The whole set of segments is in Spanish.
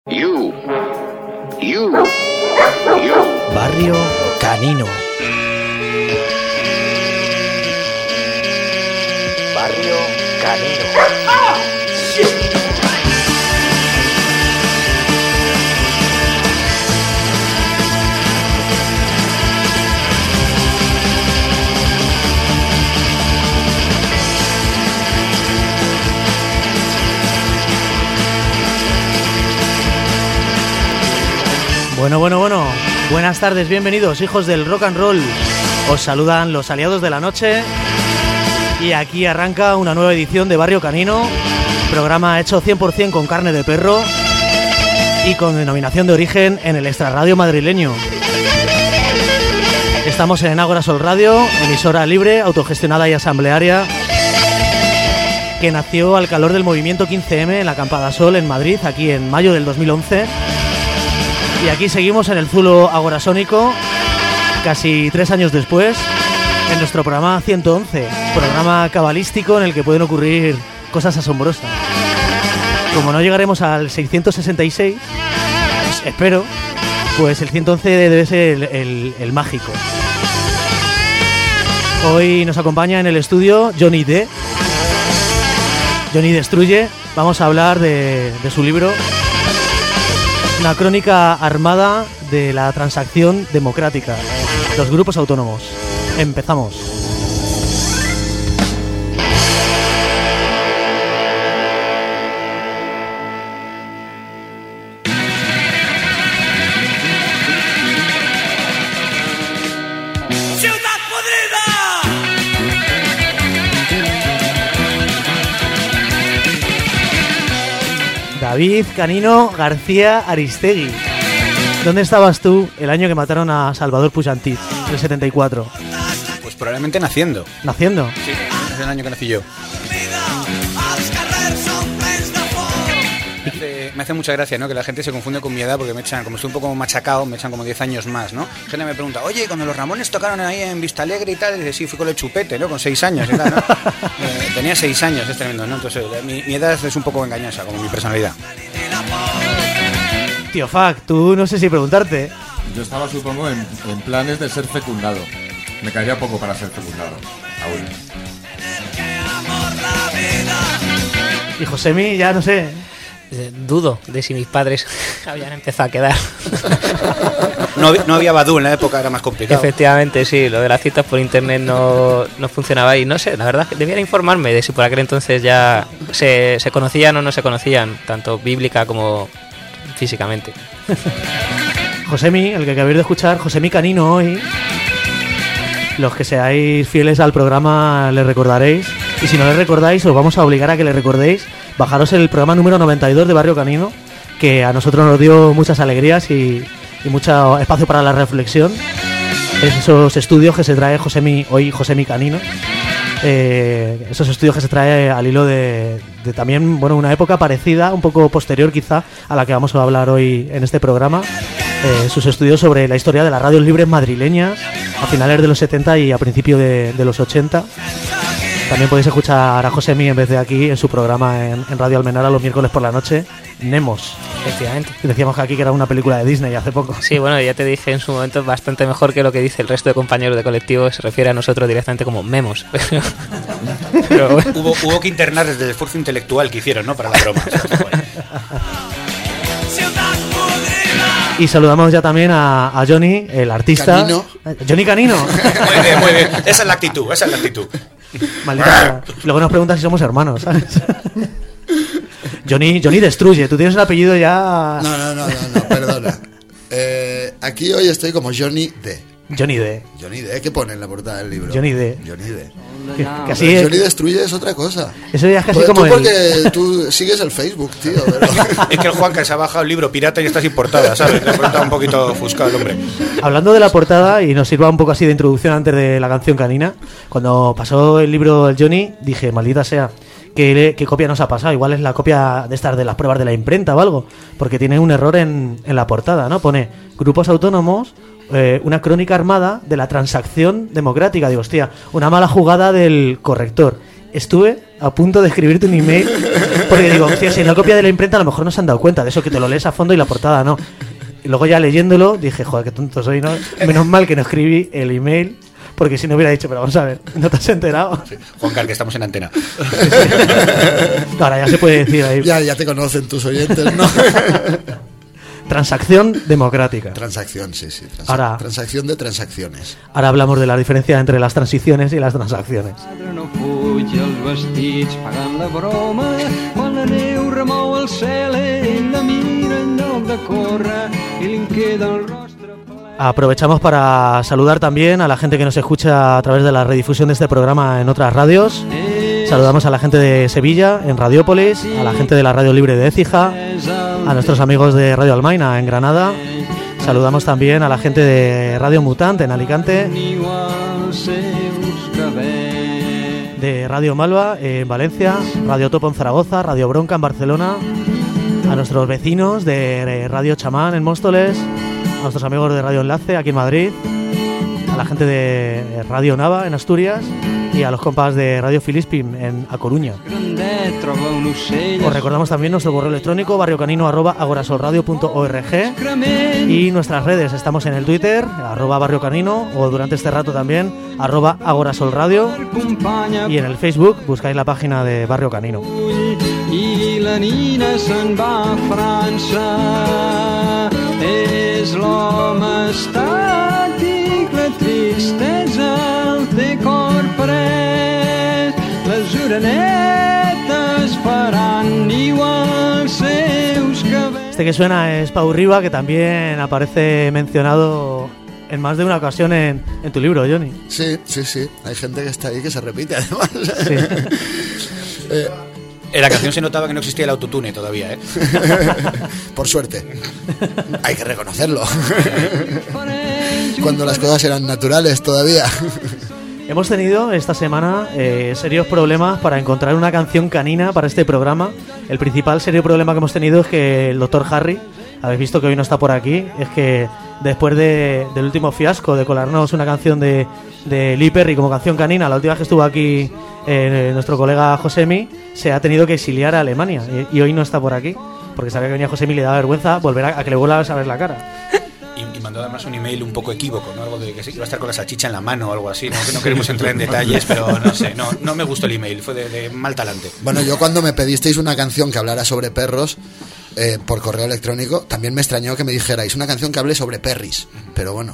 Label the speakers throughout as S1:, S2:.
S1: You.
S2: Barrio Canino. Barrio Canino. ¡Ah! ¡Shit! Bueno. Buenas tardes, bienvenidos, hijos del rock and roll. Os saludan los aliados de la noche. Y aquí arranca una nueva edición de Barrio Canino. Programa hecho 100% con carne de perro y con denominación de origen en el extrarradio madrileño. Estamos en Ágora Sol Radio, emisora libre, autogestionada y asamblearia, que nació al calor del movimiento 15M en la Acampada Sol en Madrid, aquí en mayo del 2011. Y aquí seguimos en el zulo agorasónico, casi 3 años después, en nuestro programa 111, programa cabalístico en el que pueden ocurrir cosas asombrosas. Como no llegaremos al 666, pues espero, pues el 111 debe ser el mágico. Hoy nos acompaña en el estudio Johnny D. Johnny Destruye. Vamos a hablar de su libro, una crónica armada de la transacción democrática, los grupos autónomos. Empezamos. David Canino García Aristegui. ¿Dónde estabas tú el año que mataron a Salvador Pujantí, el 74?
S3: Pues probablemente naciendo.
S2: ¿Naciendo?
S3: Sí, es el año que nací yo. Me hace mucha gracia, ¿no? Que la gente se confunde con mi edad porque me echan, como estoy un poco machacado, me echan como 10 años más, ¿no? Gente me pregunta, oye, cuando los Ramones tocaron ahí en Vistalegre y tal, y dice, sí, fui con el Chupete, ¿no? Con 6 años y tal, ¿no? Tenía 6 años, es tremendo, ¿no? Entonces, mi edad es un poco engañosa, como mi personalidad.
S2: Tío Fac, tú no sé si preguntarte.
S4: Yo estaba, supongo, en planes de ser fecundado. Me caería poco para ser fecundado, aún.
S2: Y Josemi, ya no sé.
S5: Dudo de si mis padres habían empezado a quedar.
S3: No había Badoo en la época, era más complicado.
S5: Efectivamente, sí, lo de las citas por internet no funcionaba y no sé, la verdad, debiera informarme de si por aquel entonces ya se conocían o no se conocían, tanto bíblica como físicamente.
S2: Josemi, el que acabéis de escuchar, Josemi Canino hoy. Los que seáis fieles al programa le recordaréis, y si no le recordáis os vamos a obligar a que le recordéis. Bajaros el programa número 92 de Barrio Canino, que a nosotros nos dio muchas alegrías y mucho espacio para la reflexión. Esos estudios que se trae Josemi Canino, esos estudios que se trae al hilo de también, bueno, una época parecida, un poco posterior quizá a la que vamos a hablar hoy en este programa. Sus estudios sobre la historia de las radios libres madrileñas a finales de los 70 y a principios de los 80. También podéis escuchar a Josemi en vez de aquí en su programa en Radio Almenara los miércoles por la noche, Nemos.
S5: Efectivamente.
S2: Y decíamos que aquí que era una película de Disney hace poco.
S5: Sí, bueno, ya te dije en su momento, es bastante mejor que lo que dice el resto de compañeros de colectivo. Se refiere a nosotros directamente como memos.
S3: Pero bueno. Hubo que internar desde el esfuerzo intelectual que hicieron, ¿no? Para la broma.
S2: Y saludamos ya también a Johnny, el artista.
S6: Canino.
S2: Johnny Canino.
S3: Muy bien. Esa es la actitud.
S2: Maldita. Luego nos preguntas si somos hermanos, ¿sabes? Johnny Destruye. Tú tienes un apellido ya.
S6: No, perdona. Aquí hoy estoy como Johnny D.
S2: Johnny D.
S6: ¿Qué pone en la portada del libro?
S2: Johnny D.
S6: Que así Johnny Destruye es otra cosa.
S2: Eso ya es casi
S6: pues
S2: como
S6: tú porque tú sigues el Facebook, tío. Pero...
S3: Es que el Juanca se ha bajado el libro pirata y está sin portada, ¿sabes? La portada un poquito ofuscado el hombre.
S2: Hablando de la portada, y nos sirva un poco así de introducción antes de la canción canina, cuando pasó el libro el Johnny, dije, maldita sea, ¿qué copia nos ha pasado? Igual es la copia de estas de las pruebas de la imprenta o algo, porque tiene un error en la portada, ¿no? Pone grupos autónomos, una crónica armada de la transacción democrática. Digo, hostia, una mala jugada del corrector. estuve a punto de escribirte un email porque digo, hostia, si no copia de la imprenta a lo mejor no se han dado cuenta de eso, que te lo lees a fondo y la portada no. Y luego ya leyéndolo dije, joder, qué tonto soy, ¿no? Menos mal que no escribí el email, porque si no hubiera dicho, pero vamos a ver, ¿no te has enterado?
S3: Sí. Juan Carlos, que estamos en antena.
S2: Ahora ya se puede decir ahí.
S6: Ya te conocen tus oyentes, ¿no?
S2: Transacción democrática.
S6: Transacción, sí.
S2: Ahora-
S6: Transacción de transacciones.
S2: Ahora hablamos de la diferencia entre las transiciones y las transacciones.
S1: No fuig els vestits pagant la broma quan la neu remou el cel ell la mira en lloc de córrer i li en queda el rostre ple.
S2: Aprovechamos para saludar también a la gente que nos escucha a través de la redifusión de este programa en otras radios. Saludamos a la gente de Sevilla, en Radiópolis, a la gente de la Radio Libre de Écija, a nuestros amigos de Radio Almaina, en Granada. Saludamos también a la gente de Radio Mutant, en Alicante, de Radio Malva, en Valencia, Radio Topo en Zaragoza, Radio Bronca en Barcelona, a nuestros vecinos de Radio Chamán en Móstoles, a nuestros amigos de Radio Enlace aquí en Madrid, a la gente de Radio Nava en Asturias y a los compas de Radio Filispim en A Coruña. Os recordamos también nuestro correo electrónico barriocanino@agorasolradio.org y nuestras redes. Estamos en el Twitter @barriocanino o durante este rato también @agorasolradio, y en el Facebook buscáis la página de Barrio Canino.
S1: I la nina se'n va a França. És l'home estàtic, la tristesa el té cor pres. Les orenetes faran niu als seus cabells.
S2: Este que suena es Pau Riba, que también aparece mencionado en más de una ocasión en tu libro, Johnny.
S6: Sí. Hay gente que está ahí que se repite, además.
S2: Sí.
S3: En la canción se notaba que no existía el autotune todavía, ¿eh?
S6: Por suerte. Hay que reconocerlo. Cuando las cosas eran naturales todavía.
S2: Hemos tenido esta semana serios problemas para encontrar una canción canina para este programa. El principal serio problema que hemos tenido es que el Dr. Harry, habéis visto que hoy no está por aquí, es que después del último fiasco de colarnos una canción de Lee Perry como canción canina, la última vez que estuvo aquí nuestro colega Josemi, se ha tenido que exiliar a Alemania y hoy no está por aquí, porque sabía que venía Josemi y le daba vergüenza volver a que le vuelva a ver la cara.
S3: Y mandó además un email un poco equívoco, ¿no? Algo de que sí, iba a estar con la salchicha en la mano o algo así, ¿no? Que no queremos entrar en detalles, pero no sé, no me gustó el email, fue de mal talante.
S6: Bueno, yo cuando me pedisteis una canción que hablara sobre perros por correo electrónico, también me extrañó que me dijerais una canción que hable sobre perris, pero bueno.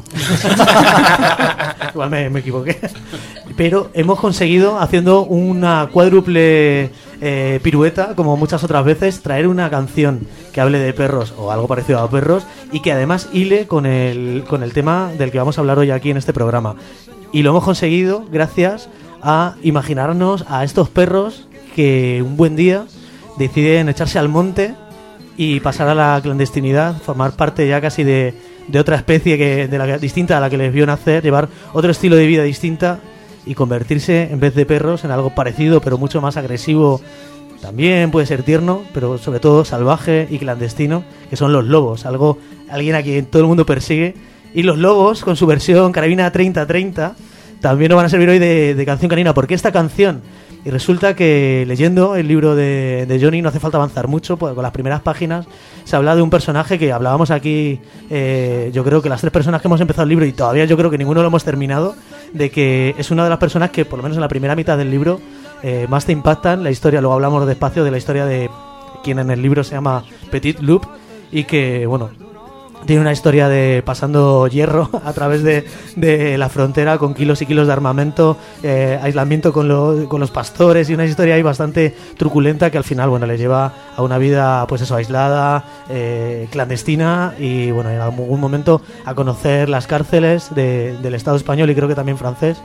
S2: Igual me equivoqué. Pero hemos conseguido, haciendo una cuádruple pirueta, como muchas otras veces, traer una canción que hable de perros o algo parecido a perros y que además hile con el tema del que vamos a hablar hoy aquí en este programa. Y lo hemos conseguido gracias a imaginarnos a estos perros que un buen día deciden echarse al monte y pasar a la clandestinidad, formar parte ya casi de otra especie distinta a la que les vio nacer, llevar otro estilo de vida distinta y convertirse, en vez de perros, en algo parecido pero mucho más agresivo. También puede ser tierno, pero sobre todo salvaje y clandestino, que son los lobos, alguien a quien todo el mundo persigue. Y los lobos, con su versión Carabina 3030, también nos van a servir hoy de canción canina. ¿Por qué esta canción? Y resulta que leyendo el libro de Johnny no hace falta avanzar mucho, porque con las primeras páginas se habla de un personaje que hablábamos aquí, yo creo que las 3 personas que hemos empezado el libro, y todavía yo creo que ninguno lo hemos terminado, de que es una de las personas que, por lo menos en la primera mitad del libro, más te impactan la historia. Luego hablamos despacio de la historia de quien en el libro se llama Petit Loup, y que, bueno, tiene una historia de pasando hierro a través de la frontera con kilos y kilos de armamento, aislamiento con los pastores, y una historia ahí bastante truculenta que al final, bueno, le lleva a una vida, pues eso, aislada, clandestina, y bueno, en algún momento a conocer las cárceles del Estado español y creo que también francés,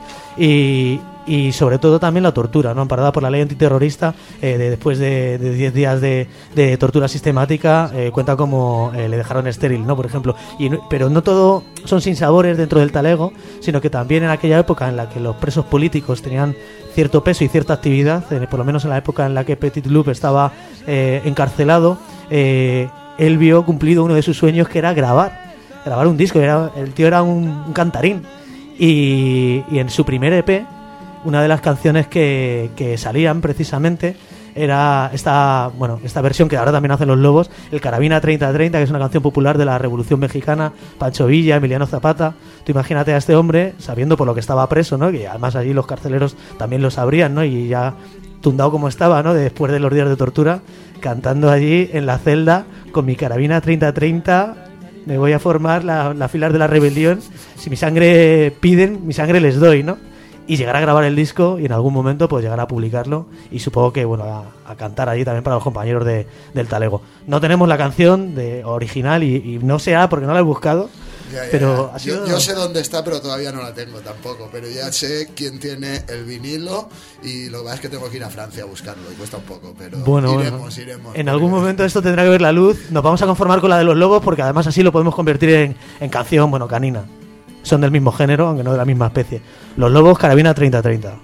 S2: y sobre todo también la tortura, ¿no? Amparada por la ley antiterrorista, después de 10 días de tortura sistemática, cuenta como le dejaron estéril, ¿no? Por ejemplo. Pero no todo son sinsabores dentro del talego, sino que también en aquella época en la que los presos políticos tenían cierto peso y cierta actividad, por lo menos en la época en la que Petit Loup estaba encarcelado, él vio cumplido uno de sus sueños, que era grabar un disco. El tío era un cantarín, y en su primer EP una de las canciones que salían precisamente era esta versión que ahora también hacen los Lobos, el Carabina 3030, que es una canción popular de la Revolución Mexicana, Pancho Villa, Emiliano Zapata. Tú imagínate a este hombre, sabiendo por lo que estaba preso, ¿no? Que además allí los carceleros también lo sabrían, ¿no? Y ya tundado como estaba, ¿no? Después de los días de tortura, cantando allí en la celda con mi Carabina 3030, me voy a formar las filas de la rebelión. Si mi sangre piden, mi sangre les doy, ¿no? Y llegar a grabar el disco y en algún momento pues llegar a publicarlo y supongo que a cantar allí también para los compañeros del Talego. No tenemos la canción original y no sé porque no la he buscado. Pero ha sido...
S6: yo sé dónde está, pero todavía no la tengo tampoco. Pero ya sé quién tiene el vinilo y lo que pasa es que tengo que ir a Francia a buscarlo y cuesta un poco, pero iremos. En
S2: algún momento esto tendrá que ver la luz. Nos vamos a conformar con la de los Lobos porque además así lo podemos convertir en canción, canina. Son del mismo género, aunque no de la misma especie. Los Lobos, Carabina 3030.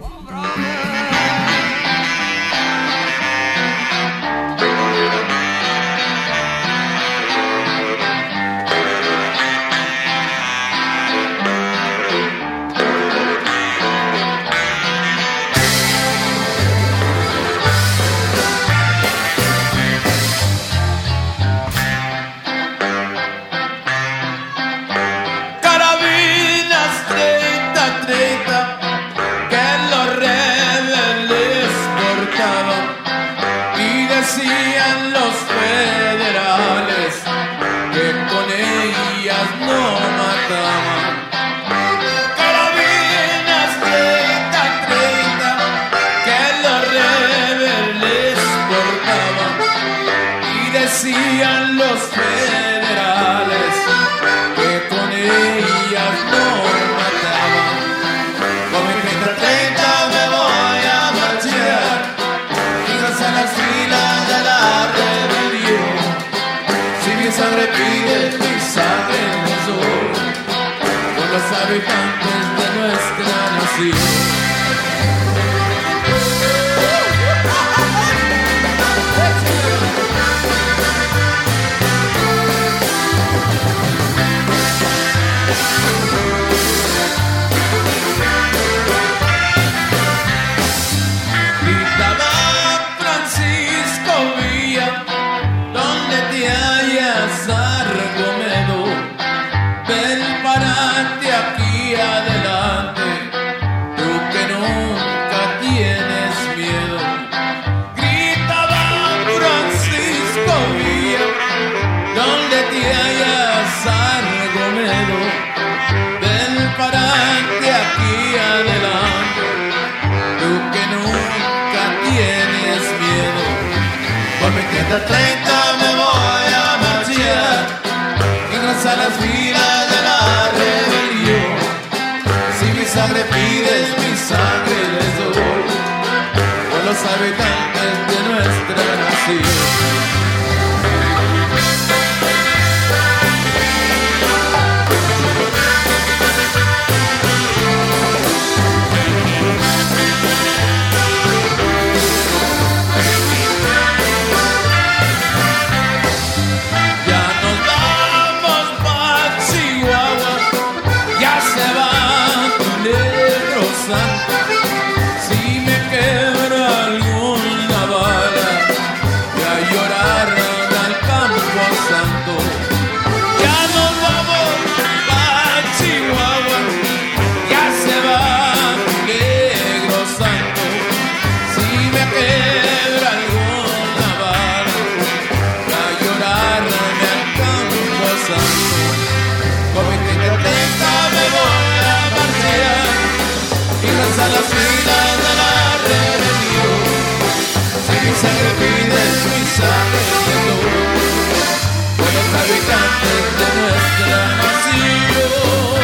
S7: Decían los federales que con ellas no mataban. Con mi 30-30 me voy a marchar, fijas en las filas de la rebelión. Si mi sangre pide, mi sangre les doy, con los habitantes de nuestra nación. De 30 me voy a marchar, ingresar a las filas de la rebelión. Si mi sangre pides, mi sangre les doy, por los habitantes de nuestra nación. Si me quebra alguna bala, voy a llorar al campo santo. Ya nos vamos pa' Chihuahua, ya se va negro santo. Si me quebra alguna bala, voy a llorarme al campo santo. Con mi 30 me voy a marchar, a las filas de la rebelión. Si mi sangre pides, mi sangre te doy, por los habitantes de nuestra nación.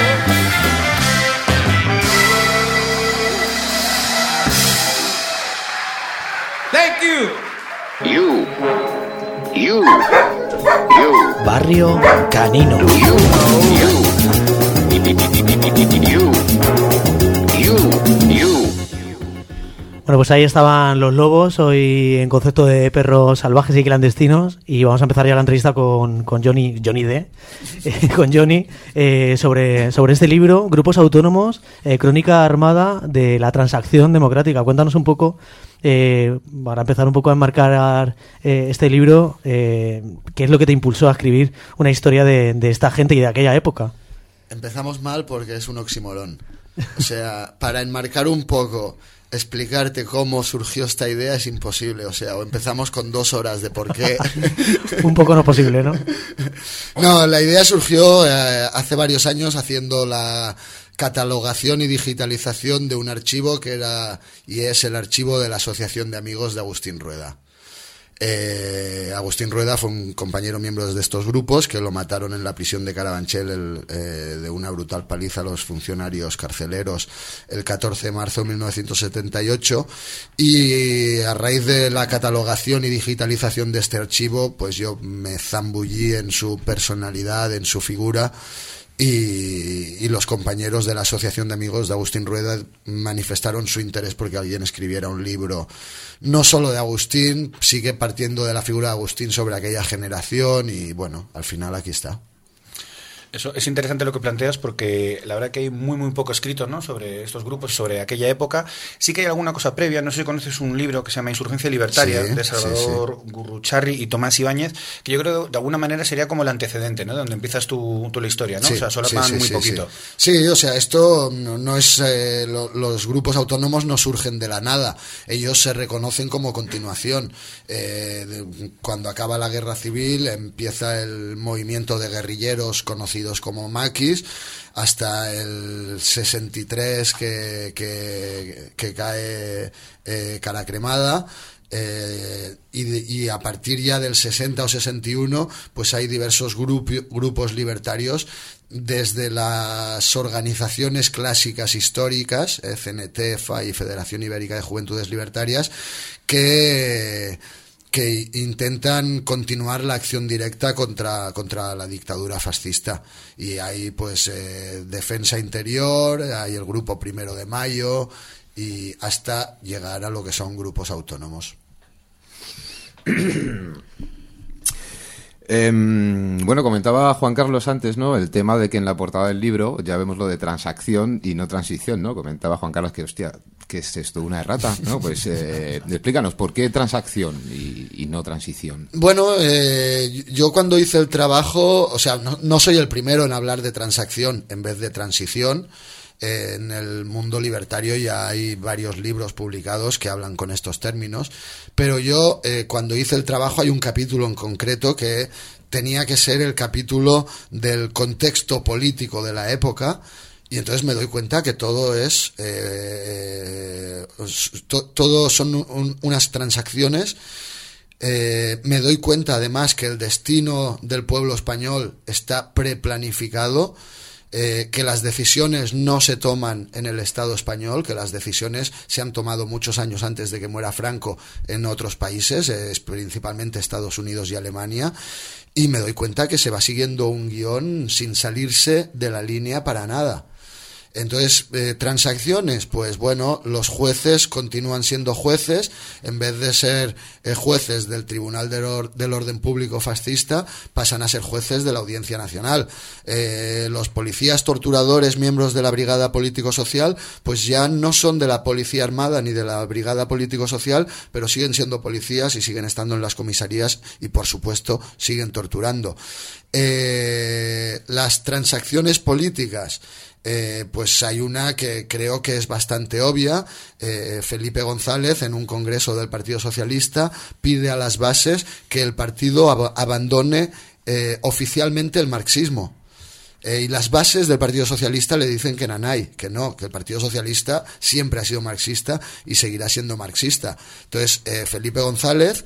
S7: Thank you. You.
S2: Barrio Canino. Bueno, pues ahí estaban Los Lobos, hoy en concepto de perros salvajes y clandestinos, y vamos a empezar ya la entrevista con Johnny D, con Johnny, sobre este libro, Grupos Autónomos, Crónica Armada de la Transacción Democrática. Cuéntanos un poco, para empezar un poco a enmarcar este libro, ¿qué es lo que te impulsó a escribir una historia de esta gente y de aquella época?
S6: Empezamos mal porque es un oxímoron. O sea, para enmarcar un poco, explicarte cómo surgió esta idea es imposible. O sea, o empezamos con 2 horas de por qué.
S2: Un poco no posible, ¿no?
S6: No, la idea surgió hace varios años haciendo la catalogación y digitalización de un archivo que era y es el archivo de la Asociación de Amigos de Agustín Rueda. Agustín Rueda fue un compañero miembro de estos grupos que lo mataron en la prisión de Carabanchel de una brutal paliza a los funcionarios carceleros el 14 de marzo de 1978, y a raíz de la catalogación y digitalización de este archivo, pues yo me zambullí en su personalidad, en su figura, y los compañeros de la Asociación de Amigos de Agustín Rueda manifestaron su interés porque alguien escribiera un libro no solo de Agustín, sigue partiendo de la figura de Agustín sobre aquella generación, y bueno, al final aquí está.
S3: Eso es interesante lo que planteas, porque la verdad que hay muy poco escrito, ¿no?, sobre estos grupos, sobre aquella época. Sí que hay alguna cosa previa. No sé si conoces un libro que se llama Insurgencia Libertaria, de Salvador Gurrucharri y Tomás Ibáñez, que yo creo de alguna manera sería como el antecedente, ¿no?, donde empiezas tú la historia, ¿no? O sea, solapan muy poquito.
S6: Sí, o sea, esto no es... los grupos autónomos no surgen de la nada. Ellos se reconocen como continuación. Cuando acaba la guerra civil empieza el movimiento de guerrilleros conocidos como maquis, hasta el 63 que cae Cara Cremada, y a partir ya del 60 o 61 pues hay diversos grupos libertarios, desde las organizaciones clásicas históricas, CNT, FAI, Federación Ibérica de Juventudes Libertarias, que intentan continuar la acción directa contra la dictadura fascista. Y hay pues Defensa Interior, hay el grupo 1 de Mayo, y hasta llegar a lo que son grupos autónomos.
S8: Bueno, comentaba Juan Carlos antes, ¿no?, el tema de que en la portada del libro ya vemos lo de transacción y no transición, ¿no? Comentaba Juan Carlos que, hostia, ¿qué es esto? ¿Una errata? ¿No? Pues explícanos, ¿por qué transacción y no transición?
S6: Bueno, yo cuando hice el trabajo, o sea, no soy el primero en hablar de transacción en vez de transición. En el mundo libertario ya hay varios libros publicados que hablan con estos términos, pero yo cuando hice el trabajo hay un capítulo en concreto que tenía que ser el capítulo del contexto político de la época, y entonces me doy cuenta que todo es todo son unas transacciones. Me doy cuenta además que el destino del pueblo español está preplanificado, que las decisiones no se toman en el Estado español, que las decisiones se han tomado muchos años antes de que muera Franco en otros países, principalmente Estados Unidos y Alemania, y me doy cuenta que se va siguiendo un guión sin salirse de la línea para nada. Entonces, transacciones, pues bueno, los jueces continúan siendo jueces, en vez de ser jueces del Tribunal del Orden Público fascista, pasan a ser jueces de la Audiencia Nacional. Los policías torturadores, miembros de la Brigada Político-Social, pues ya no son de la Policía Armada ni de la Brigada Político-Social, pero siguen siendo policías y siguen estando en las comisarías y, por supuesto, siguen torturando. Las transacciones políticas, pues hay una que creo que es bastante obvia. Felipe González, en un congreso del Partido Socialista, pide a las bases que el partido abandone oficialmente el marxismo. Y las bases del Partido Socialista le dicen que nanay, que no, que el Partido Socialista siempre ha sido marxista y seguirá siendo marxista. Entonces, Felipe González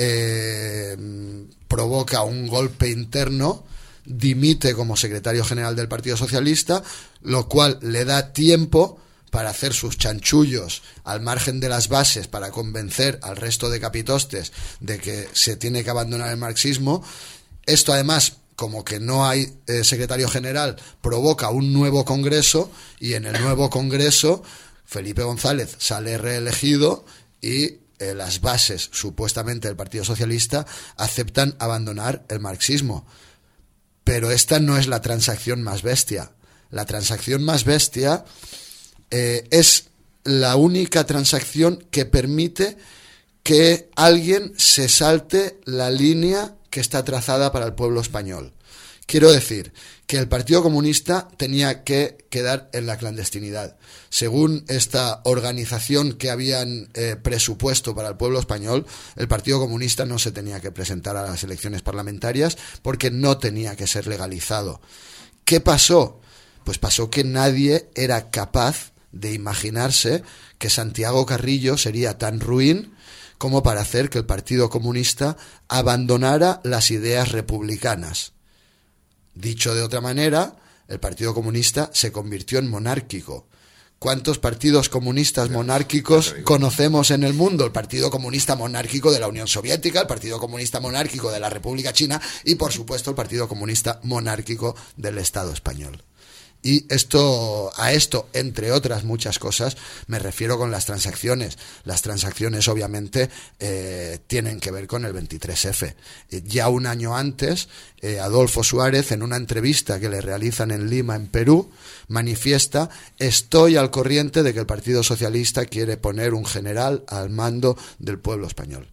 S6: provoca un golpe interno, dimite como secretario general del Partido Socialista, lo cual le da tiempo para hacer sus chanchullos al margen de las bases para convencer al resto de capitostes de que se tiene que abandonar el marxismo. Esto además, como que no hay secretario general, provoca un nuevo congreso, y en el nuevo congreso Felipe González sale reelegido y las bases, supuestamente, del Partido Socialista aceptan abandonar el marxismo. Pero esta no es la transacción más bestia. La transacción más bestia es la única transacción que permite que alguien se salte la línea que está trazada para el pueblo español. Quiero decir que el Partido Comunista tenía que quedar en la clandestinidad. Según esta organización que habían presupuesto para el pueblo español, el Partido Comunista no se tenía que presentar a las elecciones parlamentarias porque no tenía que ser legalizado. ¿Qué pasó? Pues pasó que nadie era capaz de imaginarse que Santiago Carrillo sería tan ruin como para hacer que el Partido Comunista abandonara las ideas republicanas. Dicho de otra manera, el Partido Comunista se convirtió en monárquico. ¿Cuántos partidos comunistas monárquicos conocemos en el mundo? El Partido Comunista Monárquico de la Unión Soviética, el Partido Comunista Monárquico de la República China y, por supuesto, el Partido Comunista Monárquico del Estado español. Y a esto, entre otras muchas cosas, me refiero con las transacciones. Las transacciones, obviamente, tienen que ver con el 23F. Ya un año antes, Adolfo Suárez, en una entrevista que le realizan en Lima, en Perú, manifiesta: estoy al corriente de que el Partido Socialista quiere poner un general al mando del pueblo español.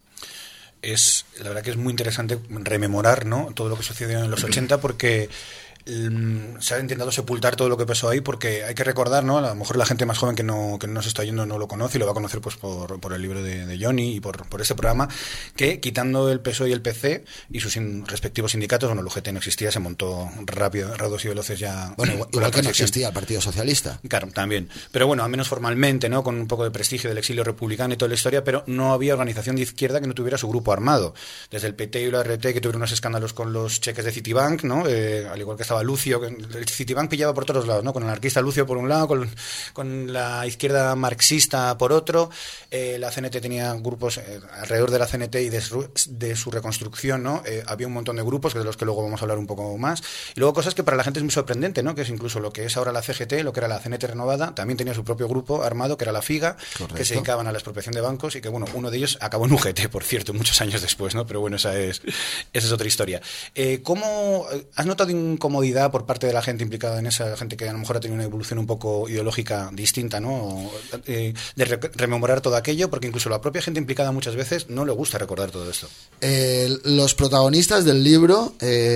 S3: La verdad que es muy interesante rememorar, ¿no?, todo lo que sucedió en los 80, porque se ha intentado sepultar todo lo que pasó ahí, porque hay que recordar, ¿no?, a lo mejor la gente más joven que no nos está oyendo no lo conoce y lo va a conocer pues por el libro de Johnny y por este programa, que quitando el PSOE y el PC y sus respectivos sindicatos, bueno, el UGT no existía, se montó rápido, raudos y veloces ya.
S6: Bueno, igual que no existía el Partido Socialista.
S3: Claro, también. Pero bueno, al menos formalmente, ¿no?, con un poco de prestigio del exilio republicano y toda la historia, pero no había organización de izquierda que no tuviera su grupo armado. Desde el PT y la RT, que tuvieron unos escándalos con los cheques de Citibank, ¿no?, al igual que estaba Lucio, que el Citibank pillaba por todos lados, ¿no?, con el anarquista Lucio por un lado, con la izquierda marxista por otro. La CNT tenía grupos alrededor de la CNT y de su reconstrucción, ¿no? Había un montón de grupos, que de los que luego vamos a hablar un poco más. Y luego cosas que para la gente es muy sorprendente, ¿no?, que es incluso lo que es ahora la CGT, lo que era la CNT renovada, también tenía su propio grupo armado, que era la FIGA. Correcto. Que se dedicaban a la expropiación de bancos y que, bueno, uno de ellos acabó en UGT, por cierto, muchos años después, ¿no? Pero bueno, esa es otra historia. ¿Cómo has notado incomodidad por parte de la gente implicada en esa gente que a lo mejor ha tenido una evolución un poco ideológica distinta, ¿no?, de rememorar todo aquello? Porque incluso la propia gente implicada muchas veces no le gusta recordar todo esto.
S6: Los protagonistas del libro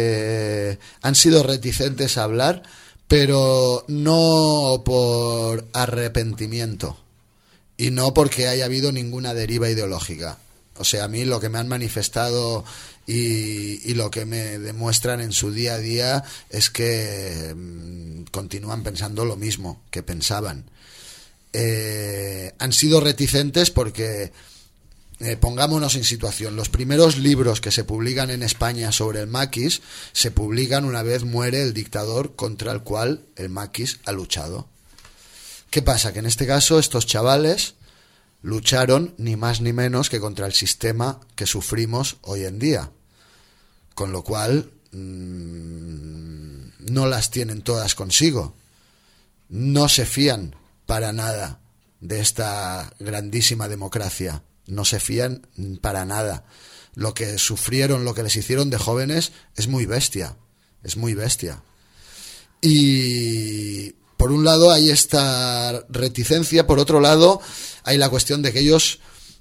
S6: han sido reticentes a hablar, pero no por arrepentimiento y no porque haya habido ninguna deriva ideológica. O sea, a mí lo que me han manifestado y lo que me demuestran en su día a día es que continúan pensando lo mismo que pensaban. Han sido reticentes porque, pongámonos en situación, los primeros libros que se publican en España sobre el maquis se publican una vez muere el dictador contra el cual el maquis ha luchado. ¿Qué pasa? Que en este caso estos chavales lucharon ni más ni menos que contra el sistema que sufrimos hoy en día, con lo cual no las tienen todas consigo, no se fían para nada de esta grandísima democracia, no se fían para nada. Lo que sufrieron, lo que les hicieron de jóvenes es muy bestia, y por un lado hay esta reticencia, por otro lado hay la cuestión de que ellos,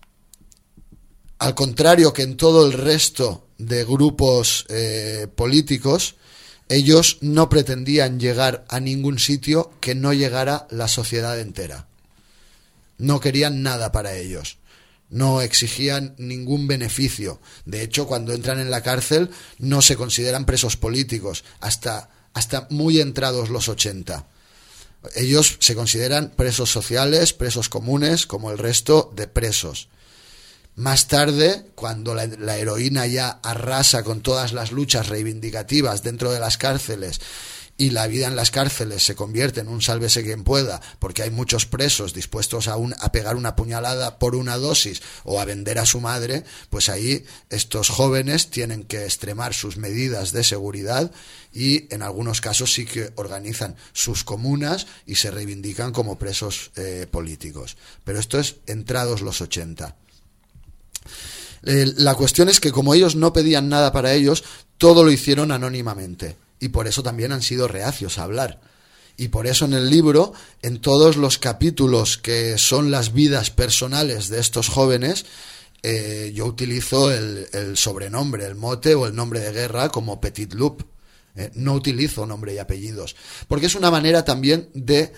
S6: al contrario que en todo el resto de grupos políticos, ellos no pretendían llegar a ningún sitio que no llegara la sociedad entera. No querían nada para ellos, no exigían ningún beneficio. De hecho, cuando entran en la cárcel no se consideran presos políticos hasta muy entrados los 80. Ellos se consideran presos sociales, presos comunes, como el resto de presos. Más tarde, cuando la heroína ya arrasa con todas las luchas reivindicativas dentro de las cárceles y la vida en las cárceles se convierte en un sálvese quien pueda, porque hay muchos presos dispuestos a pegar una puñalada por una dosis o a vender a su madre, pues ahí estos jóvenes tienen que extremar sus medidas de seguridad y en algunos casos sí que organizan sus comunas y se reivindican como presos políticos. Pero esto es entrados los 80. La cuestión es que como ellos no pedían nada para ellos, todo lo hicieron anónimamente y por eso también han sido reacios a hablar. Y por eso en el libro, en todos los capítulos que son las vidas personales de estos jóvenes, yo utilizo el sobrenombre, el mote o el nombre de guerra como Petit Loup. No utilizo nombre y apellidos, porque es una manera también de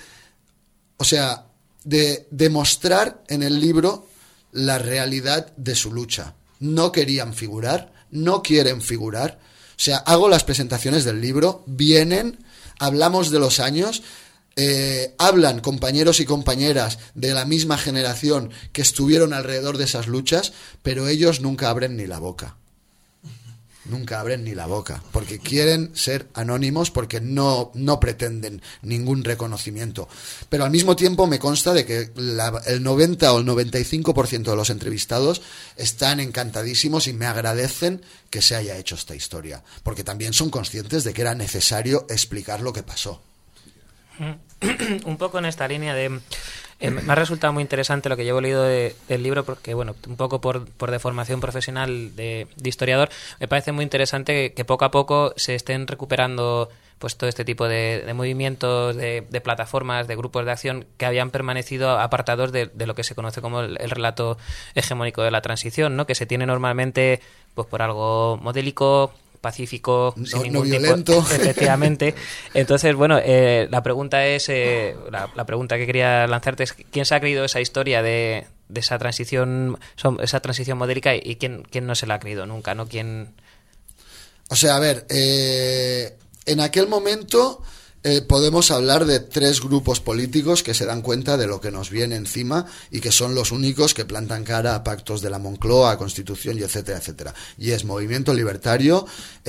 S6: demostrar en el libro la realidad de su lucha. No querían figurar, no quieren figurar. O sea, hago las presentaciones del libro, vienen, hablamos de los años, hablan compañeros y compañeras de la misma generación que estuvieron alrededor de esas luchas, pero ellos nunca abren ni la boca. Nunca abren ni la boca, porque quieren ser anónimos, porque no pretenden ningún reconocimiento. Pero al mismo tiempo me consta de que el 90 o el 95% de los entrevistados están encantadísimos y me agradecen que se haya hecho esta historia, porque también son conscientes de que era necesario explicar lo que pasó.
S5: Un poco en esta línea de... me ha resultado muy interesante lo que llevo leído del libro, porque, bueno, un poco por deformación profesional de historiador, me parece muy interesante que poco a poco se estén recuperando pues todo este tipo de movimientos, de plataformas, de grupos de acción que habían permanecido apartados de lo que se conoce como el relato hegemónico de la transición, ¿no? Que se tiene normalmente pues por algo modélico, pacífico, sin ningún
S6: no violento.
S5: Efectivamente. Entonces, bueno, la pregunta es, la pregunta que quería lanzarte es ¿quién se ha creído esa historia de esa transición modélica y quién no se la ha creído nunca, ¿no? ¿Quién?
S6: O sea, a ver, en aquel momento podemos hablar de 3 grupos políticos que se dan cuenta de lo que nos viene encima y que son los únicos que plantan cara a pactos de la Moncloa, a Constitución y etcétera, etcétera. Y es Movimiento Libertario,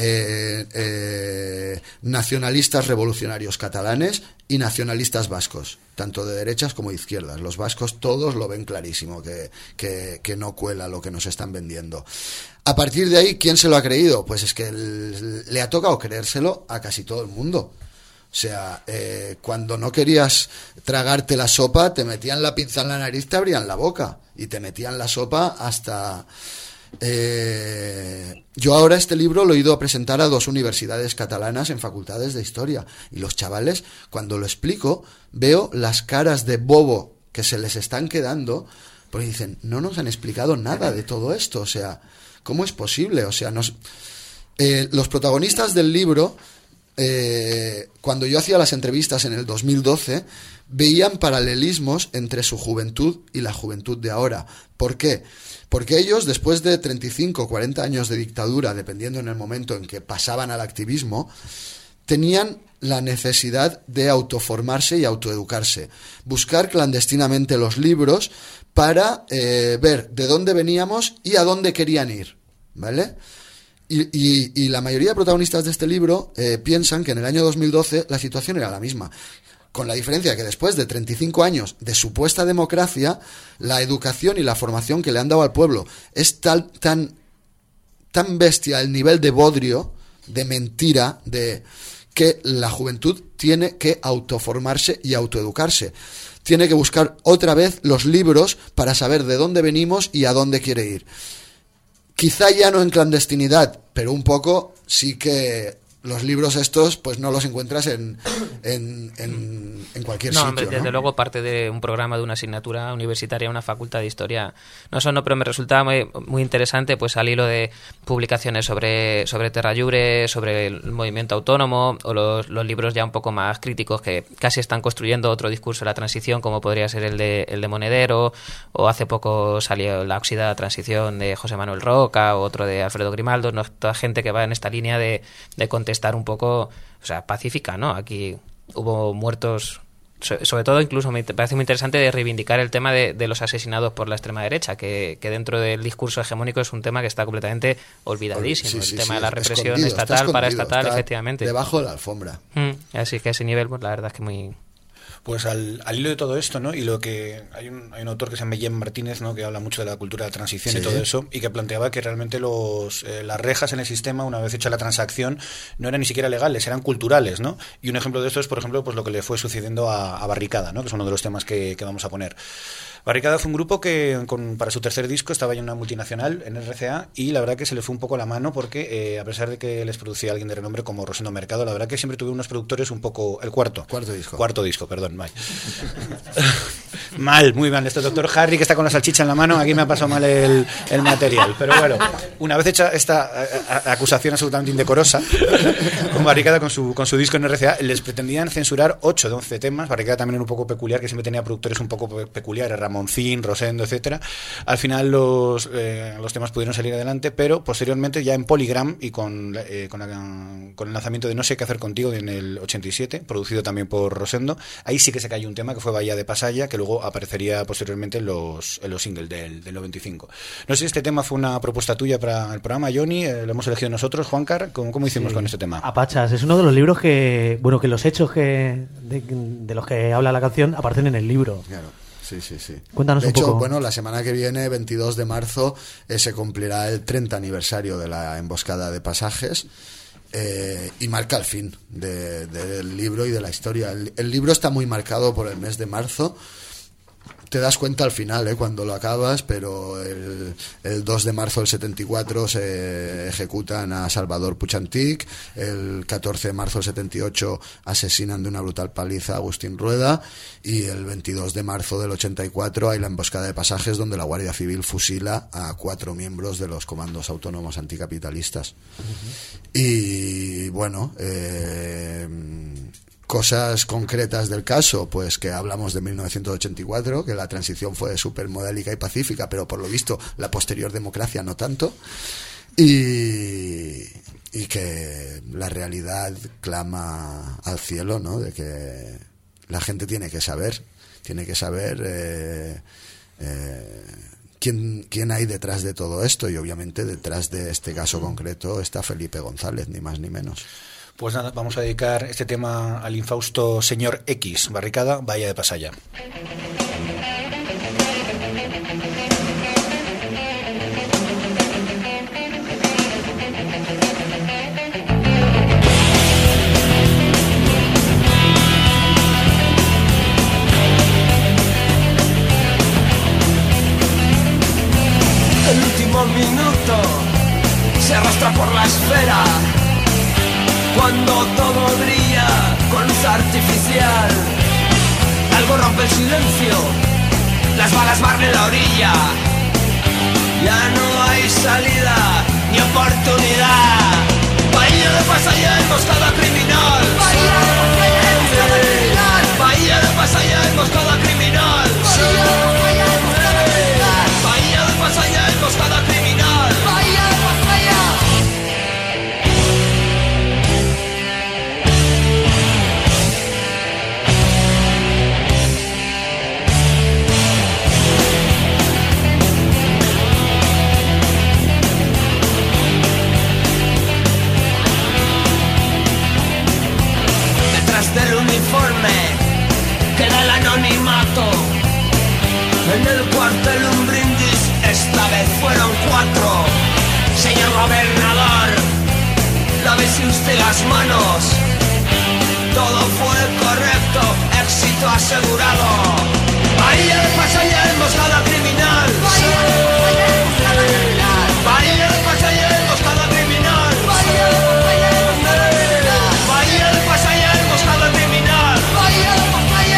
S6: nacionalistas revolucionarios catalanes y nacionalistas vascos, tanto de derechas como de izquierdas. Los vascos todos lo ven clarísimo, que no cuela lo que nos están vendiendo. A partir de ahí, ¿quién se lo ha creído? Pues es que le ha tocado creérselo a casi todo el mundo. O sea, cuando no querías tragarte la sopa, te metían la pinza en la nariz, te abrían la boca y te metían la sopa hasta... Yo ahora este libro lo he ido a presentar a 2 universidades catalanas en facultades de historia y los chavales, cuando lo explico, veo las caras de bobo que se les están quedando porque dicen, no nos han explicado nada de todo esto, o sea, ¿cómo es posible? O sea, los protagonistas del libro... cuando yo hacía las entrevistas en el 2012 veían paralelismos entre su juventud y la juventud de ahora. ¿Por qué? Porque ellos, después de 35 o 40 años de dictadura, dependiendo en el momento en que pasaban al activismo, tenían la necesidad de autoformarse y autoeducarse, buscar clandestinamente los libros para ver de dónde veníamos y a dónde querían ir, ¿vale? Y la mayoría de protagonistas de este libro piensan que en el año 2012 la situación era la misma, con la diferencia que después de 35 años de supuesta democracia, la educación y la formación que le han dado al pueblo es tan bestia el nivel de bodrio, de mentira, de que la juventud tiene que autoformarse y autoeducarse. Tiene que buscar otra vez los libros para saber de dónde venimos y a dónde quiere ir. Quizá ya no en clandestinidad, pero un poco sí que los libros estos pues no los encuentras en cualquier sitio.
S5: Hombre, desde luego parte de un programa de una asignatura universitaria, una facultad de historia. No, pero me resultaba muy interesante pues al hilo de publicaciones sobre Terra Lliure, sobre el movimiento autónomo o los libros ya un poco más críticos que casi están construyendo otro discurso de la transición, como podría ser el de Monedero, o hace poco salió La oxidada transición de José Manuel Roca, o otro de Alfredo Grimaldo, ¿no? Toda gente que va en esta línea de contestar un poco, o sea, pacífica, ¿no? Aquí hubo muertos, sobre todo incluso me parece muy interesante de reivindicar el tema de los asesinados por la extrema derecha, que dentro del discurso hegemónico es un tema que está completamente olvidadísimo, el tema de la represión estatal, paraestatal, efectivamente.
S6: Debajo de la alfombra.
S5: Así que a ese nivel, pues la verdad es que muy...
S3: Pues al hilo de todo esto, ¿no? Y lo que hay un autor que se llama Jem Martínez, ¿no? Que habla mucho de la cultura de la transición
S6: Sí.
S3: y todo eso, y que planteaba que realmente las rejas en el sistema, una vez hecha la transacción, no eran ni siquiera legales, eran culturales, ¿no? Y un ejemplo de esto es, por ejemplo, pues lo que le fue sucediendo a Barricada, ¿no? Que es uno de los temas que vamos a poner. Barricada fue un grupo que para su tercer disco estaba ya en una multinacional, en RCA, y la verdad que se le fue un poco la mano porque, a pesar de que les producía alguien de renombre como Rosendo Mercado, la verdad que siempre tuve unos productores un poco... El cuarto disco, perdón, mal. Mal, muy mal. Este doctor Harry que está con la salchicha en la mano, aquí me ha pasado mal el material. Pero bueno, una vez hecha esta acusación absolutamente indecorosa, con Barricada, con su disco en RCA, les pretendían censurar 8 de 11 temas. Barricada también era un poco peculiar, que siempre tenía productores un poco peculiares, Ramoncín, Rosendo, etcétera. Al final los temas pudieron salir adelante, pero posteriormente ya en Polygram y con el lanzamiento de No sé qué hacer contigo en el 87, producido también por Rosendo, ahí sí que se cayó un tema que fue Bahía de Pasaya, que luego aparecería posteriormente en los singles del 95. No sé si este tema fue una propuesta tuya para el programa, Johnny, lo hemos elegido nosotros, Juancar, ¿cómo hicimos con este tema?
S2: Apachas, es uno de los libros que los hechos de los que habla la canción aparecen en el libro.
S6: Claro. Sí.
S2: Cuéntanos
S6: de
S2: un
S6: hecho,
S2: poco.
S6: bueno, la semana que viene, 22 de marzo, se cumplirá el 30 aniversario de la emboscada de Pasajes, y marca el fin del libro y de la historia. El libro está muy marcado por el mes de marzo. Te das cuenta al final, cuando lo acabas, pero el 2 de marzo del 74 se ejecutan a Salvador Puchantik, el 14 de marzo del 78 asesinan de una brutal paliza a Agustín Rueda, y el 22 de marzo del 84 hay la emboscada de Pasajes, donde la Guardia Civil fusila a 4 miembros de los comandos autónomos anticapitalistas. Y bueno, cosas concretas del caso, pues que hablamos de 1984, que la transición fue súper modélica y pacífica, pero por lo visto la posterior democracia no tanto, y que la realidad clama al cielo, ¿no? De que la gente tiene que saber quién hay detrás de todo esto, y obviamente detrás de este caso concreto está Felipe González, ni más ni menos.
S3: Pues nada, vamos a dedicar este tema al infausto señor X, Barricada, Bahía de Pasaya.
S9: El último minuto se arrastra por la esfera, cuando todo brilla con luz artificial. Algo rompe el silencio, las balas barren la orilla. Ya no hay salida ni oportunidad. Bahía de Pasaya, emboscada criminal. Bahía de Pasaya, emboscada criminal. Bahía de Pasaya, emboscada criminal. Bahía de Pasaya, emboscada criminal. Bahía de Pasaya. Del uniforme queda el anonimato. En el cuartel un brindis, esta vez fueron 4. Señor gobernador, lávese usted las manos. Todo fue correcto, éxito asegurado. Bahía de Pasaya, emboscada criminal. Bahía de Pasaya, emboscada criminal. Bahía de Pasaya, emboscada criminal. Bahía de Pasaya, emboscada criminal. Bahía de Pasaya, emboscada criminal. Bahía de Pasaya.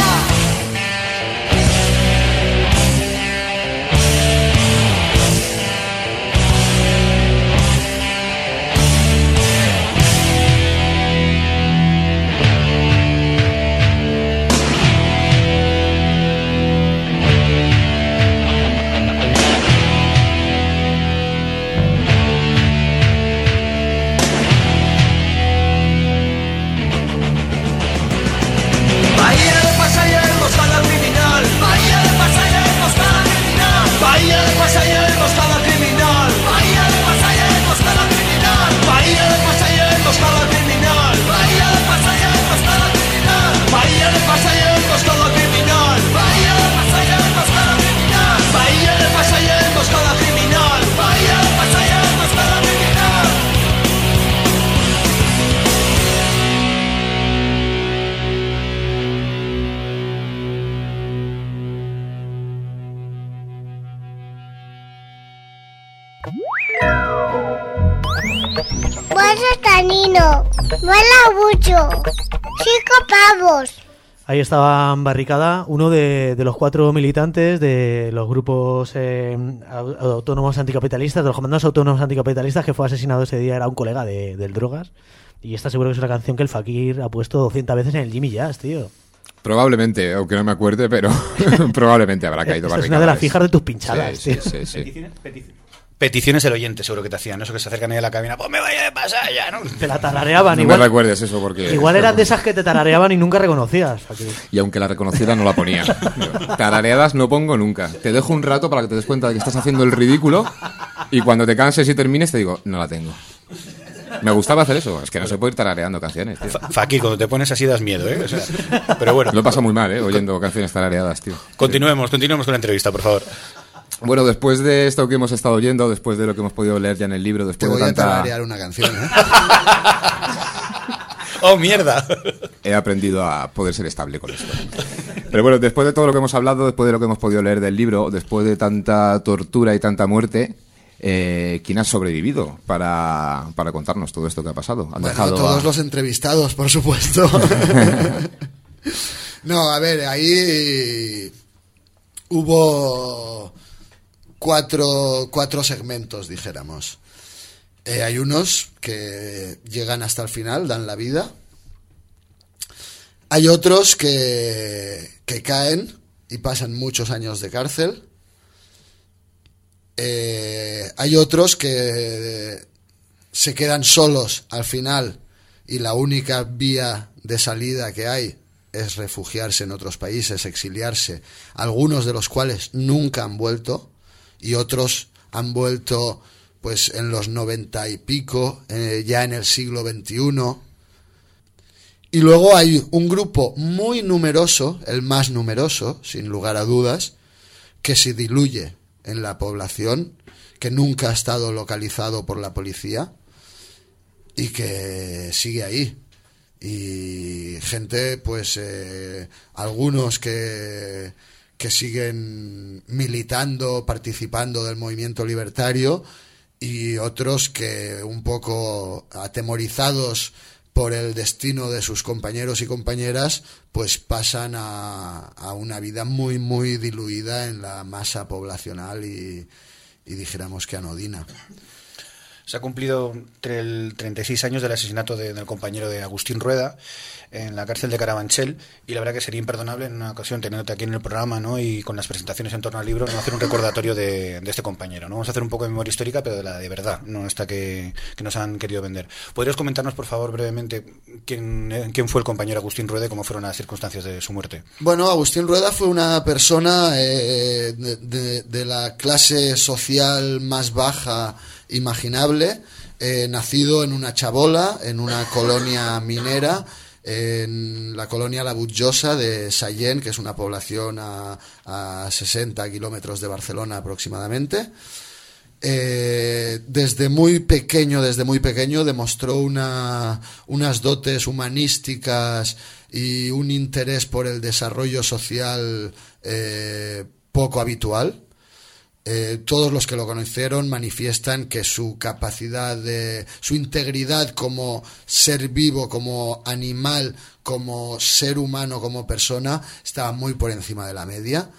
S10: Canino. Mola mucho. 5 pavos.
S2: Ahí estaba en barricada uno de los 4 militantes de los grupos autónomos anticapitalistas, de los comandos autónomos anticapitalistas, que fue asesinado ese día. Era un colega del Drogas. Y esta seguro que es una canción que el Fakir ha puesto 200 veces en el Jimmy Jazz, tío.
S8: Probablemente, aunque no me acuerde, pero probablemente habrá caído barricada.
S2: Es una de las fijas de tus pinchadas,
S8: sí,
S2: tío.
S8: Sí.
S3: Peticiones del oyente, seguro que te hacían, ¿no? Eso que se acercan ahí a la cabina, pues me vaya de pasar ya, ¿no?
S2: Te la tarareaban.
S8: No
S2: igual,
S8: me recuerdes eso porque...
S2: Igual eran de esas que te tarareaban y nunca reconocías. Fakir.
S8: Y aunque la reconociera, no la ponía. Tarareadas no pongo nunca. Te dejo un rato para que te des cuenta de que estás haciendo el ridículo y cuando te canses y termines te digo, no la tengo. Me gustaba hacer eso. Es que no se puede ir tarareando canciones, tío.
S3: Fakir, cuando te pones así das miedo, ¿eh? O sea, pero bueno.
S8: Lo pasa muy mal, oyendo canciones tarareadas, tío.
S3: Continuemos con la entrevista, por favor.
S8: Bueno, después de esto que hemos estado oyendo, después de lo que hemos podido leer ya en el libro, después
S6: te voy
S8: de tanta...
S6: a tararear una canción, ¿eh?
S3: ¡Oh, mierda!
S8: He aprendido a poder ser estable con esto. Pero bueno, después de todo lo que hemos hablado, después de lo que hemos podido leer del libro, después de tanta tortura y tanta muerte, ¿quién ha sobrevivido para contarnos todo esto que ha pasado?
S6: Todos los entrevistados, por supuesto. No, a ver, ahí hubo cuatro segmentos, dijéramos. Hay unos que llegan hasta el final, dan la vida. Hay otros que caen y pasan muchos años de cárcel. Hay otros que se quedan solos al final y la única vía de salida que hay es refugiarse en otros países, exiliarse, algunos de los cuales nunca han vuelto y otros han vuelto pues en los 90 y pico, ya en el siglo XXI. Y luego hay un grupo muy numeroso, el más numeroso, sin lugar a dudas, que se diluye en la población, que nunca ha estado localizado por la policía y que sigue ahí. Y gente, pues algunos que siguen militando, participando del movimiento libertario, y otros que un poco atemorizados por el destino de sus compañeros y compañeras, pues pasan a una vida muy, muy diluida en la masa poblacional y dijéramos que anodina.
S3: Se ha cumplido 36 años del asesinato del compañero de Agustín Rueda en la cárcel de Carabanchel, y la verdad que sería imperdonable en una ocasión, teniéndote aquí en el programa, ¿no?, y con las presentaciones en torno al libro, no hacer un recordatorio de este compañero, ¿no? Vamos a hacer un poco de memoria histórica, pero de la de verdad, no esta que nos han querido vender. ¿Podrías comentarnos, por favor, brevemente quién fue el compañero Agustín Rueda y cómo fueron las circunstancias de su muerte?
S6: Bueno, Agustín Rueda fue una persona de la clase social más baja imaginable, nacido en una chabola, en una colonia minera, en la colonia La Butjosa de Sallent, que es una población a 60 kilómetros de Barcelona aproximadamente. Desde muy pequeño demostró unas dotes humanísticas y un interés por el desarrollo social poco habitual. Todos los que lo conocieron manifiestan que su capacidad, su integridad como ser vivo, como animal, como ser humano, como persona, estaba muy por encima de la media.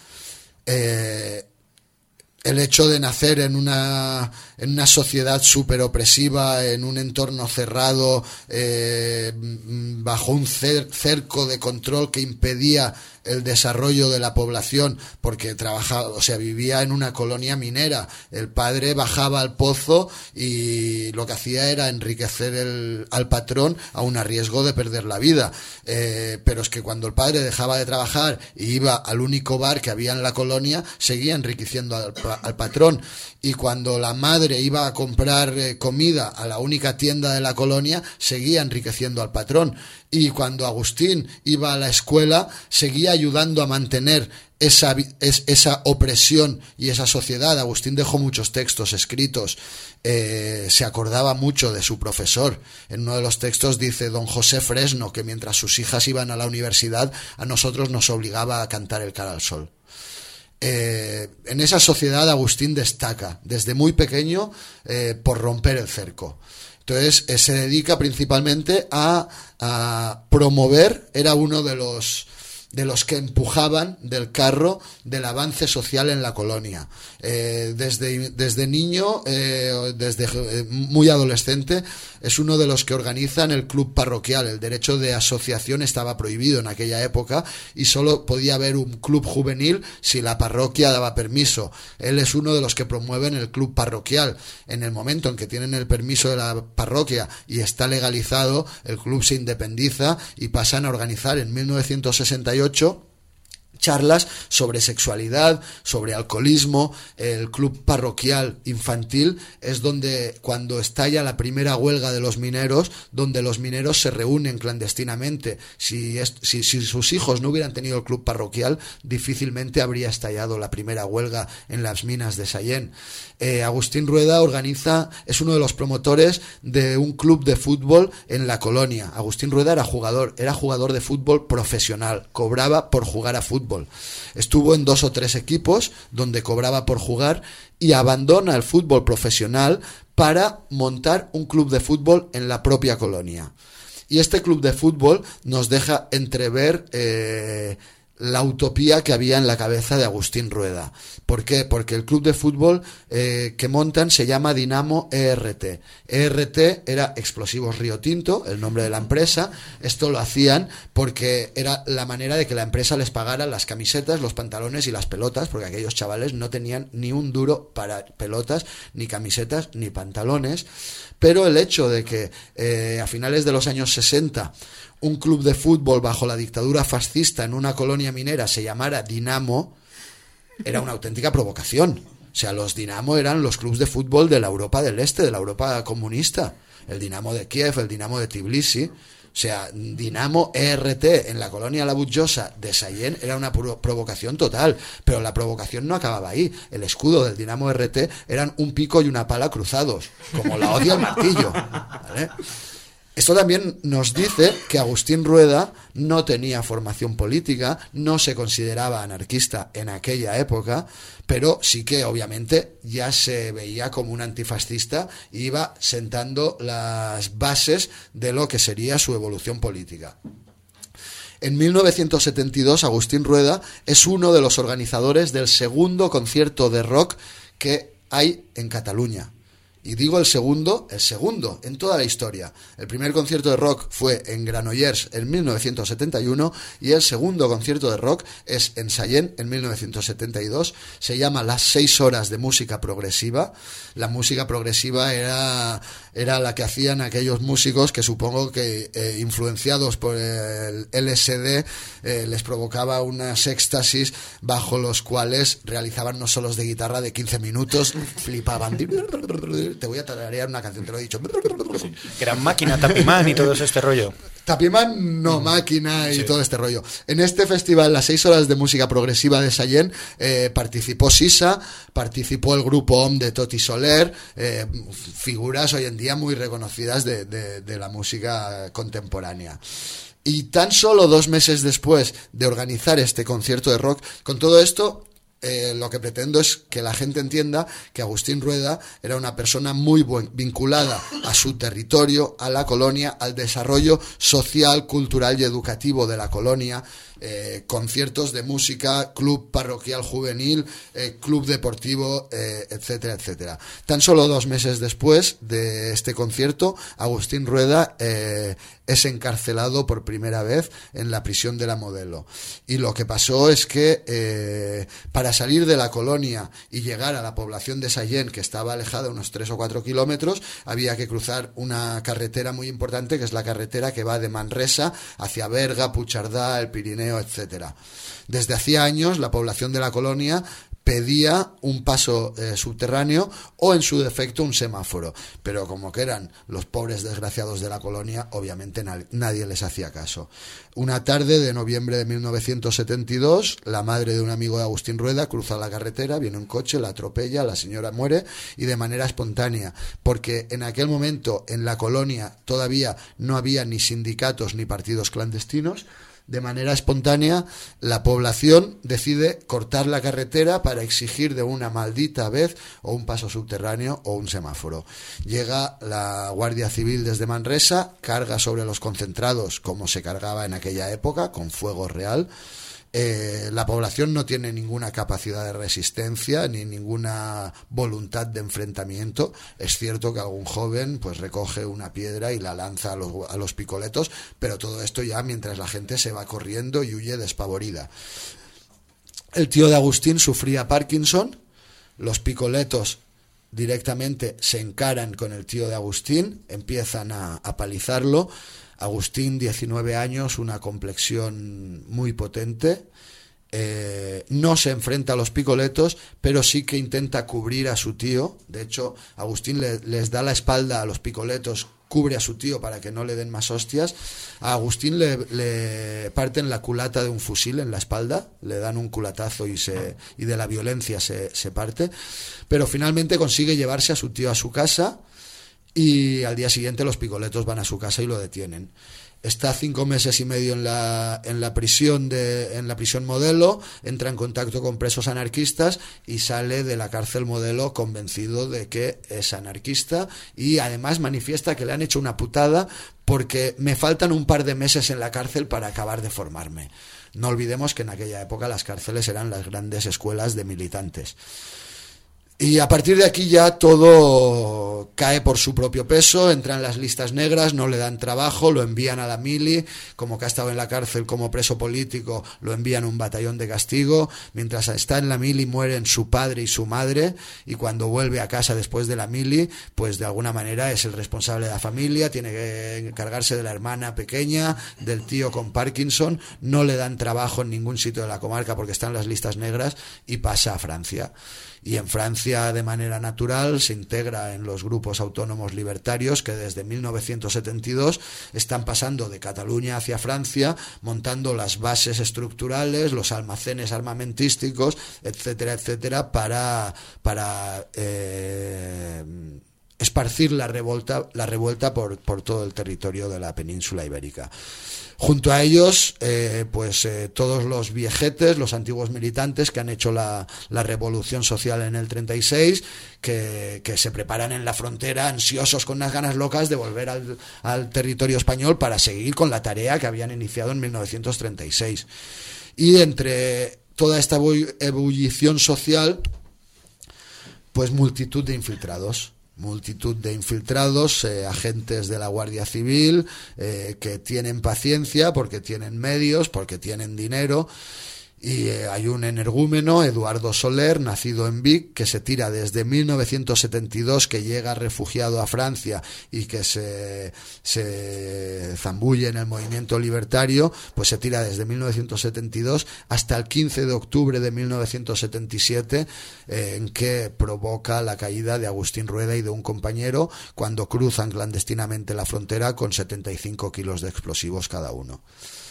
S6: El hecho de nacer en una sociedad súper opresiva, en un entorno cerrado, bajo un cerco de control que impedía el desarrollo de la población, porque vivía en una colonia minera. El padre bajaba al pozo y lo que hacía era enriquecer al patrón aun a riesgo de perder la vida. Pero es que cuando el padre dejaba de trabajar y iba al único bar que había en la colonia, seguía enriqueciendo al patrón. Y cuando la madre iba a comprar comida a la única tienda de la colonia, seguía enriqueciendo al patrón. Y cuando Agustín iba a la escuela, seguía ayudando a mantener esa opresión y esa sociedad. Agustín dejó muchos textos escritos, se acordaba mucho de su profesor. En uno de los textos dice: don José Fresno, que mientras sus hijas iban a la universidad, a nosotros nos obligaba a cantar el Cara al Sol. En esa sociedad Agustín destaca desde muy pequeño por romper el cerco. Entonces se dedica principalmente a promover, era uno de los que empujaban del carro del avance social en la colonia. Desde niño, desde muy adolescente, es uno de los que organizan el club parroquial. El derecho de asociación estaba prohibido en aquella época y solo podía haber un club juvenil si la parroquia daba permiso. Él es uno de los que promueven el club parroquial. En el momento en que tienen el permiso de la parroquia y está legalizado, el club se independiza y pasan a organizar en 1968 charlas sobre sexualidad, sobre alcoholismo. El club parroquial infantil es donde, cuando estalla la primera huelga de los mineros, donde los mineros se reúnen clandestinamente. Si sus hijos no hubieran tenido el club parroquial, difícilmente habría estallado la primera huelga en las minas de Sallent. Agustín Rueda es uno de los promotores de un club de fútbol en la colonia. Agustín Rueda era jugador de fútbol profesional, cobraba por jugar a fútbol. Estuvo en 2 o 3 equipos donde cobraba por jugar y abandona el fútbol profesional para montar un club de fútbol en la propia colonia. Y este club de fútbol nos deja entrever la utopía que había en la cabeza de Agustín Rueda. ¿Por qué? Porque el club de fútbol que montan se llama Dinamo ERT. ERT era Explosivos Río Tinto, el nombre de la empresa. Esto lo hacían porque era la manera de que la empresa les pagara las camisetas, los pantalones y las pelotas, porque aquellos chavales no tenían ni un duro para pelotas, ni camisetas, ni pantalones. Pero el hecho de que a finales de los años 60 un club de fútbol bajo la dictadura fascista en una colonia minera se llamara Dinamo era una auténtica provocación. O sea, los Dinamo eran los clubes de fútbol de la Europa del Este, de la Europa comunista. El Dinamo de Kiev, el Dinamo de Tbilisi. O sea, Dinamo ERT en la colonia La Butjosa de Sallent era una provocación total, pero la provocación no acababa ahí. El escudo del Dinamo ERT eran un pico y una pala cruzados, como la hoz y el martillo, ¿vale? Esto también nos dice que Agustín Rueda no tenía formación política, no se consideraba anarquista en aquella época, pero sí que obviamente ya se veía como un antifascista y iba sentando las bases de lo que sería su evolución política. En 1972, Agustín Rueda es uno de los organizadores del segundo concierto de rock que hay en Cataluña. Y digo el segundo en toda la historia. El primer concierto de rock fue en Granollers en 1971 y el segundo concierto de rock es en Sallent en 1972. Se llama Las 6 horas de música progresiva. La música progresiva era la que hacían aquellos músicos que supongo que influenciados por el LSD les provocaba unas éxtasis bajo los cuales realizaban unos solos de guitarra de 15 minutos, flipaban. Te voy a tararear una canción, te lo he dicho.
S3: Que eran Máquina, Tapimán y todo este rollo.
S6: Tapimán, no, Máquina y todo este rollo. En este festival, las 6 horas de música progresiva de Sallent, participó Sisa, participó el grupo OM de Toti Soler, figuras hoy en día muy reconocidas de la música contemporánea. Y tan solo 2 meses después de organizar este concierto de rock, con todo esto, lo que pretendo es que la gente entienda que Agustín Rueda era una persona muy vinculada a su territorio, a la colonia, al desarrollo social, cultural y educativo de la colonia. Conciertos de música, club parroquial juvenil, club deportivo, etcétera, etcétera. Tan solo 2 meses después de este concierto, Agustín Rueda es encarcelado por primera vez en la prisión de la Modelo. Y lo que pasó es que para salir de la colonia y llegar a la población de Sallent, que estaba alejada unos 3 o 4 kilómetros, había que cruzar una carretera muy importante, que es la carretera que va de Manresa hacia Berga, Puigcerdà, el Pirineo, etcétera. Desde hacía años la población de la colonia pedía un paso subterráneo o en su defecto un semáforo, pero como que eran los pobres desgraciados de la colonia, obviamente nadie les hacía caso. Una tarde de noviembre de 1972, la madre de un amigo de Agustín Rueda cruza la carretera, viene un coche, la atropella, la señora muere y de manera espontánea, porque en aquel momento en la colonia todavía no había ni sindicatos ni partidos clandestinos. de manera espontánea, la población decide cortar la carretera para exigir de una maldita vez o un paso subterráneo o un semáforo. Llega la Guardia Civil desde Manresa, carga sobre los concentrados como se cargaba en aquella época, con fuego real. La población no tiene ninguna capacidad de resistencia ni ninguna voluntad de enfrentamiento. Es cierto que algún joven pues recoge una piedra y la lanza a los picoletos, pero todo esto ya mientras la gente se va corriendo y huye despavorida. El tío de Agustín sufría Parkinson, los picoletos directamente se encaran con el tío de Agustín, empiezan a palizarlo. Agustín, 19 años, una complexión muy potente, no se enfrenta a los picoletos, pero sí que intenta cubrir a su tío. De hecho, Agustín les da la espalda a los picoletos, cubre a su tío para que no le den más hostias. A Agustín le parten la culata de un fusil en la espalda, le dan un culatazo y de la violencia se parte, pero finalmente consigue llevarse a su tío a su casa. Y al día siguiente los picoletos van a su casa y lo detienen. Está 5 meses y medio en la prisión Modelo, entra en contacto con presos anarquistas y sale de la cárcel Modelo convencido de que es anarquista, y además manifiesta que le han hecho una putada porque me faltan un par de meses en la cárcel para acabar de formarme. No olvidemos que en aquella época las cárceles eran las grandes escuelas de militantes. Y a partir de aquí ya todo cae por su propio peso, entra en las listas negras, no le dan trabajo, lo envían a la mili, como que ha estado en la cárcel como preso político, lo envían a un batallón de castigo. Mientras está en la mili mueren su padre y su madre, y cuando vuelve a casa después de la mili, pues de alguna manera es el responsable de la familia, tiene que encargarse de la hermana pequeña, del tío con Parkinson, no le dan trabajo en ningún sitio de la comarca porque está en las listas negras y pasa a Francia. Y en Francia, de manera natural, se integra en los grupos autónomos libertarios que desde 1972 están pasando de Cataluña hacia Francia, montando las bases estructurales, los almacenes armamentísticos, etcétera, etcétera, para esparcir la revuelta por todo el territorio de la península ibérica. Junto a ellos, todos los viejetes, los antiguos militantes que han hecho la revolución social en el 36, que se preparan en la frontera ansiosos con unas ganas locas de volver al territorio español para seguir con la tarea que habían iniciado en 1936. Y entre toda esta ebullición social, pues multitud de infiltrados, agentes de la Guardia Civil, que tienen paciencia porque tienen medios, porque tienen dinero. Y hay un energúmeno, Eduardo Soler, nacido en Vic, que se tira desde 1972, que llega refugiado a Francia y que se zambulle en el movimiento libertario, pues se tira desde 1972 hasta el 15 de octubre de 1977, en que provoca la caída de Agustín Rueda y de un compañero cuando cruzan clandestinamente la frontera con 75 kilos de explosivos cada uno.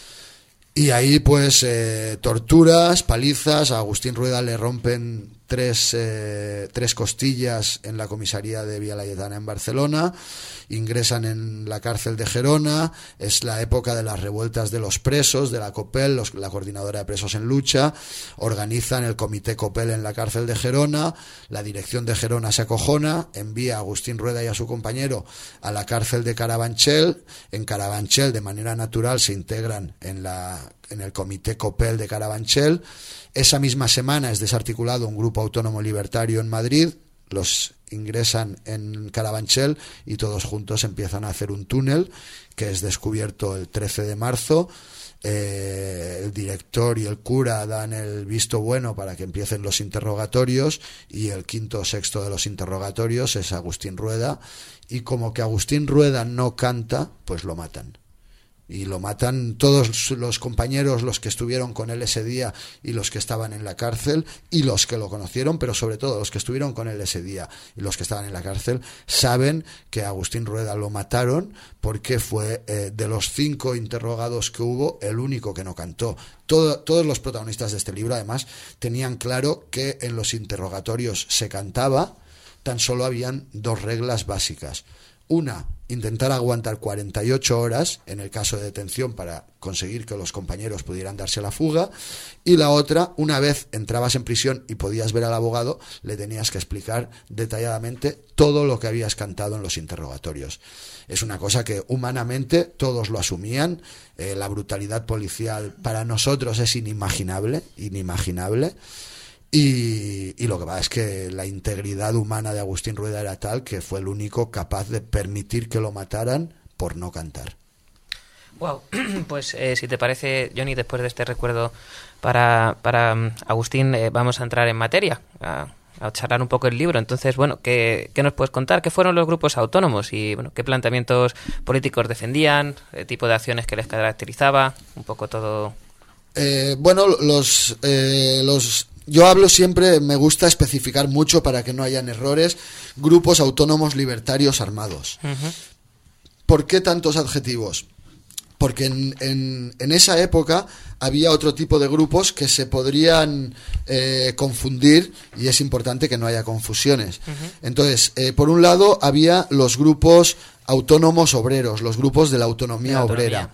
S6: Y ahí pues torturas, palizas. A Agustín Rueda le rompen tres costillas en la comisaría de Vía Laietana en Barcelona, ingresan en la cárcel de Gerona. Es la época de las revueltas de los presos, de la COPEL, la Coordinadora de Presos en Lucha, organizan el comité COPEL en la cárcel de Gerona. La dirección de Gerona se acojona, envía a Agustín Rueda y a su compañero a la cárcel de Carabanchel. En Carabanchel, de manera natural, se integran en el comité COPEL de Carabanchel. Esa misma semana es desarticulado un grupo autónomo libertario en Madrid, los ingresan en Carabanchel y todos juntos empiezan a hacer un túnel que es descubierto el 13 de marzo. El director y el cura dan el visto bueno para que empiecen los interrogatorios, y el quinto o sexto de los interrogatorios es Agustín Rueda, y como que Agustín Rueda no canta, pues lo matan. Y lo matan todos los compañeros, los que estuvieron con él ese día y los que estaban en la cárcel y los que lo conocieron, pero sobre todo los que estuvieron con él ese día y los que estaban en la cárcel, saben que a Agustín Rueda lo mataron porque fue de los 5 interrogados que hubo el único que no cantó. Todos los protagonistas de este libro además tenían claro que en los interrogatorios se cantaba. Tan solo habían 2 reglas básicas. Una, intentar aguantar 48 horas en el caso de detención para conseguir que los compañeros pudieran darse la fuga, y la otra, una vez entrabas en prisión y podías ver al abogado, le tenías que explicar detalladamente todo lo que habías cantado en los interrogatorios. Es una cosa que humanamente todos lo asumían. La brutalidad policial para nosotros es inimaginable. Y lo que pasa es que la integridad humana de Agustín Rueda era tal que fue el único capaz de permitir que lo mataran por no cantar.
S5: Wow, pues si te parece, Johnny, después de este recuerdo para Agustín, vamos a entrar en materia, a charlar un poco el libro. Entonces, bueno, ¿qué nos puedes contar? ¿Qué fueron los grupos autónomos y bueno, qué planteamientos políticos defendían, el tipo de acciones que les caracterizaba, un poco todo?
S6: Yo hablo siempre, me gusta especificar mucho para que no hayan errores, grupos autónomos libertarios armados.
S5: Uh-huh.
S6: ¿Por qué tantos adjetivos? Porque en esa época había otro tipo de grupos que se podrían confundir, y es importante que no haya confusiones.
S5: Uh-huh.
S6: Entonces, por un lado había los grupos autónomos obreros, los grupos de la autonomía obrera.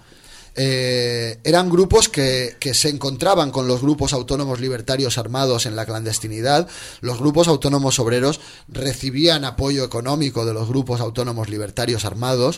S6: Eran grupos que se encontraban con los grupos autónomos libertarios armados en la clandestinidad. Los grupos autónomos obreros recibían apoyo económico de los grupos autónomos libertarios armados.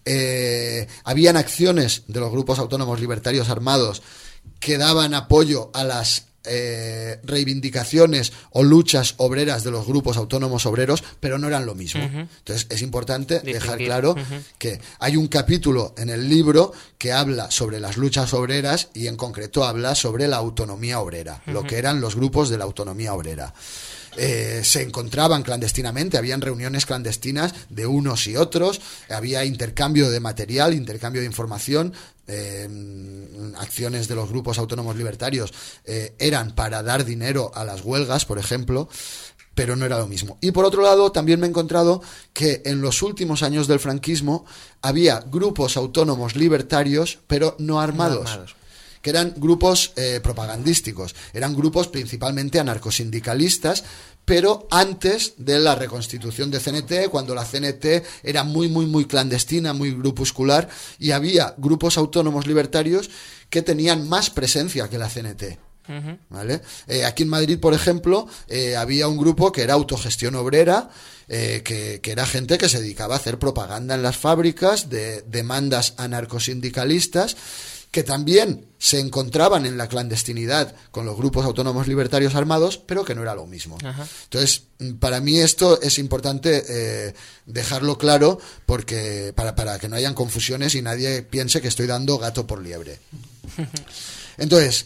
S6: Habían acciones de los grupos autónomos libertarios armados que daban apoyo a las reivindicaciones o luchas obreras de los grupos autónomos obreros, pero no eran lo mismo.
S5: Uh-huh.
S6: Entonces es importante dejar
S5: Distinguir.
S6: claro
S5: Uh-huh.
S6: que hay un capítulo en el libro que habla sobre las luchas obreras y en concreto habla sobre la autonomía obrera,
S5: Uh-huh.
S6: lo que eran los grupos de la autonomía obrera. Se encontraban clandestinamente, habían reuniones clandestinas de unos y otros, había intercambio de material, intercambio de información. Acciones de los grupos autónomos libertarios eran para dar dinero a las huelgas, por ejemplo, pero no era lo mismo. Y por otro lado, también me he encontrado que en los últimos años del franquismo había grupos autónomos libertarios, pero no armados. Que eran grupos propagandísticos, eran grupos principalmente anarcosindicalistas, pero antes de la reconstitución de CNT, cuando la CNT era muy clandestina, muy grupuscular, y había grupos autónomos libertarios que tenían más presencia que la CNT.
S5: Uh-huh.
S6: ¿Vale? Aquí en Madrid, por ejemplo, había un grupo que era Autogestión Obrera, que era gente que se dedicaba a hacer propaganda en las fábricas de demandas anarcosindicalistas, que también se encontraban en la clandestinidad con los grupos autónomos libertarios armados, pero que no era lo mismo.
S5: Ajá.
S6: Entonces, para mí esto es importante dejarlo claro, porque para que no hayan confusiones y nadie piense que estoy dando gato por liebre. Entonces,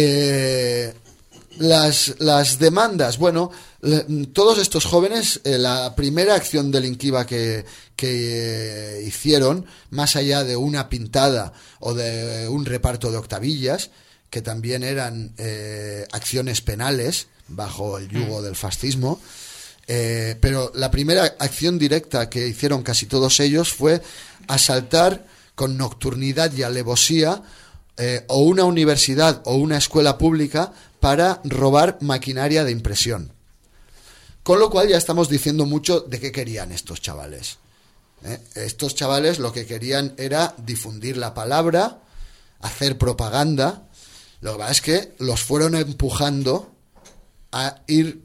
S6: las demandas, bueno, todos estos jóvenes, la primera acción delictiva que hicieron, más allá de una pintada o de un reparto de octavillas, que también eran acciones penales bajo el yugo del fascismo, pero la primera acción directa que hicieron casi todos ellos fue asaltar con nocturnidad y alevosía o una universidad o una escuela pública para robar maquinaria de impresión. Con lo cual ya estamos diciendo mucho de qué querían estos chavales. Estos chavales lo que querían era difundir la palabra, hacer propaganda. Lo que pasa es que los fueron empujando a ir,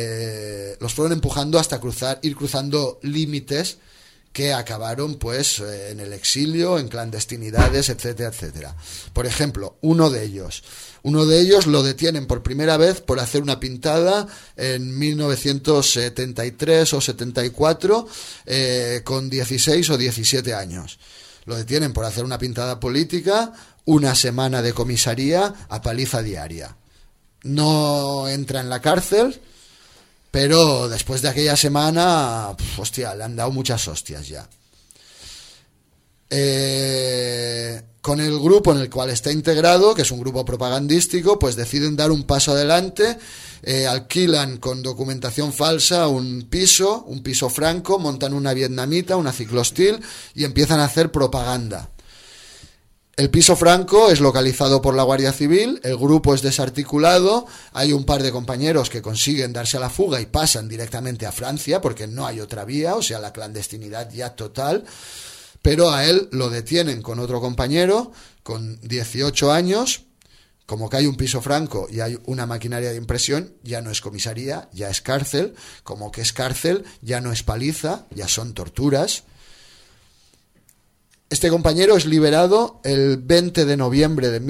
S6: hasta ir cruzando límites que acabaron pues en el exilio, en clandestinidades, etcétera, etcétera. Por ejemplo, uno de ellos lo detienen por primera vez por hacer una pintada en 1973 o 74 con 16 o 17 años. Lo detienen por hacer una pintada política, una semana de comisaría a paliza diaria. No entra en la cárcel, pero después de aquella semana, le han dado muchas hostias ya. Con el grupo en el cual está integrado, que es un grupo propagandístico, pues deciden dar un paso adelante, alquilan con documentación falsa un piso franco, montan una vietnamita, una ciclostil y empiezan a hacer propaganda. El piso Franco es localizado por la Guardia Civil, el grupo es desarticulado, hay un par de compañeros que consiguen darse a la fuga y pasan directamente a Francia porque no hay otra vía, o sea, la clandestinidad ya total, pero a él lo detienen con otro compañero con 18 años. Como que hay un piso Franco y hay una maquinaria de impresión, ya no es comisaría, ya es cárcel. Como que es cárcel, ya no es paliza, ya son torturas. Este compañero es liberado el 20 de noviembre de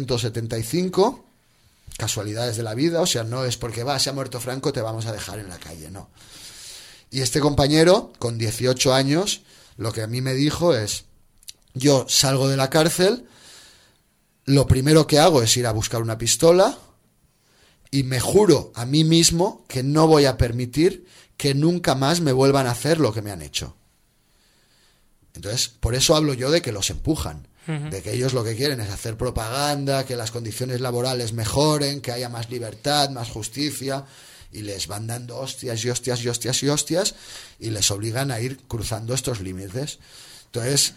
S6: 1975, casualidades de la vida, o sea, no es porque se ha muerto Franco, te vamos a dejar en la calle, no. Y este compañero, con 18 años, lo que a mí me dijo es, yo salgo de la cárcel, lo primero que hago es ir a buscar una pistola y me juro a mí mismo que no voy a permitir que nunca más me vuelvan a hacer lo que me han hecho. Entonces, por eso hablo yo de que los empujan, de que ellos lo que quieren es hacer propaganda, que las condiciones laborales mejoren, que haya más libertad, más justicia, y les van dando hostias y hostias y hostias y hostias, y les obligan a ir cruzando estos límites. Entonces,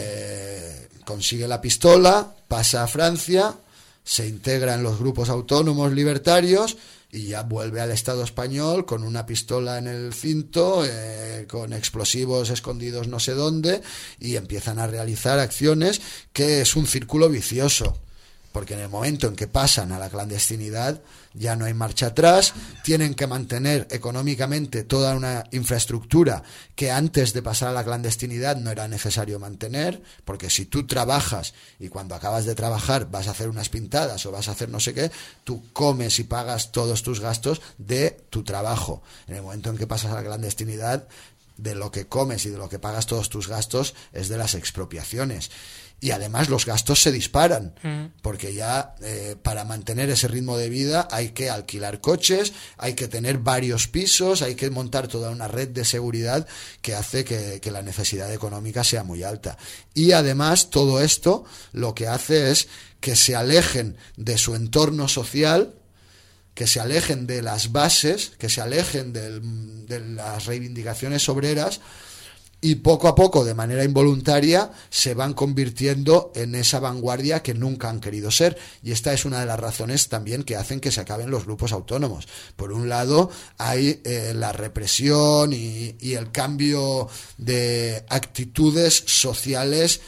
S6: consigue la pistola, pasa a Francia, se integra en los grupos autónomos libertarios y ya vuelve al Estado español con una pistola en el cinto, con explosivos escondidos no sé dónde, y empiezan a realizar acciones que es un círculo vicioso. Porque en el momento en que pasan a la clandestinidad ya no hay marcha atrás, tienen que mantener económicamente toda una infraestructura que antes de pasar a la clandestinidad no era necesario mantener, porque si tú trabajas y cuando acabas de trabajar vas a hacer unas pintadas o vas a hacer no sé qué, tú comes y pagas todos tus gastos de tu trabajo. En el momento en que pasas a la clandestinidad, de lo que comes y de lo que pagas todos tus gastos es de las expropiaciones. Y además los gastos se disparan, porque ya para mantener ese ritmo de vida hay que alquilar coches, hay que tener varios pisos, hay que montar toda una red de seguridad que hace que la necesidad económica sea muy alta. Y además todo esto lo que hace es que se alejen de su entorno social, que se alejen de las bases, que se alejen de las reivindicaciones obreras, y poco a poco, de manera involuntaria, se van convirtiendo en esa vanguardia que nunca han querido ser. Y esta es una de las razones también que hacen que se acaben los grupos autónomos. Por un lado, hay la represión y el cambio de actitudes sociales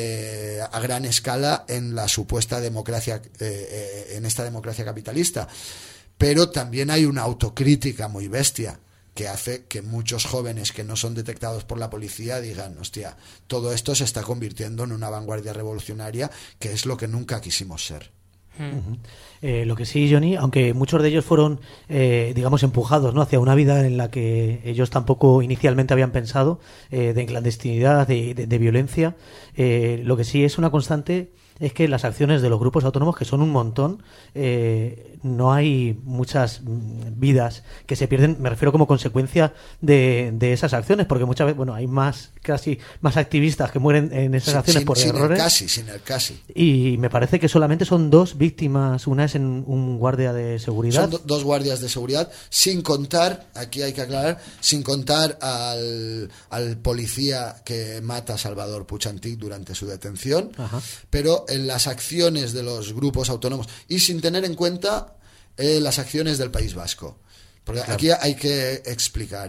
S6: a gran escala en la supuesta democracia, en esta democracia capitalista. Pero también hay una autocrítica muy bestia, que hace que muchos jóvenes que no son detectados por la policía digan, hostia, todo esto se está convirtiendo en una vanguardia revolucionaria que es lo que nunca quisimos ser.
S2: Lo que sí, Johnny, aunque muchos de ellos fueron, digamos, empujados, ¿no?, hacia una vida en la que ellos tampoco inicialmente habían pensado, de clandestinidad, de violencia, lo que sí es una constante es que las acciones de los grupos autónomos, que son un montón, no hay muchas vidas que se pierden, me refiero como consecuencia de esas acciones, porque muchas veces, bueno, hay casi más activistas que mueren en esas acciones por errores.
S6: Sin el casi.
S2: Y me parece que solamente son 2 víctimas, una es en un guardia de seguridad.
S6: Son 2 guardias de seguridad, sin contar, aquí hay que aclarar, sin contar al policía que mata a Salvador Puig Antich durante su detención. Ajá. Pero en las acciones de los grupos autónomos y sin tener en cuenta las acciones del País Vasco, porque claro, aquí hay que explicar,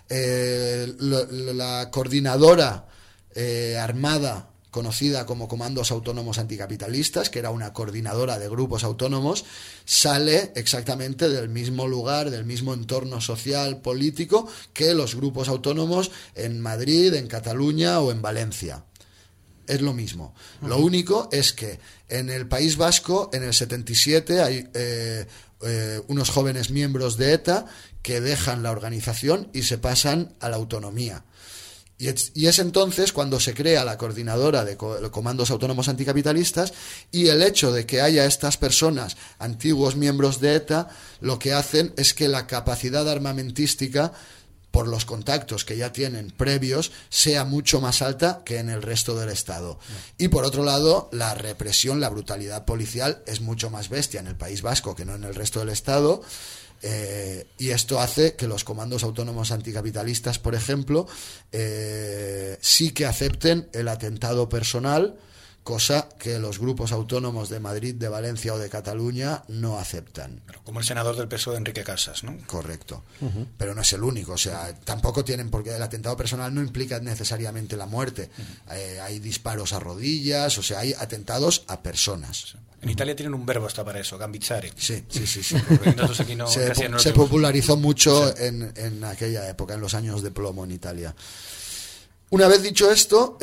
S6: la coordinadora armada conocida como Comandos Autónomos Anticapitalistas, que era una coordinadora de grupos autónomos, sale exactamente del mismo lugar, del mismo entorno social, político, que los grupos autónomos en Madrid, en Cataluña o en Valencia. Es lo mismo. Lo único es que en el País Vasco, en el 77, hay unos jóvenes miembros de ETA que dejan la organización y se pasan a la autonomía. Y es entonces cuando se crea la coordinadora de Comandos Autónomos Anticapitalistas, y el hecho de que haya estas personas, antiguos miembros de ETA, lo que hacen es que la capacidad armamentística, por los contactos que ya tienen previos, sea mucho más alta que en el resto del Estado. Y por otro lado, la represión, la brutalidad policial es mucho más bestia en el País Vasco que no en el resto del Estado. Y esto hace que los comandos autónomos anticapitalistas, por ejemplo, sí que acepten el atentado personal cosa que los grupos autónomos de Madrid, de Valencia o de Cataluña no aceptan.
S3: Como el senador del PSOE, Enrique Casas, ¿no?
S6: Correcto. Pero no es el único, o sea, tampoco tienen, porque el atentado personal no implica necesariamente la muerte. Hay disparos a rodillas, o sea, hay atentados a personas.
S3: En Italia tienen un verbo hasta para eso, gambizzare.
S6: Sí.
S3: Nosotros aquí no,
S6: se popularizó mucho en aquella época, en los años de plomo en Italia. Una vez dicho esto,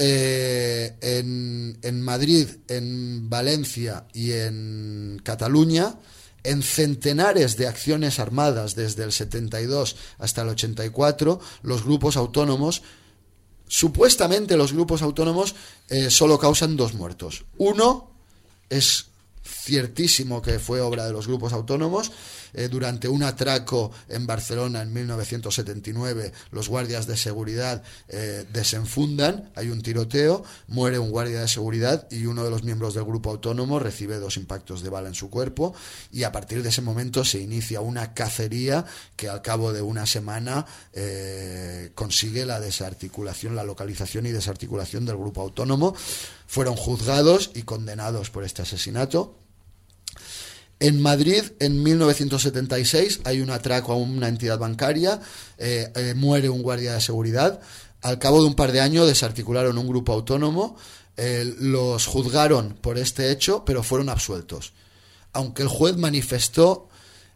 S6: en Madrid, en Valencia y en Cataluña, en centenares de acciones armadas desde el 72 hasta el 84, los grupos autónomos, supuestamente los grupos autónomos, solo causan 2 muertos. Uno es ciertísimo que fue obra de los grupos autónomos. Durante un atraco en Barcelona en 1979, los guardias de seguridad desenfundan, hay un tiroteo, muere un guardia de seguridad y uno de los miembros del grupo autónomo recibe 2 impactos de bala en su cuerpo, y a partir de ese momento se inicia una cacería que al cabo de una semana consigue la desarticulación, la localización y desarticulación del grupo autónomo. Fueron juzgados y condenados por este asesinato. En Madrid, en 1976, hay un atraco a una entidad bancaria, muere un guardia de seguridad. Al cabo de un par de años desarticularon un grupo autónomo, los juzgaron por este hecho, pero fueron absueltos. Aunque el juez manifestó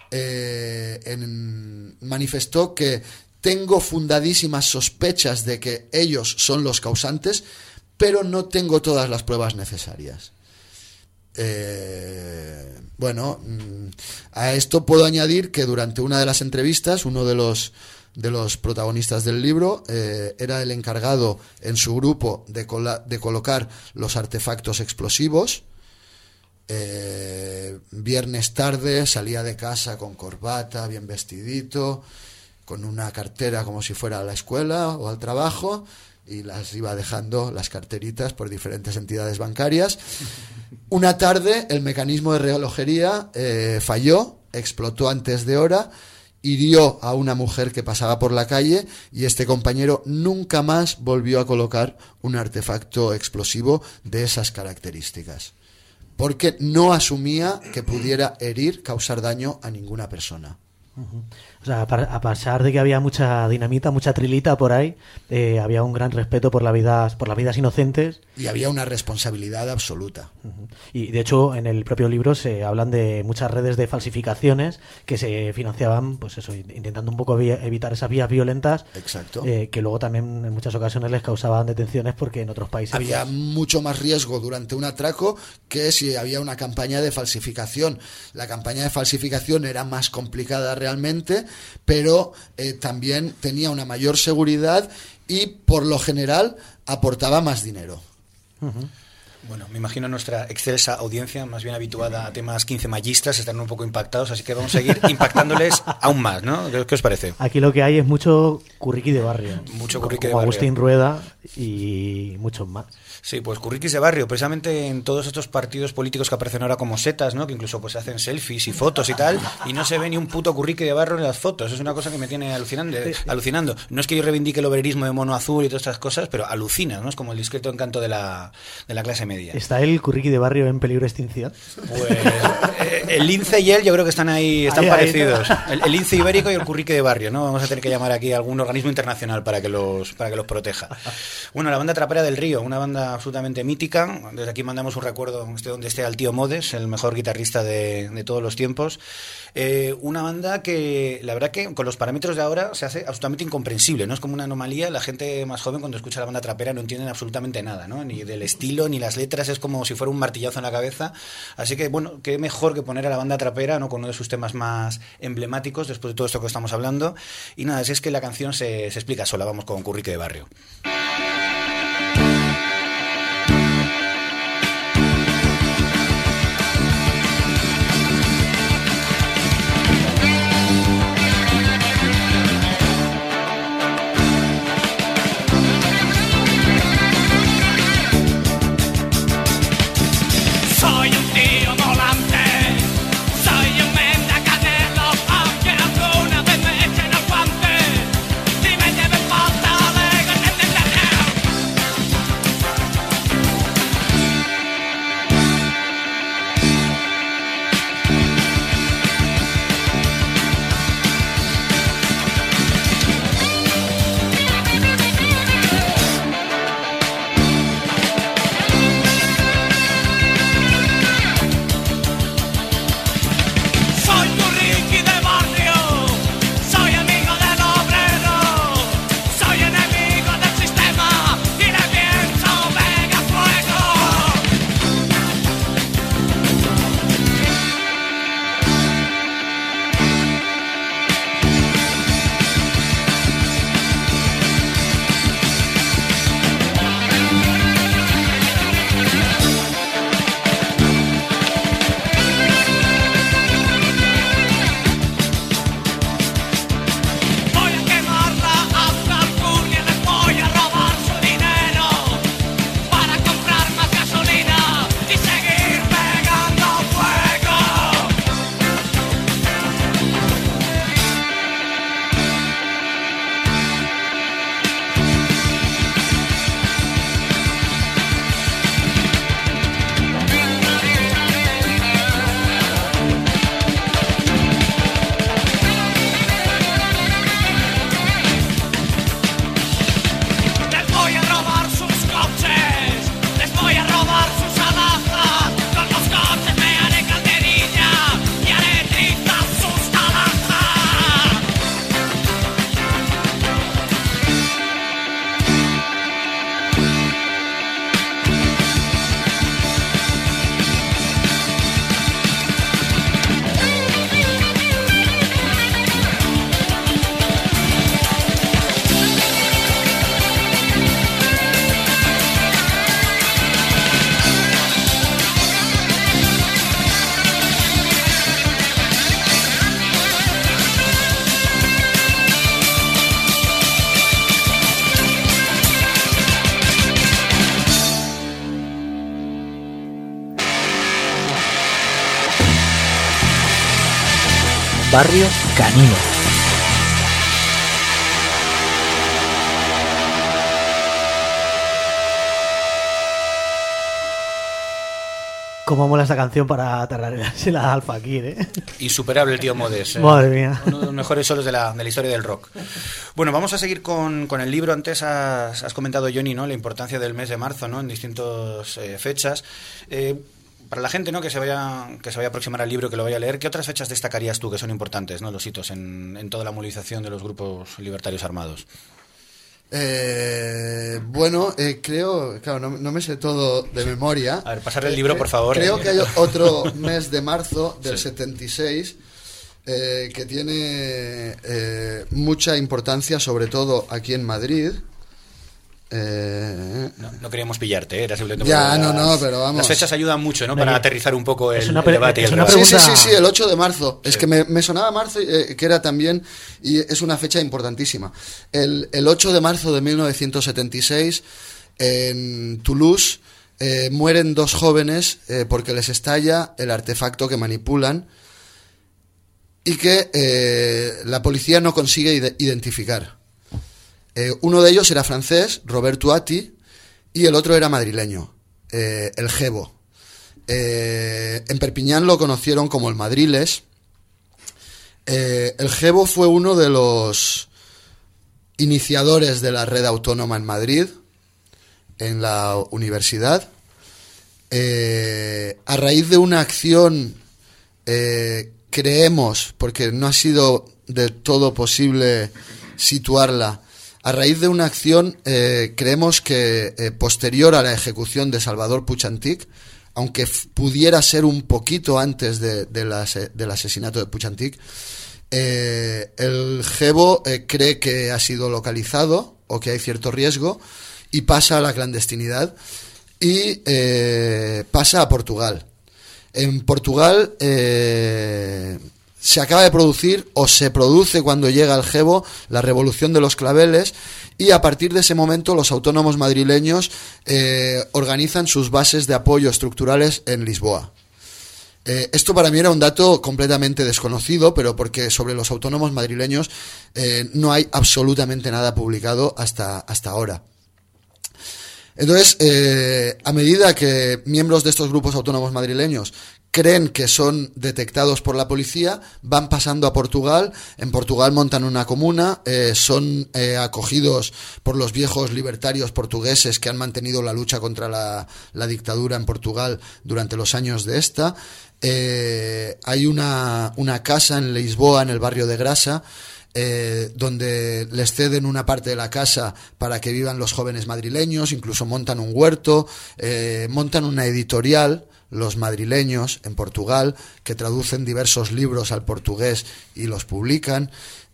S6: que tengo fundadísimas sospechas de que ellos son los causantes, pero no tengo todas las pruebas necesarias. A esto puedo añadir que durante una de las entrevistas, uno de los protagonistas del libro era el encargado en su grupo de colocar los artefactos explosivos. Viernes tarde salía de casa con corbata, bien vestidito, con una cartera como si fuera a la escuela o al trabajo, y las iba dejando, las carteritas, por diferentes entidades bancarias. Una tarde el mecanismo de relojería falló, explotó antes de hora, hirió a una mujer que pasaba por la calle, y este compañero nunca más volvió a colocar un artefacto explosivo de esas características, porque no asumía que pudiera herir, causar daño a ninguna persona.
S2: O sea, a pesar de que había mucha dinamita, mucha trilita por ahí, había un gran respeto por las vidas inocentes.
S6: Y había una responsabilidad absoluta.
S2: Y de hecho, en el propio libro se hablan de muchas redes de falsificaciones que se financiaban, pues eso, intentando un poco evitar esas vías violentas.
S6: Exacto.
S2: Que luego también en muchas ocasiones les causaban detenciones, porque en otros países
S6: había mucho más riesgo durante un atraco que si había una campaña de falsificación. La campaña de falsificación era más complicada realmente, pero también tenía una mayor seguridad y por lo general aportaba más dinero.
S3: Bueno, me imagino nuestra excelsa audiencia, más bien habituada a temas quincemallistas, están un poco impactados, así que vamos a seguir impactándoles aún más, ¿no? ¿Qué os parece?
S2: Aquí lo que hay es mucho curriqui de barrio.
S3: Mucho curriqui de
S2: barrio.
S3: Agustín
S2: Rueda y muchos más.
S3: Sí, pues curriquis de barrio, precisamente en todos estos partidos políticos que aparecen ahora como setas, ¿no? Que incluso pues hacen selfies y fotos y tal, y no se ve ni un puto curriqui de barrio en las fotos. Es una cosa que me tiene alucinando. No es que yo reivindique el obrerismo de mono azul y todas estas cosas, pero alucina, ¿no? Es como el discreto encanto de la clase media.
S2: ¿Está el curriqui de barrio en peligro de extinción?
S3: Pues el lince y él yo creo que están parecidos. El lince ibérico y el curriqui de barrio, ¿no? Vamos a tener que llamar aquí a algún organismo internacional para que los proteja. Bueno, la banda Trapera del Río, una banda absolutamente mítica. Desde aquí mandamos un recuerdo donde esté al tío Modes, el mejor guitarrista de todos los tiempos. Una banda que la verdad que con los parámetros de ahora se hace absolutamente incomprensible, ¿no? Es como una anomalía. La gente más joven cuando escucha la banda Trapera no entienden absolutamente nada, ¿no? Ni del estilo ni las letras, es como si fuera un martillazo en la cabeza. Así que bueno, qué mejor que poner a la banda Trapera, ¿no? Con uno de sus temas más emblemáticos después de todo esto que estamos hablando. Y nada, es que la canción se explica sola. Vamos con Currique de Barrio.
S9: Dime, debe falta, le
S11: Barrio Canino.
S2: Cómo mola esta canción para tararearse la Al Fakir, ¿eh?
S3: Insuperable el tío Modes.
S2: Madre mía.
S3: Uno de los mejores solos de la historia del rock. Bueno, vamos a seguir con el libro. Antes has comentado, Johnny, ¿no?, la importancia del mes de marzo, ¿no?, en distintas fechas. Para la gente, ¿no?, que se vaya a aproximar al libro, que lo vaya a leer, ¿qué otras fechas destacarías tú que son importantes, ¿no?, los hitos en toda la movilización de los grupos libertarios armados?
S6: Bueno, creo, claro, no me sé todo de memoria.
S3: A ver, pasarle el libro, por favor.
S6: Creo que hay otro mes de marzo del 76 que tiene mucha importancia, sobre todo aquí en Madrid.
S3: No queríamos pillarte, era simplemente
S6: ya, pero vamos.
S3: Las fechas ayudan mucho, ¿no?, para aterrizar un poco el debate y el
S6: debate. Sí, el 8 de marzo. Sí. Es que me sonaba marzo, que era también, y es una fecha importantísima. El 8 de marzo de 1976, en Toulouse, mueren 2 jóvenes porque les estalla el artefacto que manipulan y que la policía no consigue identificar. Uno de ellos era francés, Roberto Atti, y el otro era madrileño, el Gebo. En Perpiñán lo conocieron como el Madriles. El Gebo fue uno de los iniciadores de la red autónoma en Madrid, en la universidad. A raíz de una acción, creemos, porque no ha sido del todo posible situarla, a raíz de una acción, creemos que posterior a la ejecución de Salvador Puig Antich, aunque pudiera ser un poquito antes del asesinato de Puig Antich, el Gebo cree que ha sido localizado o que hay cierto riesgo y pasa a la clandestinidad y pasa a Portugal. En Portugal se acaba de producir, o se produce cuando llega el Gebo, la Revolución de los Claveles, y a partir de ese momento los autónomos madrileños organizan sus bases de apoyo estructurales en Lisboa. Esto para mí era un dato completamente desconocido, pero porque sobre los autónomos madrileños no hay absolutamente nada publicado hasta ahora. Entonces, a medida que miembros de estos grupos autónomos madrileños creen que son detectados por la policía, van pasando a Portugal. En Portugal montan una comuna, son acogidos por los viejos libertarios portugueses que han mantenido la lucha contra la dictadura en Portugal durante los años de esta. Hay una casa en Lisboa, en el barrio de Grasa, donde les ceden una parte de la casa para que vivan los jóvenes madrileños, incluso montan un huerto, montan una editorial, los madrileños, en Portugal, que traducen diversos libros al portugués y los publican,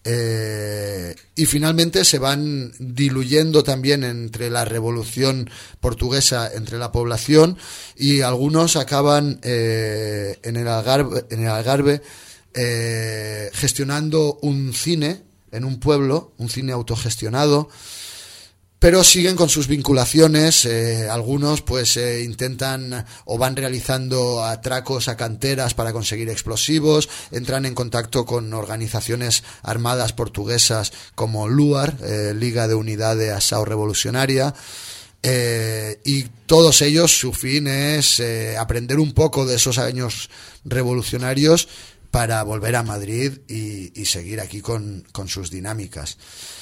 S6: y finalmente se van diluyendo también entre la revolución portuguesa, entre la población, y algunos acaban en el Algarve gestionando un cine en un pueblo, un cine autogestionado, pero siguen con sus vinculaciones. Algunos pues intentan o van realizando atracos a canteras para conseguir explosivos, entran en contacto con organizaciones armadas portuguesas como LUAR, Liga de Unidad de Asao Revolucionaria, y todos ellos, su fin es aprender un poco de esos años revolucionarios para volver a Madrid y seguir aquí con sus dinámicas.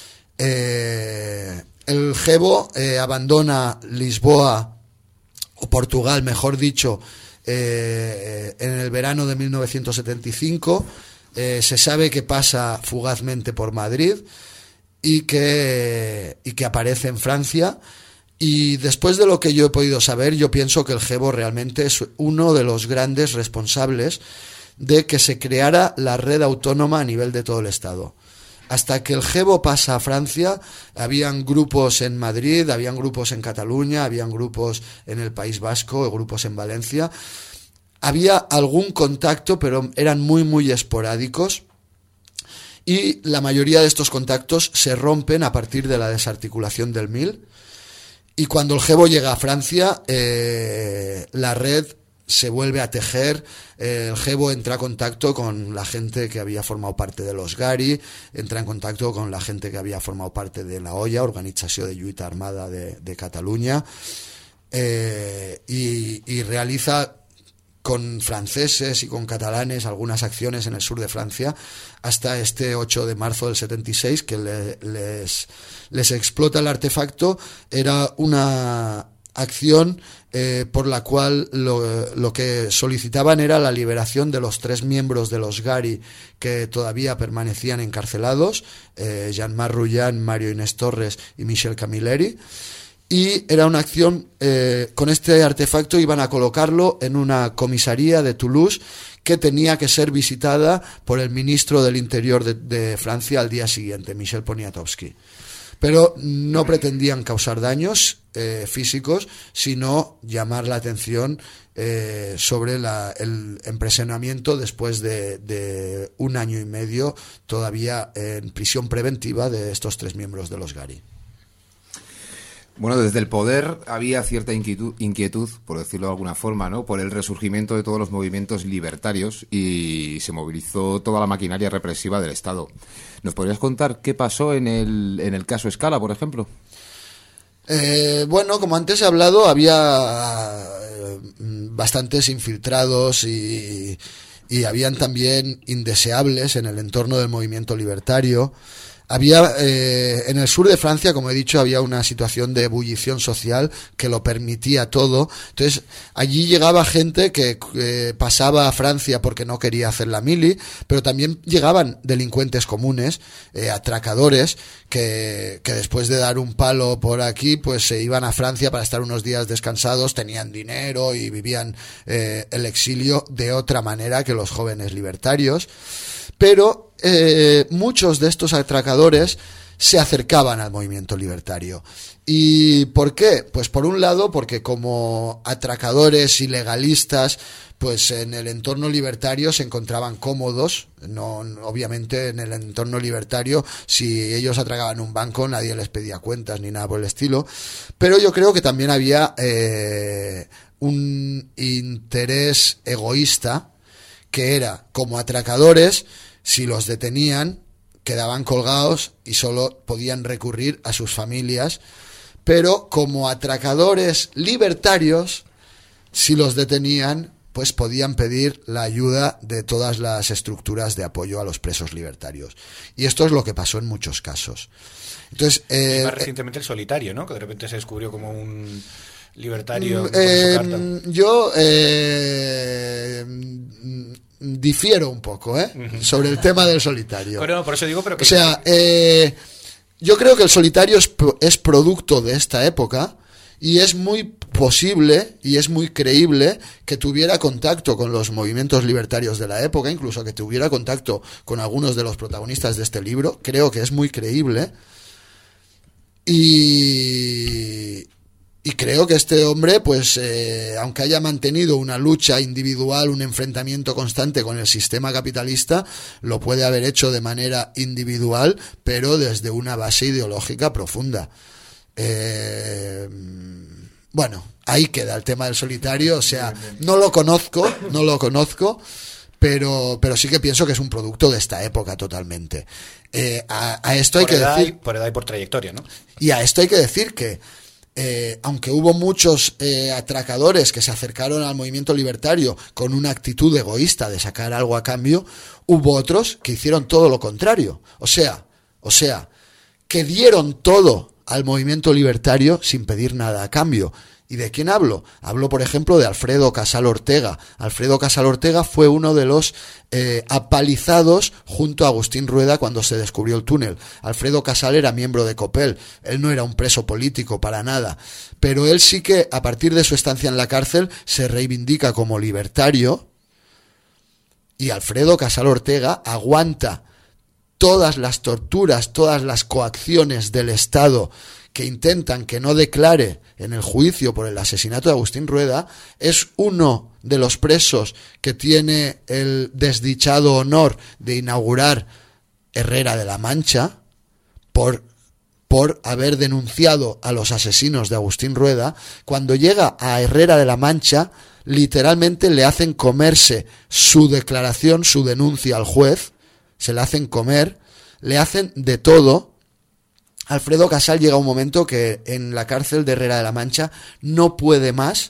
S6: El Gebo abandona Lisboa, o Portugal, mejor dicho, en el verano de 1975. Se sabe que pasa fugazmente por Madrid y que aparece en Francia. Y después de lo que yo he podido saber, yo pienso que el Gebo realmente es uno de los grandes responsables de que se creara la red autónoma a nivel de todo el Estado. Hasta que el Gebo pasa a Francia, habían grupos en Madrid, habían grupos en Cataluña, habían grupos en el País Vasco, grupos en Valencia. Había algún contacto, pero eran muy, muy esporádicos. Y la mayoría de estos contactos se rompen a partir de la desarticulación del MIL. Y cuando el Gebo llega a Francia, la red se vuelve a tejer. El Gebo entra en contacto con la gente que había formado parte de los Gari, entra en contacto con la gente que había formado parte de la OIA, Organització de Lluita Armada de Cataluña, y realiza con franceses y con catalanes algunas acciones en el sur de Francia hasta este 8 de marzo del 76, que les explota el artefacto. Era una acción por la cual lo que solicitaban era la liberación de los 3 miembros de los Gari que todavía permanecían encarcelados, Jean-Marc Rullan, Mario Inés Torres y Michel Camilleri. Y era una acción, con este artefacto iban a colocarlo en una comisaría de Toulouse que tenía que ser visitada por el ministro del Interior de Francia al día siguiente, Michel Poniatowski. Pero no pretendían causar daños físicos, sino llamar la atención sobre el empresonamiento después de 1 año y medio todavía en prisión preventiva de estos 3 miembros de los Gari.
S8: Bueno, desde el poder había cierta inquietud, por decirlo de alguna forma, ¿no?, por el resurgimiento de todos los movimientos libertarios, y se movilizó toda la maquinaria represiva del Estado. ¿Nos podrías contar qué pasó en el caso Scala, por ejemplo?
S6: Bueno, como antes he hablado, había bastantes infiltrados y habían también indeseables en el entorno del movimiento libertario. Había en el sur de Francia, como he dicho, había una situación de ebullición social que lo permitía todo. Entonces, allí llegaba gente que pasaba a Francia porque no quería hacer la mili, pero también llegaban delincuentes comunes, atracadores, que después de dar un palo por aquí, pues se iban a Francia para estar unos días descansados, tenían dinero y vivían el exilio de otra manera que los jóvenes libertarios. Pero muchos de estos atracadores se acercaban al movimiento libertario. ¿Y por qué? Pues por un lado porque como atracadores ilegalistas, pues en el entorno libertario se encontraban cómodos. No, obviamente en el entorno libertario, si ellos atracaban un banco, nadie les pedía cuentas ni nada por el estilo. Pero yo creo que también había un interés egoísta, que era, como atracadores, si los detenían, quedaban colgados y solo podían recurrir a sus familias, pero como atracadores libertarios, si los detenían, pues podían pedir la ayuda de todas las estructuras de apoyo a los presos libertarios. Y esto es lo que pasó en muchos casos. Entonces,
S3: y más recientemente el Solitario, ¿no?, que de repente se descubrió como un libertario con su carta.
S6: Yo difiero un poco sobre el tema del Solitario.
S3: Pero no, por eso digo, pero que...
S6: O sea, yo creo que el Solitario es producto de esta época, y es muy posible y es muy creíble que tuviera contacto con los movimientos libertarios de la época, incluso que tuviera contacto con algunos de los protagonistas de este libro. Creo que es muy creíble. Y creo que este hombre, pues, aunque haya mantenido una lucha individual, un enfrentamiento constante con el sistema capitalista, lo puede haber hecho de manera individual, pero desde una base ideológica profunda. Bueno, ahí queda el tema del Solitario. O sea, no lo conozco, pero sí que pienso que es un producto de esta época totalmente. A esto hay que decir...
S3: Por edad y por trayectoria, ¿no?
S6: Y a esto hay que decir que aunque hubo muchos atracadores que se acercaron al movimiento libertario con una actitud egoísta de sacar algo a cambio, hubo otros que hicieron todo lo contrario. O sea, que dieron todo al movimiento libertario sin pedir nada a cambio. ¿Y de quién hablo? Hablo, por ejemplo, de Alfredo Casal Ortega. Alfredo Casal Ortega fue uno de los apalizados junto a Agustín Rueda cuando se descubrió el túnel. Alfredo Casal era miembro de COPEL. Él no era un preso político para nada. Pero él sí que, a partir de su estancia en la cárcel, se reivindica como libertario. Y Alfredo Casal Ortega aguanta todas las torturas, todas las coacciones del Estado que intentan que no declare en el juicio por el asesinato de Agustín Rueda. Es uno de los presos que tiene el desdichado honor de inaugurar Herrera de la Mancha por por haber denunciado a los asesinos de Agustín Rueda, cuando llega a Herrera de la Mancha, literalmente le hacen comerse su declaración, su denuncia al juez, se la hacen comer, le hacen de todo. Alfredo Casal llega un momento que en la cárcel de Herrera de la Mancha no puede más,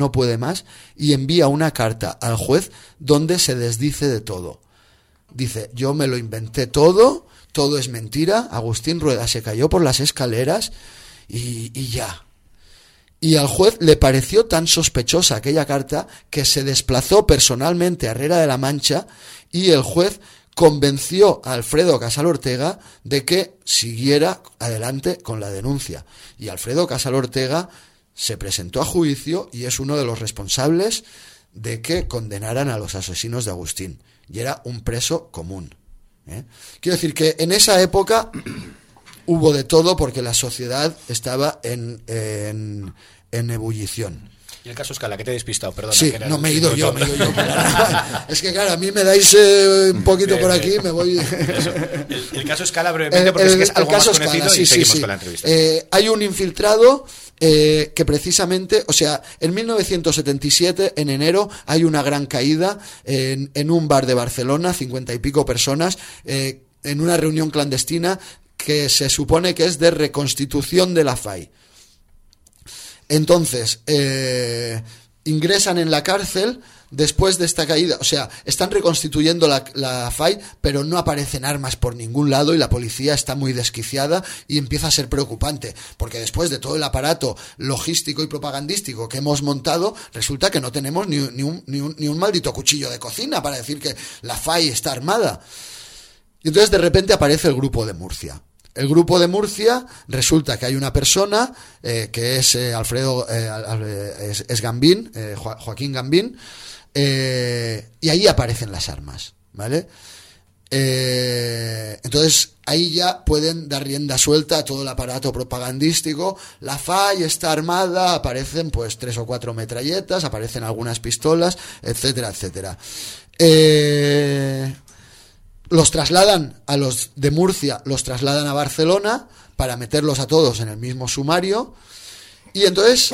S6: y envía una carta al juez donde se desdice de todo. Dice, yo me lo inventé todo es mentira, Agustín Rueda se cayó por las escaleras y ya. Y al juez le pareció tan sospechosa aquella carta que se desplazó personalmente a Herrera de la Mancha y el juez convenció a Alfredo Casal Ortega de que siguiera adelante con la denuncia. Y Alfredo Casal Ortega se presentó a juicio y es uno de los responsables de que condenaran a los asesinos de Agustín. Y era un preso común. Quiero decir que en esa época hubo de todo porque la sociedad estaba en ebullición.
S3: Y el caso Escala, que te he despistado, perdona.
S6: Sí,
S3: que
S6: no, me he ido yo. Es que claro, a mí me dais un poquito por aquí, me voy...
S3: El caso Escala brevemente, porque es que es algo más conocido y seguimos con la entrevista.
S6: Hay un infiltrado que precisamente, o sea, en 1977, en enero, hay una gran caída en un bar de Barcelona, 50 y pico personas, en una reunión clandestina que se supone que es de reconstitución de la FAI. Entonces, ingresan en la cárcel después de esta caída, o sea, están reconstituyendo la FAI, pero no aparecen armas por ningún lado y la policía está muy desquiciada y empieza a ser preocupante, porque después de todo el aparato logístico y propagandístico que hemos montado, resulta que no tenemos ni un maldito cuchillo de cocina para decir que la FAI está armada. Y entonces de repente aparece el Grupo de Murcia. El Grupo de Murcia, resulta que hay una persona que es es Gambín, Joaquín Gambín, y ahí aparecen las armas, ¿vale? Entonces ahí ya pueden dar rienda suelta a todo el aparato propagandístico. La FAI está armada, aparecen pues 3 o 4 metralletas, aparecen algunas pistolas, etcétera, etcétera. Los trasladan a los de Murcia, los trasladan a Barcelona para meterlos a todos en el mismo sumario. Y entonces,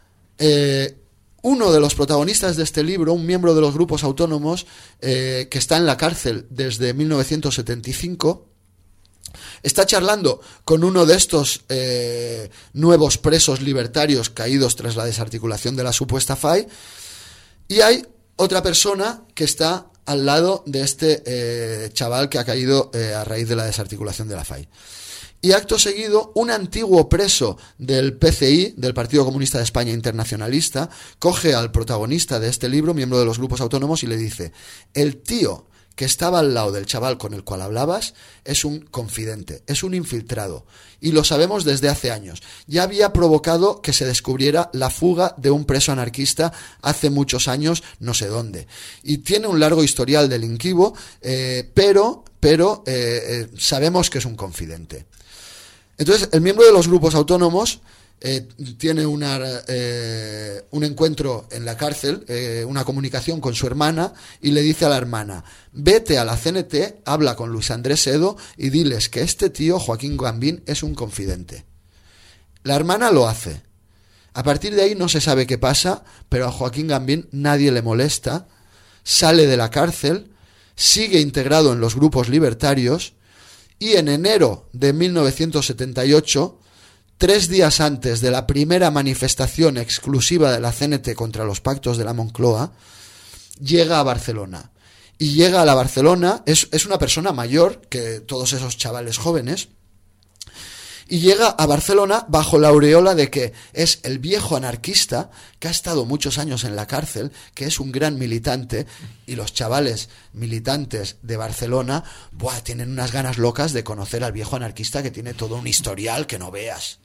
S6: uno de los protagonistas de este libro, un miembro de los grupos autónomos, que está en la cárcel desde 1975, está charlando con uno de estos nuevos presos libertarios caídos tras la desarticulación de la supuesta FAI. Y hay otra persona que está al lado de este chaval que ha caído a raíz de la desarticulación de la FAI. Y acto seguido, un antiguo preso del PCI, del Partido Comunista de España Internacionalista, coge al protagonista de este libro, miembro de los grupos autónomos, y le dice: el tío que estaba al lado del chaval con el cual hablabas es un confidente, es un infiltrado, y lo sabemos desde hace años. Ya había provocado que se descubriera la fuga de un preso anarquista hace muchos años, no sé dónde, y tiene un largo historial delictivo, pero sabemos que es un confidente. Entonces, el miembro de los grupos autónomos tiene un encuentro en la cárcel, una comunicación con su hermana, y le dice a la hermana: vete a la CNT, habla con Luis Andrés Edo y diles que este tío, Joaquín Gambín, es un confidente. La hermana lo hace. A partir de ahí no se sabe qué pasa, pero a Joaquín Gambín nadie le molesta, sale de la cárcel, sigue integrado en los grupos libertarios, y en enero de 1978, 3 días antes de la primera manifestación exclusiva de la CNT contra los pactos de la Moncloa, llega a Barcelona. Y llega a la Barcelona, es una persona mayor que todos esos chavales jóvenes, y llega a Barcelona bajo la aureola de que es el viejo anarquista que ha estado muchos años en la cárcel, que es un gran militante, y los chavales militantes de Barcelona tienen unas ganas locas de conocer al viejo anarquista, que tiene todo un historial que no veas.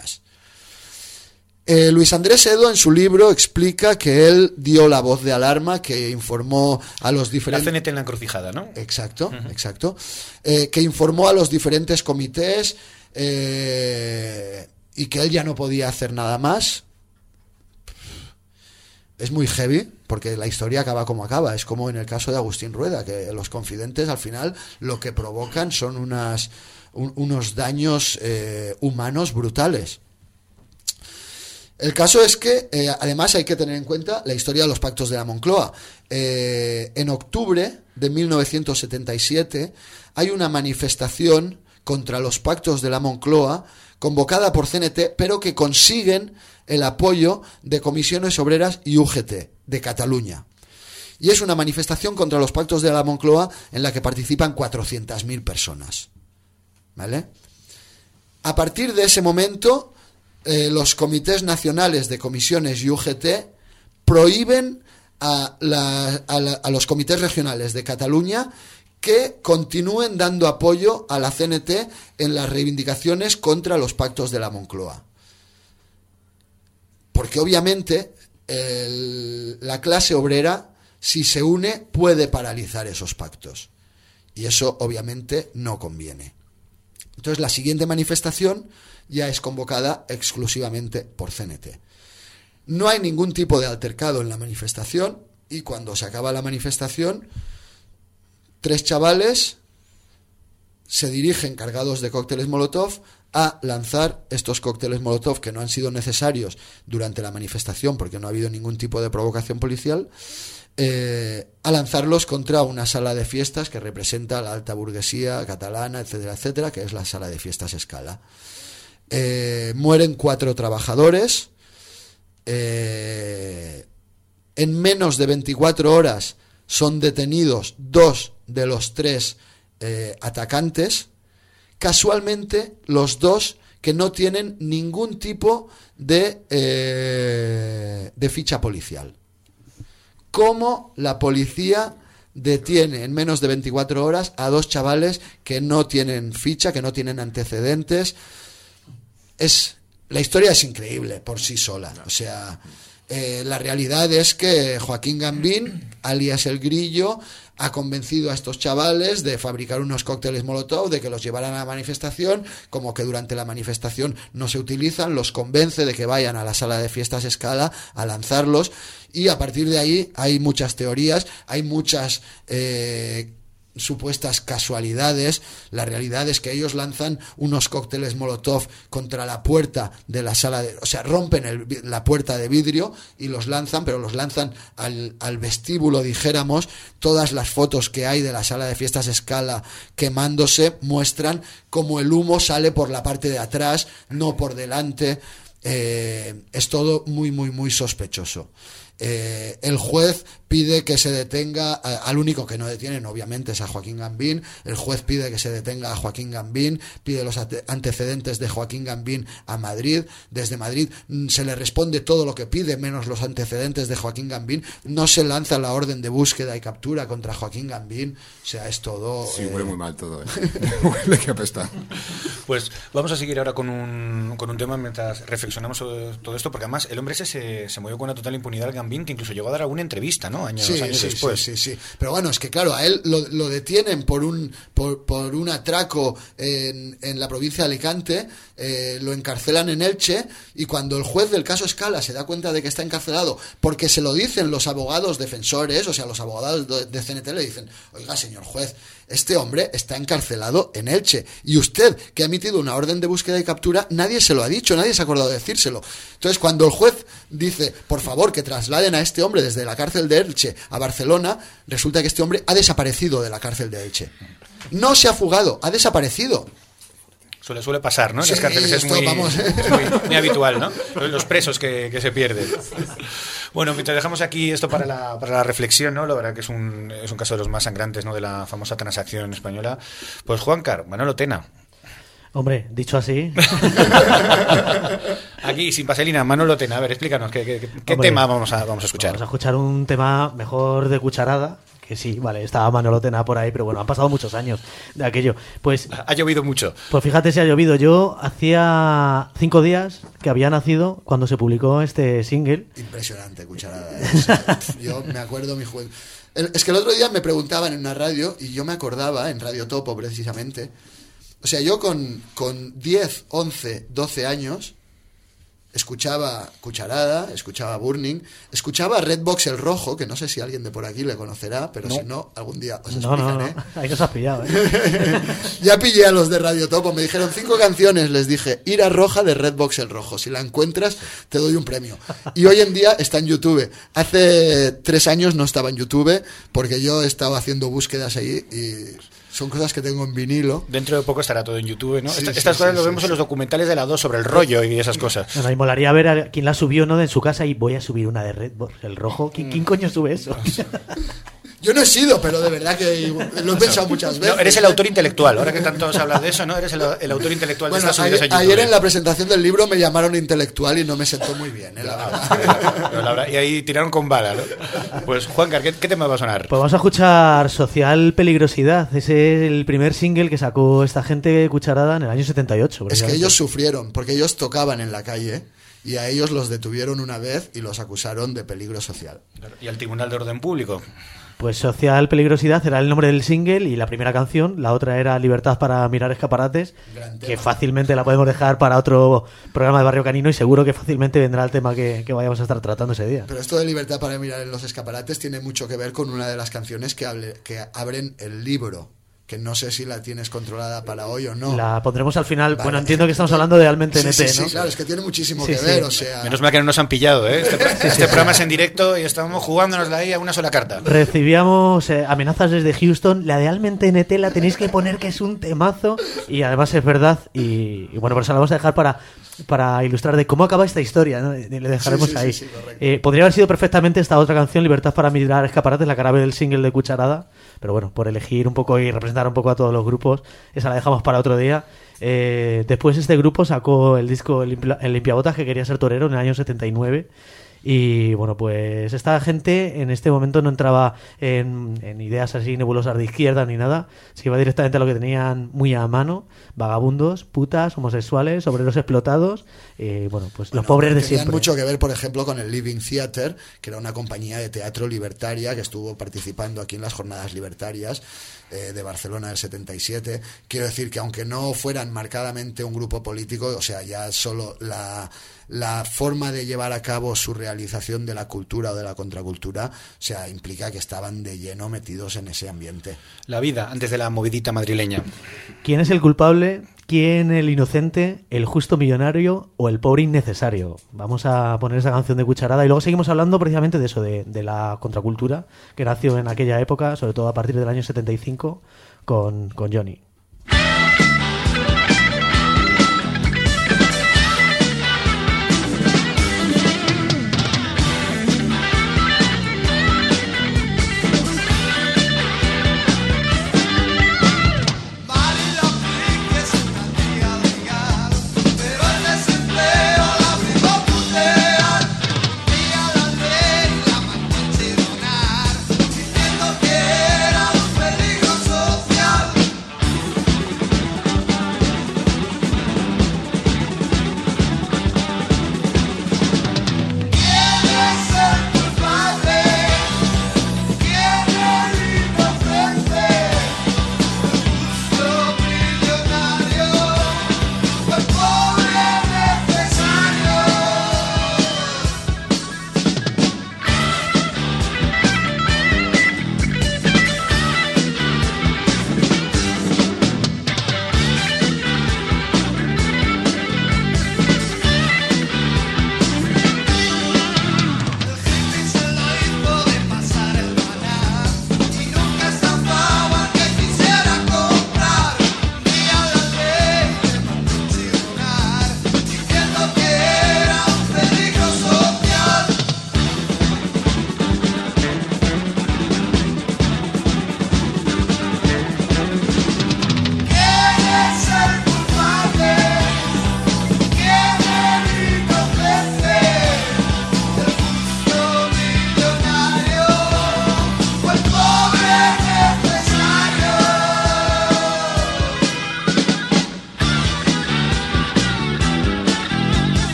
S6: Luis Andrés Edo en su libro explica que él dio la voz de alarma, que informó a los diferentes...
S3: La CNT en la encrucijada, ¿no?
S6: Exacto, exacto. Que informó a los diferentes comités, y que él ya no podía hacer nada más. es muy heavy, porque la historia acaba como acaba. Es como en el caso de Agustín Rueda, que los confidentes al final lo que provocan son unos daños humanos brutales. El caso es que, además, hay que tener en cuenta la historia de los pactos de la Moncloa. En octubre de 1977 hay una manifestación contra los pactos de la Moncloa convocada por CNT, pero que consiguen el apoyo de Comisiones Obreras y UGT de Cataluña. Y es una manifestación contra los pactos de la Moncloa en la que participan 400.000 personas. ¿Vale? A partir de ese momento, los comités nacionales de comisiones y UGT prohíben a los comités regionales de Cataluña que continúen dando apoyo a la CNT en las reivindicaciones contra los pactos de la Moncloa. Porque obviamente la clase obrera, si se une, puede paralizar esos pactos. Y eso obviamente no conviene. Entonces la siguiente manifestación ya es convocada exclusivamente por CNT. No hay ningún tipo de altercado en la manifestación, y cuando se acaba la manifestación, 3 chavales se dirigen cargados de cócteles Molotov a lanzar estos cócteles Molotov, que no han sido necesarios durante la manifestación porque no ha habido ningún tipo de provocación policial, a lanzarlos contra una sala de fiestas que representa la alta burguesía catalana, etcétera, etcétera, que es la sala de fiestas Scala. Mueren 4 trabajadores. En menos de 24 horas son detenidos 2 de los 3 atacantes, casualmente los 2 que no tienen ningún tipo de ficha policial. ¿Cómo la policía detiene en menos de 24 horas a 2 chavales que no tienen ficha, que no tienen antecedentes? La historia es increíble por sí sola. O sea, la realidad es que Joaquín Gambín, alias El Grillo, ha convencido a estos chavales de fabricar unos cócteles Molotov, de que los llevaran a la manifestación, como que durante la manifestación no se utilizan, los convence de que vayan a la sala de fiestas Scala a lanzarlos, y a partir de ahí hay muchas teorías, hay muchas supuestas casualidades. La realidad es que ellos lanzan unos cócteles Molotov contra la puerta de la sala o sea, rompen la puerta de vidrio y los lanzan, pero los lanzan al vestíbulo, dijéramos. Todas las fotos que hay de la sala de fiestas Scala quemándose muestran cómo el humo sale por la parte de atrás, no por delante. Es todo muy, muy, muy sospechoso. El juez pide que se detenga al único que no detienen, obviamente, es a Joaquín Gambín. El juez pide que se detenga a Joaquín Gambín, pide los antecedentes de Joaquín Gambín a Madrid. Desde Madrid se le responde todo lo que pide, menos los antecedentes de Joaquín Gambín. No se lanza la orden de búsqueda y captura contra Joaquín Gambín. O sea, es todo...
S8: Sí, huele muy mal todo, huele que apesta.
S3: Pues vamos a seguir ahora con un tema mientras reflexionamos sobre todo esto, porque además el hombre ese se movió con una total impunidad, Gambín, que incluso llegó a dar alguna entrevista, ¿no? Años después.
S6: Sí. Pero bueno, es que claro, a él lo detienen por un atraco en la provincia de Alicante, lo encarcelan en Elche, y cuando el juez del caso Scala se da cuenta de que está encarcelado, porque se lo dicen los abogados defensores, o sea, los abogados de CNT le dicen: oiga, señor juez, este hombre está encarcelado en Elche, y usted, que ha emitido una orden de búsqueda y captura, nadie se lo ha dicho, nadie se ha acordado de decírselo. Entonces, cuando el juez dice, por favor, que trasladen a este hombre desde la cárcel de Elche a Barcelona, resulta que este hombre ha desaparecido de la cárcel de Elche. No se ha fugado, ha desaparecido.
S3: Suele pasar, ¿no? En
S6: Sí,
S3: las cárceles es muy habitual, ¿no? Los presos que se pierden. Bueno, mientras dejamos aquí esto para la reflexión, ¿no? La verdad que es un caso de los más sangrantes, ¿no? De la famosa transacción española. Pues Juancar, Manolo Tena.
S2: Hombre, dicho así...
S3: Aquí, sin vaselina, Manolo Tena. A ver, explícanos, ¿qué tema vamos a escuchar?
S2: Vamos a escuchar un tema mejor de cucharada. Que sí, vale, estaba Manolo Tena por ahí, pero bueno, han pasado muchos años de aquello. Pues
S3: ha llovido mucho.
S2: Pues fíjate si ha llovido. Yo hacía 5 días que había nacido cuando se publicó este single.
S6: Impresionante, cucharada. Yo me acuerdo mi juego. Es que el otro día me preguntaban en una radio y yo me acordaba, en Radio Topo precisamente. O sea, yo con 10, 11, 12 años escuchaba Cucharada, escuchaba Burning, escuchaba Redbox el Rojo, que no sé si alguien de por aquí le conocerá, pero si no, algún día os explicaré.
S2: No. Ahí que os has pillado, ¿eh?
S6: Ya pillé a los de Radio Topo, me dijeron 5 canciones, les dije, Ira Roja de Redbox el Rojo, si la encuentras te doy un premio. Y hoy en día está en YouTube. Hace 3 años no estaba en YouTube, porque yo estaba haciendo búsquedas ahí y... son cosas que tengo en vinilo.
S3: Dentro de poco estará todo en YouTube, ¿no?
S6: Sí,
S3: Estas cosas lo vemos en los documentales de la 2 sobre el rollo y esas cosas.
S2: Me molaría ver a quién la subió, ¿no? De su casa y voy a subir una de Redbox, el Rojo. ¿Quién coño sube eso?
S6: Yo no he sido, pero de verdad que lo he pensado muchas veces.
S3: No, eres el autor intelectual, ahora que tanto se habla de eso, ¿no? Eres el autor intelectual de estas subidas a YouTube.
S6: Ayer en la presentación del libro me llamaron intelectual y no me sentó muy bien, la verdad.
S3: Y ahí tiraron con bala, ¿no? Pues, Juancar, ¿qué tema va a sonar?
S2: Pues vamos a escuchar Social Peligrosidad. Ese es el primer single que sacó esta gente Cucharada en el año 78.
S6: Es que ellos sufrieron, porque ellos tocaban en la calle y a ellos los detuvieron una vez y los acusaron de peligro social.
S3: ¿Y al Tribunal de Orden Público?
S2: Pues Social Peligrosidad era el nombre del single y la primera canción. La otra era Libertad para mirar escaparates, que fácilmente la podemos dejar para otro programa de Barrio Canino y seguro que fácilmente vendrá el tema que vayamos a estar tratando ese día.
S6: Pero esto de Libertad para mirar en los escaparates tiene mucho que ver con una de las canciones que abren el libro, que no sé si la tienes controlada para hoy o no.
S2: La pondremos al final.
S6: Vale.
S2: Bueno, entiendo que estamos hablando de Almente NT,
S6: sí,
S2: ¿no?
S6: Sí, claro, es que tiene muchísimo que ver, o sea...
S3: Menos mal que no nos han pillado, ¿eh? Este programa es en directo y estamos jugándonos ahí a una sola carta.
S2: Recibíamos amenazas desde Houston. La de Almente NT la tenéis que poner, que es un temazo y además es verdad. Y bueno, por eso la vamos a dejar para ilustrar de cómo acaba esta historia, ¿no? Y le dejaremos ahí.
S6: Sí,
S2: podría haber sido perfectamente esta otra canción, Libertad para mirar escaparates, la cara B del single de Cucharada, pero bueno, por elegir un poco y representar un poco a todos los grupos, esa la dejamos para otro día. Después este grupo sacó el disco El Limpiabotas, que quería ser torero, en el año 79. Y bueno, pues esta gente en este momento no entraba en ideas así nebulosas de izquierda ni nada, se iba directamente a lo que tenían muy a mano: vagabundos, putas, homosexuales, obreros explotados, pues los pobres de siempre.
S6: Tenían mucho que ver, por ejemplo, con el Living Theatre, que era una compañía de teatro libertaria que estuvo participando aquí en las jornadas libertarias de Barcelona del 77. Quiero decir que aunque no fueran marcadamente un grupo político, o sea, ya solo la forma de llevar a cabo su realización de la cultura o de la contracultura, o sea, implica que estaban de lleno metidos en ese ambiente.
S3: La vida antes de la movidita madrileña.
S2: ¿Quién es el culpable? ¿Quién el inocente? ¿El justo millonario o el pobre innecesario? Vamos a poner esa canción de Cucharada y luego seguimos hablando precisamente de eso, de la contracultura que nació en aquella época, sobre todo a partir del año 75 con Johnny.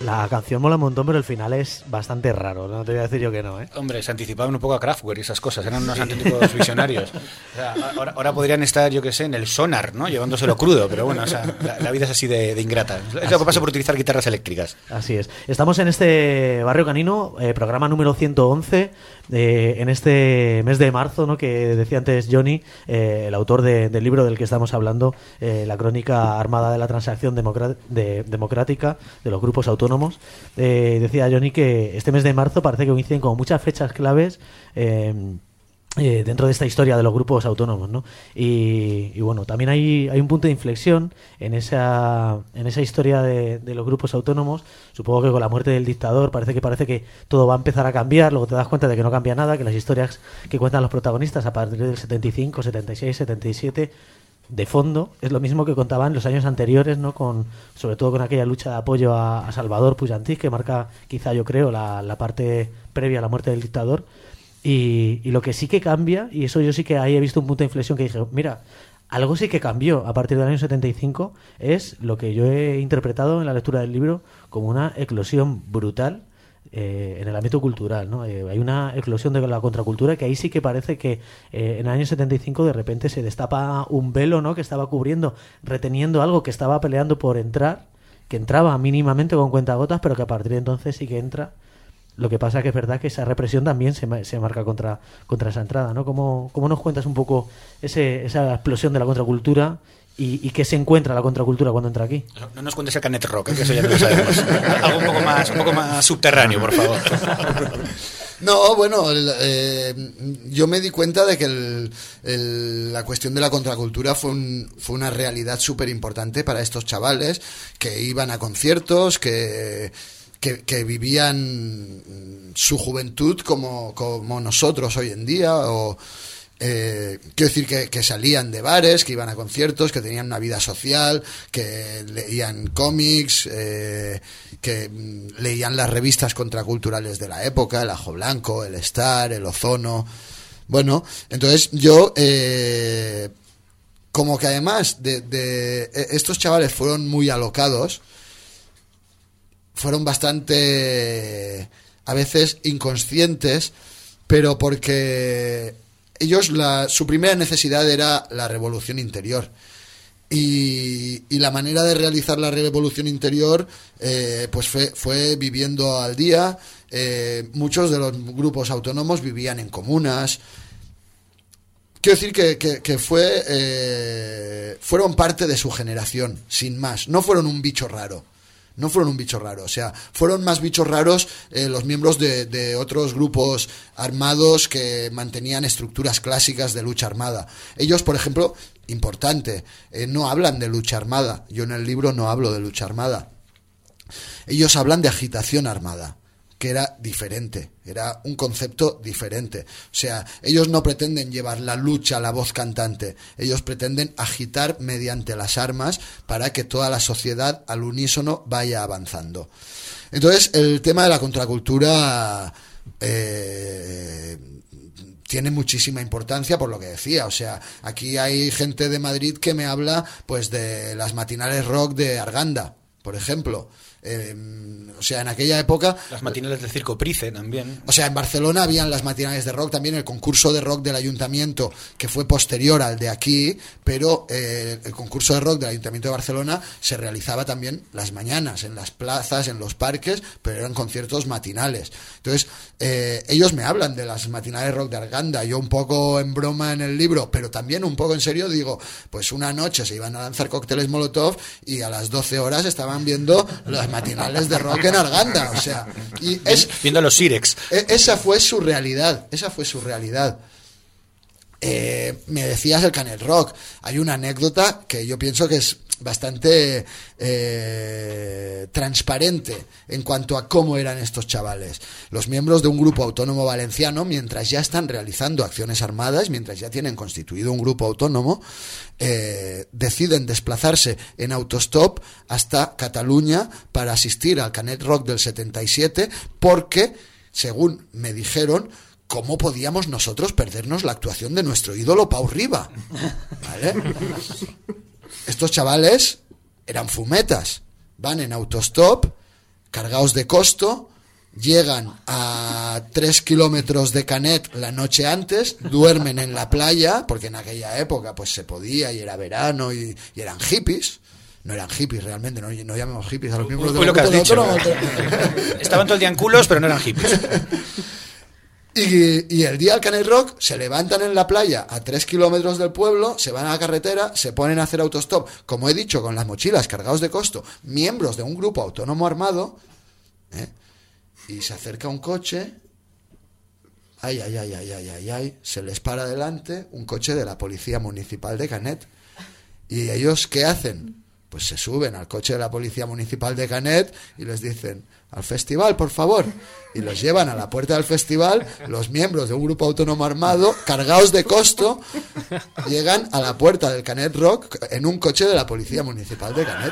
S2: La canción mola un montón, pero el final es bastante raro. No te voy a decir yo que no, ¿eh?
S3: Hombre, se anticipaban un poco a Kraftwerk y esas cosas. Eran unos auténticos visionarios. O sea, ahora podrían estar, yo qué sé, en el Sonar, ¿no? Llevándoselo crudo, pero bueno, o sea, la vida es así de ingrata. Es lo que pasa por utilizar guitarras eléctricas.
S2: Así es. Estamos en este Barrio Canino, programa número 111, en este mes de marzo, ¿no? Que decía antes Johnny, el autor del libro del que estamos hablando, la crónica armada de la transacción democrática de los grupos autónomos. Decía Johnny que este mes de marzo parece que coinciden como muchas fechas claves dentro de esta historia de los grupos autónomos, ¿no? Y bueno, también hay un punto de inflexión en esa historia de los grupos autónomos. Supongo que con la muerte del dictador parece que todo va a empezar a cambiar. Luego te das cuenta de que no cambia nada, que las historias que cuentan los protagonistas a partir del 75, 76, 77 de fondo es lo mismo que contaban los años anteriores, ¿no? Sobre todo con aquella lucha de apoyo a Salvador Puig-Antich, que marca quizá, yo creo, la parte previa a la muerte del dictador. Y lo que sí que cambia, y eso yo sí que ahí he visto un punto de inflexión que dije, mira, algo sí que cambió a partir del año 75, es lo que yo he interpretado en la lectura del libro como una eclosión brutal en el ámbito cultural, ¿no? Hay una eclosión de la contracultura que ahí sí que parece que en el año 75 de repente se destapa un velo, ¿no? Que estaba cubriendo, reteniendo algo que estaba peleando por entrar, que entraba mínimamente con cuentagotas, pero que a partir de entonces sí que entra. Lo que pasa que es verdad que esa represión también se marca contra esa entrada, ¿no? ¿Cómo nos cuentas un poco esa explosión de la contracultura y qué se encuentra la contracultura cuando entra aquí?
S3: No nos cuentes el Canet Rock, que eso ya no lo sabemos. Algo un poco más subterráneo, por favor.
S6: No, bueno, yo me di cuenta de que la cuestión de la contracultura fue una realidad súper importante para estos chavales que iban a conciertos, que vivían su juventud como nosotros hoy en día, o quiero decir que salían de bares, que iban a conciertos, que tenían una vida social, que leían cómics, que leían las revistas contraculturales de la época, el Ajo Blanco, el Star, el Ozono. Bueno, entonces yo como que además de estos chavales fueron muy alocados, fueron bastante, a veces, inconscientes, pero porque ellos, su primera necesidad era la revolución interior. Y la manera de realizar la revolución interior pues fue viviendo al día. Muchos de los grupos autónomos vivían en comunas. Quiero decir que fueron parte de su generación, sin más. No fueron un bicho raro. O sea, fueron más bichos raros los miembros de otros grupos armados que mantenían estructuras clásicas de lucha armada. Ellos, por ejemplo, importante, no hablan de lucha armada. Yo en el libro no hablo de lucha armada. Ellos hablan de agitación armada, que era diferente, era un concepto diferente. O sea, ellos no pretenden llevar la lucha a la voz cantante, ellos pretenden agitar mediante las armas para que toda la sociedad al unísono vaya avanzando. Entonces, el tema de la contracultura tiene muchísima importancia por lo que decía. O sea, aquí hay gente de Madrid que me habla pues de las matinales rock de Arganda, por ejemplo. O sea, en aquella época...
S3: Las matinales del Circo Price también.
S6: O sea, en Barcelona habían las matinales de rock, también el concurso de rock del ayuntamiento, que fue posterior al de aquí, pero el concurso de rock del Ayuntamiento de Barcelona se realizaba también las mañanas, en las plazas, en los parques, pero eran conciertos matinales. Entonces, ellos me hablan de las matinales rock de Arganda, yo un poco en broma en el libro, pero también un poco en serio digo, pues una noche se iban a lanzar cócteles Molotov y a las 12 horas estaban viendo las matinales de rock en Arganda, o sea, y
S3: viendo los Sirex.
S6: Esa fue su realidad. Me decías el Canet Rock. Hay una anécdota que yo pienso que es bastante transparente en cuanto a cómo eran estos chavales. Los miembros de un grupo autónomo valenciano, mientras ya están realizando acciones armadas, mientras ya tienen constituido un grupo autónomo, deciden desplazarse en autostop hasta Cataluña para asistir al Canet Rock del 77 porque, según me dijeron, ¿cómo podíamos nosotros perdernos la actuación de nuestro ídolo Pau Riba? ¿Vale? Estos chavales eran fumetas, van en autostop, cargados de costo, llegan a 3 kilómetros de Canet la noche antes, duermen en la playa, porque en aquella época pues se podía y era verano y eran hippies. No eran hippies realmente, no llamemos hippies a los miembros de
S3: lo que has dicho.
S6: Estaban
S3: todo el día en culos, pero no eran hippies.
S6: Y el día del Canet Rock se levantan en la playa a 3 kilómetros del pueblo, se van a la carretera, se ponen a hacer autostop, como he dicho, con las mochilas cargados de costo, miembros de un grupo autónomo armado, y se acerca un coche, se les para delante un coche de la Policía Municipal de Canet. ¿Y ellos qué hacen? Pues se suben al coche de la Policía Municipal de Canet y les dicen: al festival, por favor. Y los llevan a la puerta del festival. Los miembros de un grupo autónomo armado, cargados de costo, llegan a la puerta del Canet Rock en un coche de la Policía Municipal de Canet.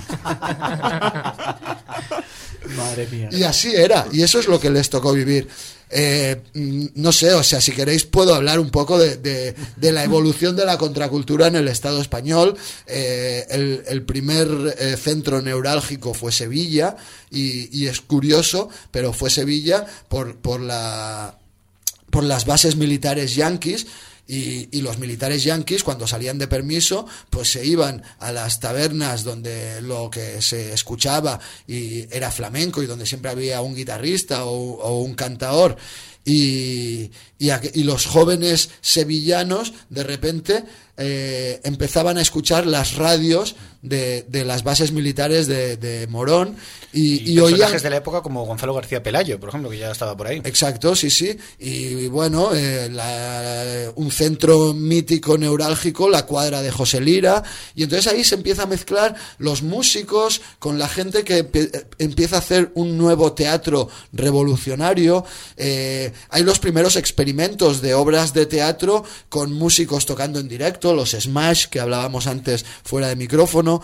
S2: Madre mía.
S6: Y así era, y eso es lo que les tocó vivir. No sé, o sea, si queréis puedo hablar un poco de la evolución de la contracultura en el Estado español. El primer centro neurálgico fue Sevilla, y es curioso, pero fue Sevilla por las bases militares yanquis. Y los militares yanquis, cuando salían de permiso, pues se iban a las tabernas donde lo que se escuchaba y era flamenco, y donde siempre había un guitarrista o un cantaor. Y los jóvenes sevillanos de repente empezaban a escuchar las radios de las bases militares de Morón y
S3: personajes
S6: oían
S3: de la época como Gonzalo García Pelayo, por ejemplo, que ya estaba por ahí.
S6: Exacto, sí. Y bueno, un centro mítico neurálgico, la cuadra de José Lira, y entonces ahí se empieza a mezclar los músicos con la gente que empieza a hacer un nuevo teatro revolucionario. Hay los primeros experimentos de obras de teatro con músicos tocando en directo, los Smash, que hablábamos antes fuera de micrófono,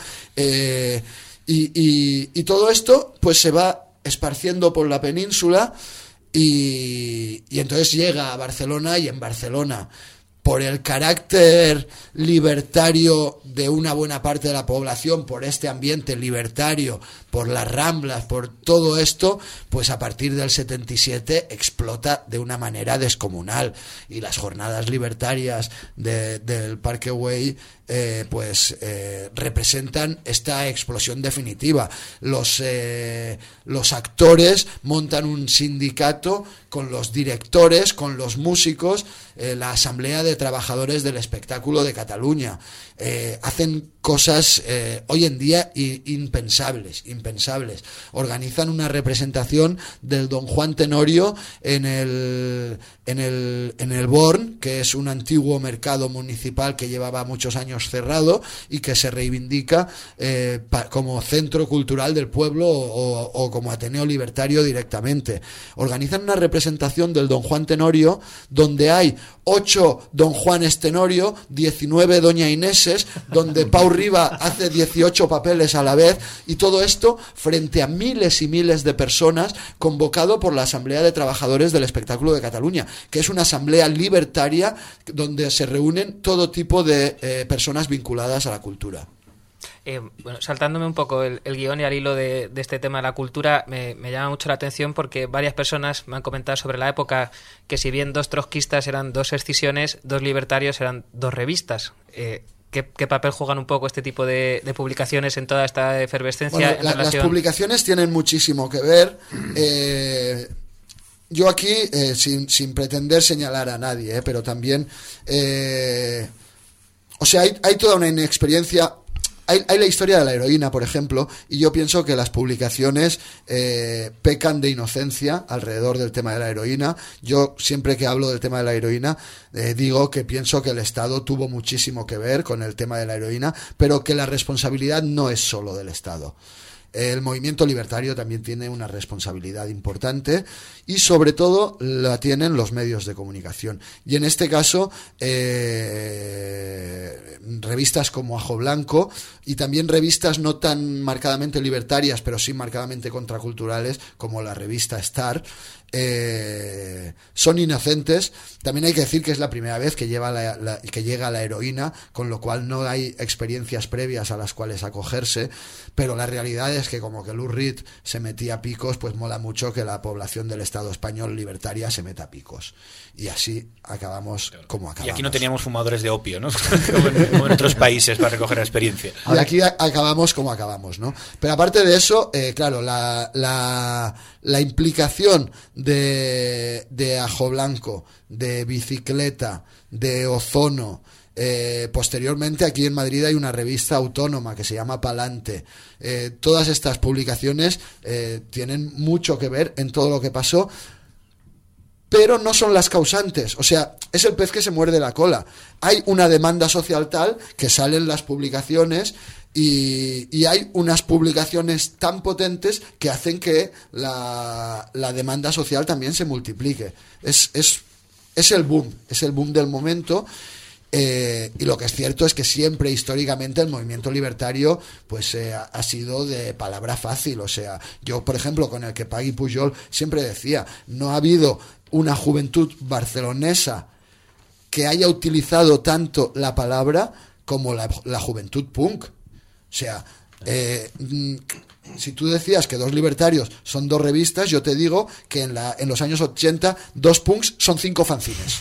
S6: y todo esto pues se va esparciendo por la península, y entonces llega a Barcelona, y en Barcelona, por el carácter libertario de una buena parte de la población, por este ambiente libertario, por las Ramblas, por todo esto, pues a partir del 77 explota de una manera descomunal, y las jornadas libertarias del Parque Güell representan esta explosión definitiva. Los actores montan un sindicato con los directores, con los músicos, la Asamblea de Trabajadores del Espectáculo de Cataluña. Hacen cosas hoy en día impensables. Organizan una representación del Don Juan Tenorio en el Born, que es un antiguo mercado municipal que llevaba muchos años cerrado y que se reivindica como centro cultural del pueblo o como Ateneo Libertario directamente. Organizan una representación del Don Juan Tenorio donde hay 8 Don Juanes Tenorio, 19 Doña Ineses, donde Pau Riba hace 18 papeles a la vez, y todo esto frente a miles y miles de personas, convocado por la Asamblea de Trabajadores del Espectáculo de Cataluña, que es una asamblea libertaria donde se reúnen todo tipo de personas vinculadas a la cultura.
S5: Bueno, saltándome un poco el guión y al hilo de este tema de la cultura, me llama mucho la atención porque varias personas me han comentado sobre la época que si bien 2 trotskistas eran 2 escisiones, 2 libertarios eran 2 revistas. ¿Qué papel juegan un poco este tipo de publicaciones en toda esta efervescencia?
S6: Bueno, las publicaciones tienen muchísimo que ver. Yo aquí, sin pretender señalar a nadie, pero también... o sea, hay toda una inexperiencia... Hay la historia de la heroína, por ejemplo, y yo pienso que las publicaciones pecan de inocencia alrededor del tema de la heroína. Yo siempre que hablo del tema de la heroína digo que pienso que el Estado tuvo muchísimo que ver con el tema de la heroína, pero que la responsabilidad no es solo del Estado. El movimiento libertario también tiene una responsabilidad importante y sobre todo la tienen los medios de comunicación. Y en este caso, revistas como Ajo Blanco y también revistas no tan marcadamente libertarias, pero sí marcadamente contraculturales, como la revista Star, son inocentes. También hay que decir que es la primera vez que llega la heroína, con lo cual no hay experiencias previas a las cuales acogerse, pero la realidad es que como que Lou Reed se metía a picos, pues mola mucho que la población del Estado español libertaria se meta a picos. Y así acabamos como acabamos.
S3: Y aquí no teníamos fumadores de opio, ¿no? como en otros países para recoger la experiencia.
S6: Y aquí acabamos como acabamos, ¿no? Pero aparte de eso, claro, la implicación de Ajo Blanco, de Bicicleta, de Ozono. Posteriormente aquí en Madrid hay una revista autónoma que se llama Palante. Todas estas publicaciones tienen mucho que ver en todo lo que pasó, pero no son las causantes. O sea, es el pez que se muerde la cola. Hay una demanda social tal que salen las publicaciones y hay unas publicaciones tan potentes que hacen que la demanda social también se multiplique. Es el boom del momento. Y lo que es cierto es que siempre históricamente el movimiento libertario pues ha sido de palabra fácil. O sea, yo por ejemplo con el que Pagui Pujol siempre decía, no ha habido una juventud barcelonesa que haya utilizado tanto la palabra como la juventud punk. O sea, si tú decías que 2 libertarios son 2 revistas, yo te digo que en los años 80 2 punks son 5 fanzines.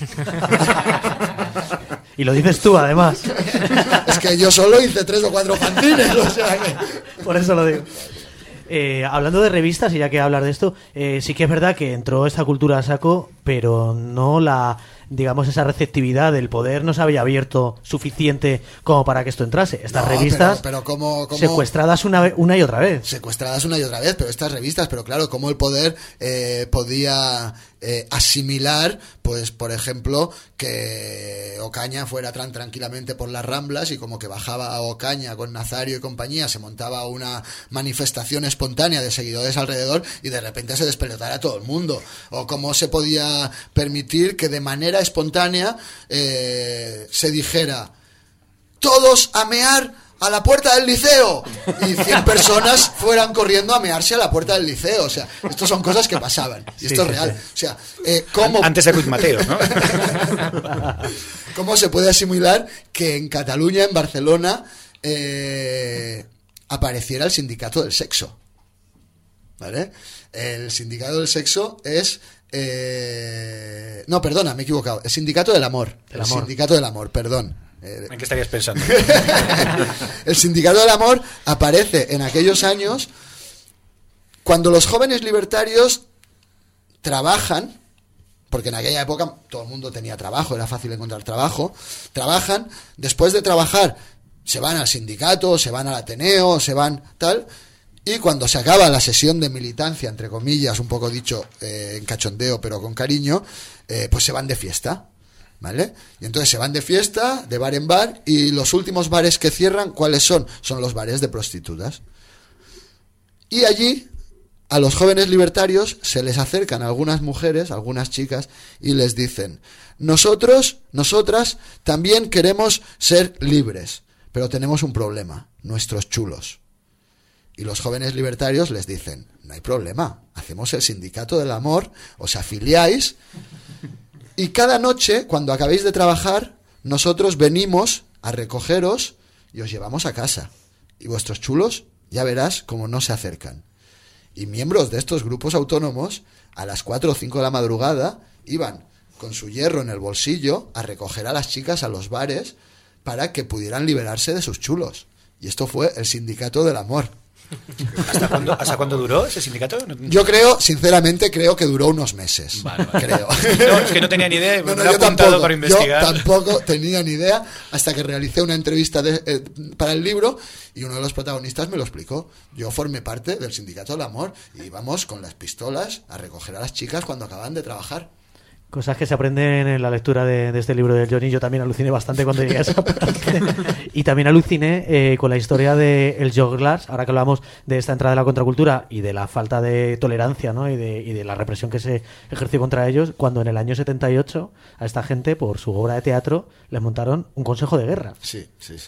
S2: Y lo dices tú, además.
S6: Es que yo solo hice 3 o 4 fanzines, o sea que...
S2: Por eso lo digo. Hablando de revistas, y ya que hablar de esto, sí que es verdad que entró esta cultura a saco, pero no digamos, esa receptividad del poder no se había abierto suficiente como para que esto entrase. Estas revistas
S6: pero ¿cómo?
S2: Secuestradas una y otra vez.
S6: Secuestradas una y otra vez, pero estas revistas, pero claro, cómo el poder podía asimilar, pues por ejemplo, que Ocaña fuera tranquilamente por las Ramblas y como que bajaba a Ocaña con Nazario y compañía, se montaba una manifestación espontánea de seguidores alrededor y de repente se despelotara todo el mundo. O cómo se podía permitir que de manera espontánea se dijera todos a mear a la puerta del liceo y 100 personas fueran corriendo a mearse a la puerta del liceo. O sea, esto son cosas que pasaban y esto es real. O sea, ¿cómo...
S3: Antes de Cruz Mateo, ¿no?
S6: ¿Cómo se puede asimilar que en Cataluña, en Barcelona, apareciera el sindicato del sexo? ¿Vale? El sindicato del sexo es... No, perdona, me he equivocado. El sindicato del amor. El sindicato del amor, perdón.
S3: ¿En qué estarías pensando?
S6: El sindicato del amor aparece en aquellos años cuando los jóvenes libertarios trabajan, porque en aquella época todo el mundo tenía trabajo, era fácil encontrar trabajo, trabajan, después de trabajar se van al sindicato, se van al Ateneo, se van tal, y cuando se acaba la sesión de militancia, entre comillas, un poco dicho en cachondeo pero con cariño, pues se van de fiesta. ¿Vale? Y entonces se van de fiesta, de bar en bar, y los últimos bares que cierran, ¿cuáles son? Son los bares de prostitutas. Y allí, a los jóvenes libertarios, se les acercan algunas mujeres, algunas chicas, y les dicen, nosotras, también queremos ser libres, pero tenemos un problema, nuestros chulos. Y los jóvenes libertarios les dicen, no hay problema, hacemos el sindicato del amor, os afiliáis... Y cada noche, cuando acabéis de trabajar, nosotros venimos a recogeros y os llevamos a casa. Y vuestros chulos, ya verás cómo no se acercan. Y miembros de estos grupos autónomos, a las 4 o 5 de la madrugada, iban con su hierro en el bolsillo a recoger a las chicas a los bares para que pudieran liberarse de sus chulos. Y esto fue el sindicato del amor.
S3: ¿Hasta cuándo duró ese sindicato?
S6: Yo sinceramente creo que duró unos meses. Vale. Creo.
S3: No, es que no tenía ni idea.
S6: No, yo tampoco tenía ni idea hasta que realicé una entrevista para el libro y uno de los protagonistas me lo explicó. Yo formé parte del sindicato del amor y íbamos con las pistolas a recoger a las chicas cuando acababan de trabajar.
S2: Cosas que se aprenden en la lectura de este libro de Johnny. Yo también aluciné bastante cuando llegué a esa parte. Y también aluciné con la historia de el Joglars, ahora que hablamos de esta entrada de la contracultura y de la falta de tolerancia, ¿no? y de la represión que se ejerció contra ellos, cuando en el año 78 a esta gente, por su obra de teatro, les montaron un consejo de guerra.
S6: Sí.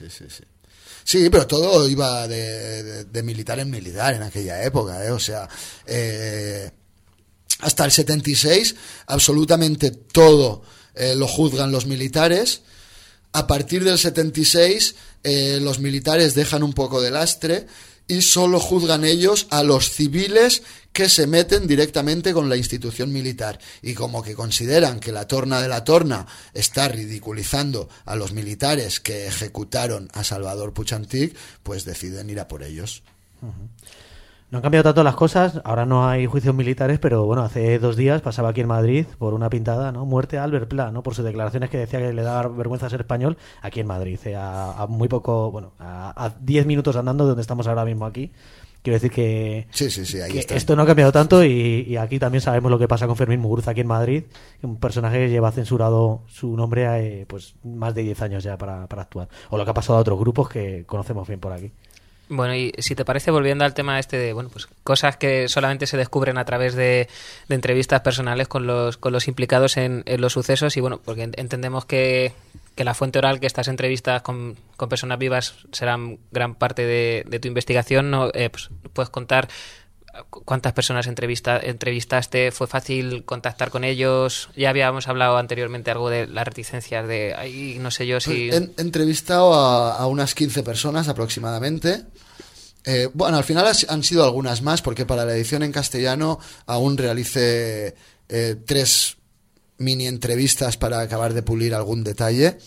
S6: Sí, pero todo iba de militar en militar en aquella época, ¿eh? O sea... hasta el 76 absolutamente todo lo juzgan los militares. A partir del 76 los militares dejan un poco de lastre y solo juzgan ellos a los civiles que se meten directamente con la institución militar, y como que consideran que la Torna de la Torna está ridiculizando a los militares que ejecutaron a Salvador Puig Antich, pues deciden ir a por ellos.
S2: No han cambiado tanto las cosas, ahora no hay juicios militares, pero bueno, hace 2 días pasaba aquí en Madrid por una pintada, ¿no? Muerte a Albert Pla, ¿no? Por sus declaraciones que decía que le daba vergüenza ser español aquí en Madrid, a muy poco, bueno, a 10 minutos andando de donde estamos ahora mismo aquí. Quiero decir que,
S6: sí, ahí está.
S2: Esto no ha cambiado tanto y aquí también sabemos lo que pasa con Fermín Muguruza aquí en Madrid, un personaje que lleva censurado su nombre pues más de 10 años ya para actuar. O lo que ha pasado a otros grupos que conocemos bien por aquí.
S5: Bueno, y si te parece, volviendo al tema este de, bueno, pues cosas que solamente se descubren a través de entrevistas personales con los implicados en los sucesos, y bueno, porque entendemos que la fuente oral, que estas entrevistas con personas vivas serán gran parte de tu investigación, ¿no? Pues puedes contar cuántas personas entrevistaste, fue fácil contactar con ellos. Ya habíamos hablado anteriormente algo de las reticencias de ahí, no sé yo si...
S6: He entrevistado a unas 15 personas aproximadamente. Bueno, al final han sido algunas más, porque para la edición en castellano aún realicé 3 mini entrevistas para acabar de pulir algún detalle.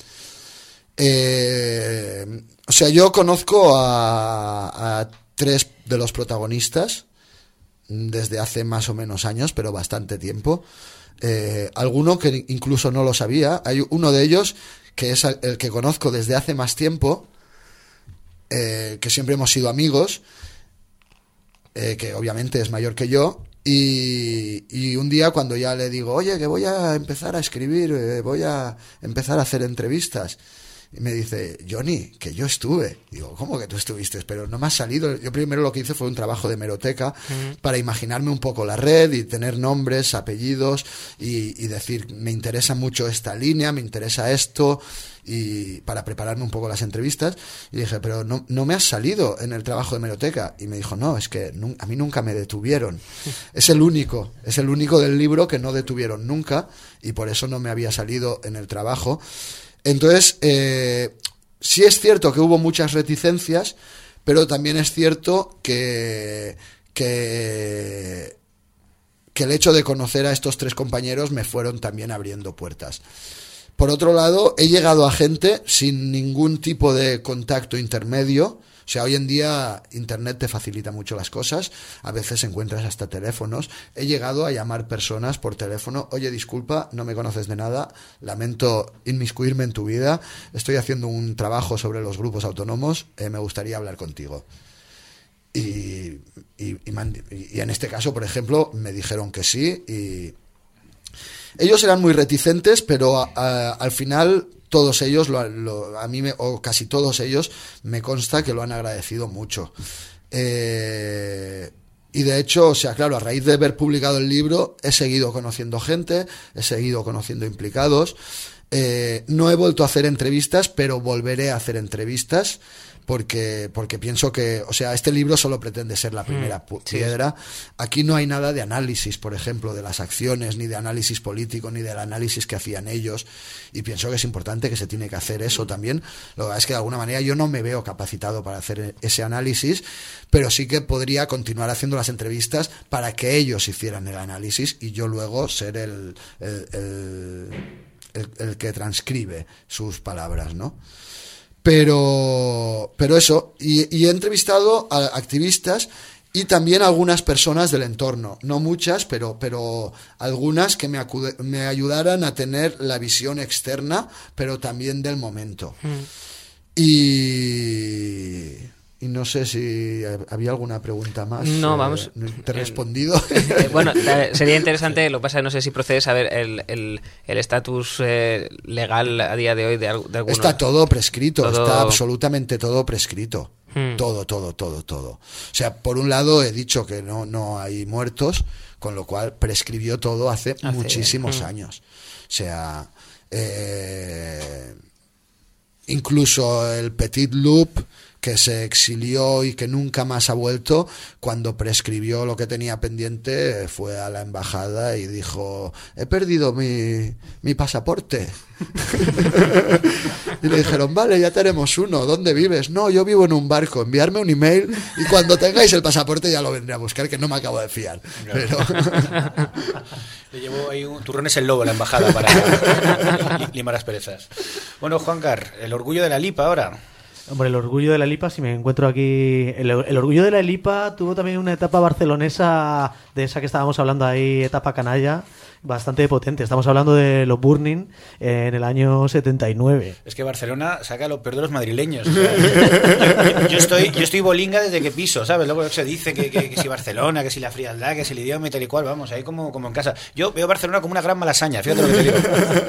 S6: O sea, yo conozco a 3 de los protagonistas desde hace más o menos años, pero bastante tiempo. Alguno que incluso no lo sabía. Hay uno de ellos que es el que conozco desde hace más tiempo, que siempre hemos sido amigos, que obviamente es mayor que yo, y un día cuando ya le digo, oye, que voy a empezar a escribir, voy a empezar a hacer entrevistas, y me dice, Johnny, que yo estuve. Digo, ¿cómo que tú estuviste? Pero no me ha salido. Yo primero lo que hice fue un trabajo de hemeroteca para imaginarme un poco la red y tener nombres, apellidos y decir, me interesa mucho esta línea, me interesa esto, y para prepararme un poco las entrevistas. Y dije, pero no me has salido en el trabajo de hemeroteca. Y me dijo, no, es que a mí nunca me detuvieron. Es el único del libro que no detuvieron nunca, y por eso no me había salido en el trabajo. Entonces, sí es cierto que hubo muchas reticencias, pero también es cierto que el hecho de conocer a estos 3 compañeros me fueron también abriendo puertas. Por otro lado, he llegado a gente sin ningún tipo de contacto intermedio. O sea, hoy en día Internet te facilita mucho las cosas, a veces encuentras hasta teléfonos. He llegado a llamar personas por teléfono, oye, disculpa, no me conoces de nada, lamento inmiscuirme en tu vida, estoy haciendo un trabajo sobre los grupos autónomos, me gustaría hablar contigo. Y en este caso, por ejemplo, me dijeron que sí, y ellos eran muy reticentes, pero al final... Todos ellos, o casi todos ellos, me consta que lo han agradecido mucho. Y de hecho, o sea, claro, a raíz de haber publicado el libro, he seguido conociendo gente, he seguido conociendo implicados. No he vuelto a hacer entrevistas, pero volveré a hacer entrevistas. Porque pienso que, o sea, este libro solo pretende ser la primera piedra. Aquí no hay nada de análisis, por ejemplo, de las acciones, ni de análisis político, ni del análisis que hacían ellos. Y pienso que es importante, que se tiene que hacer eso también. Lo que pasa es que de alguna manera yo no me veo capacitado para hacer ese análisis, pero sí que podría continuar haciendo las entrevistas para que ellos hicieran el análisis y yo luego ser el que transcribe sus palabras, ¿no? Pero eso, y he entrevistado a activistas y también a algunas personas del entorno, no muchas, pero algunas que me ayudaran a tener la visión externa, pero también del momento. Y no sé si había alguna pregunta más.
S5: No, vamos.
S6: Te he respondido.
S5: Bueno, sería interesante, lo que pasa es que no sé si procede saber el estatus legal a día de hoy de algunos.
S6: Está todo prescrito, está absolutamente todo prescrito. Todo. O sea, por un lado he dicho que no hay muertos, con lo cual prescribió todo hace muchísimos años. O sea, incluso el Petit Loup, que se exilió y que nunca más ha vuelto, cuando prescribió lo que tenía pendiente, fue a la embajada y dijo: he perdido mi pasaporte. Y le dijeron: vale, ya tenemos uno, ¿dónde vives? No, yo vivo en un barco, enviarme un email y cuando tengáis el pasaporte ya lo vendré a buscar, que no me acabo de fiar. Pero...
S3: Le llevo ahí turrones el lobo a la embajada para limar las perezas. Bueno, Juancar, el orgullo de la Lipa ahora.
S2: Hombre, el orgullo de la Lipa, si me encuentro aquí... El orgullo de la Lipa tuvo también una etapa barcelonesa, de esa que estábamos hablando ahí, etapa canalla, bastante potente. Estamos hablando de los Burning en el año 79.
S3: Es que Barcelona saca lo peor de los madrileños. O sea, yo estoy bolinga desde que piso, ¿sabes? Luego se dice que si Barcelona, que si la frialdad, que si el idioma y tal y cual, vamos, ahí como en casa. Yo veo Barcelona como una gran malasaña, fíjate lo que te digo.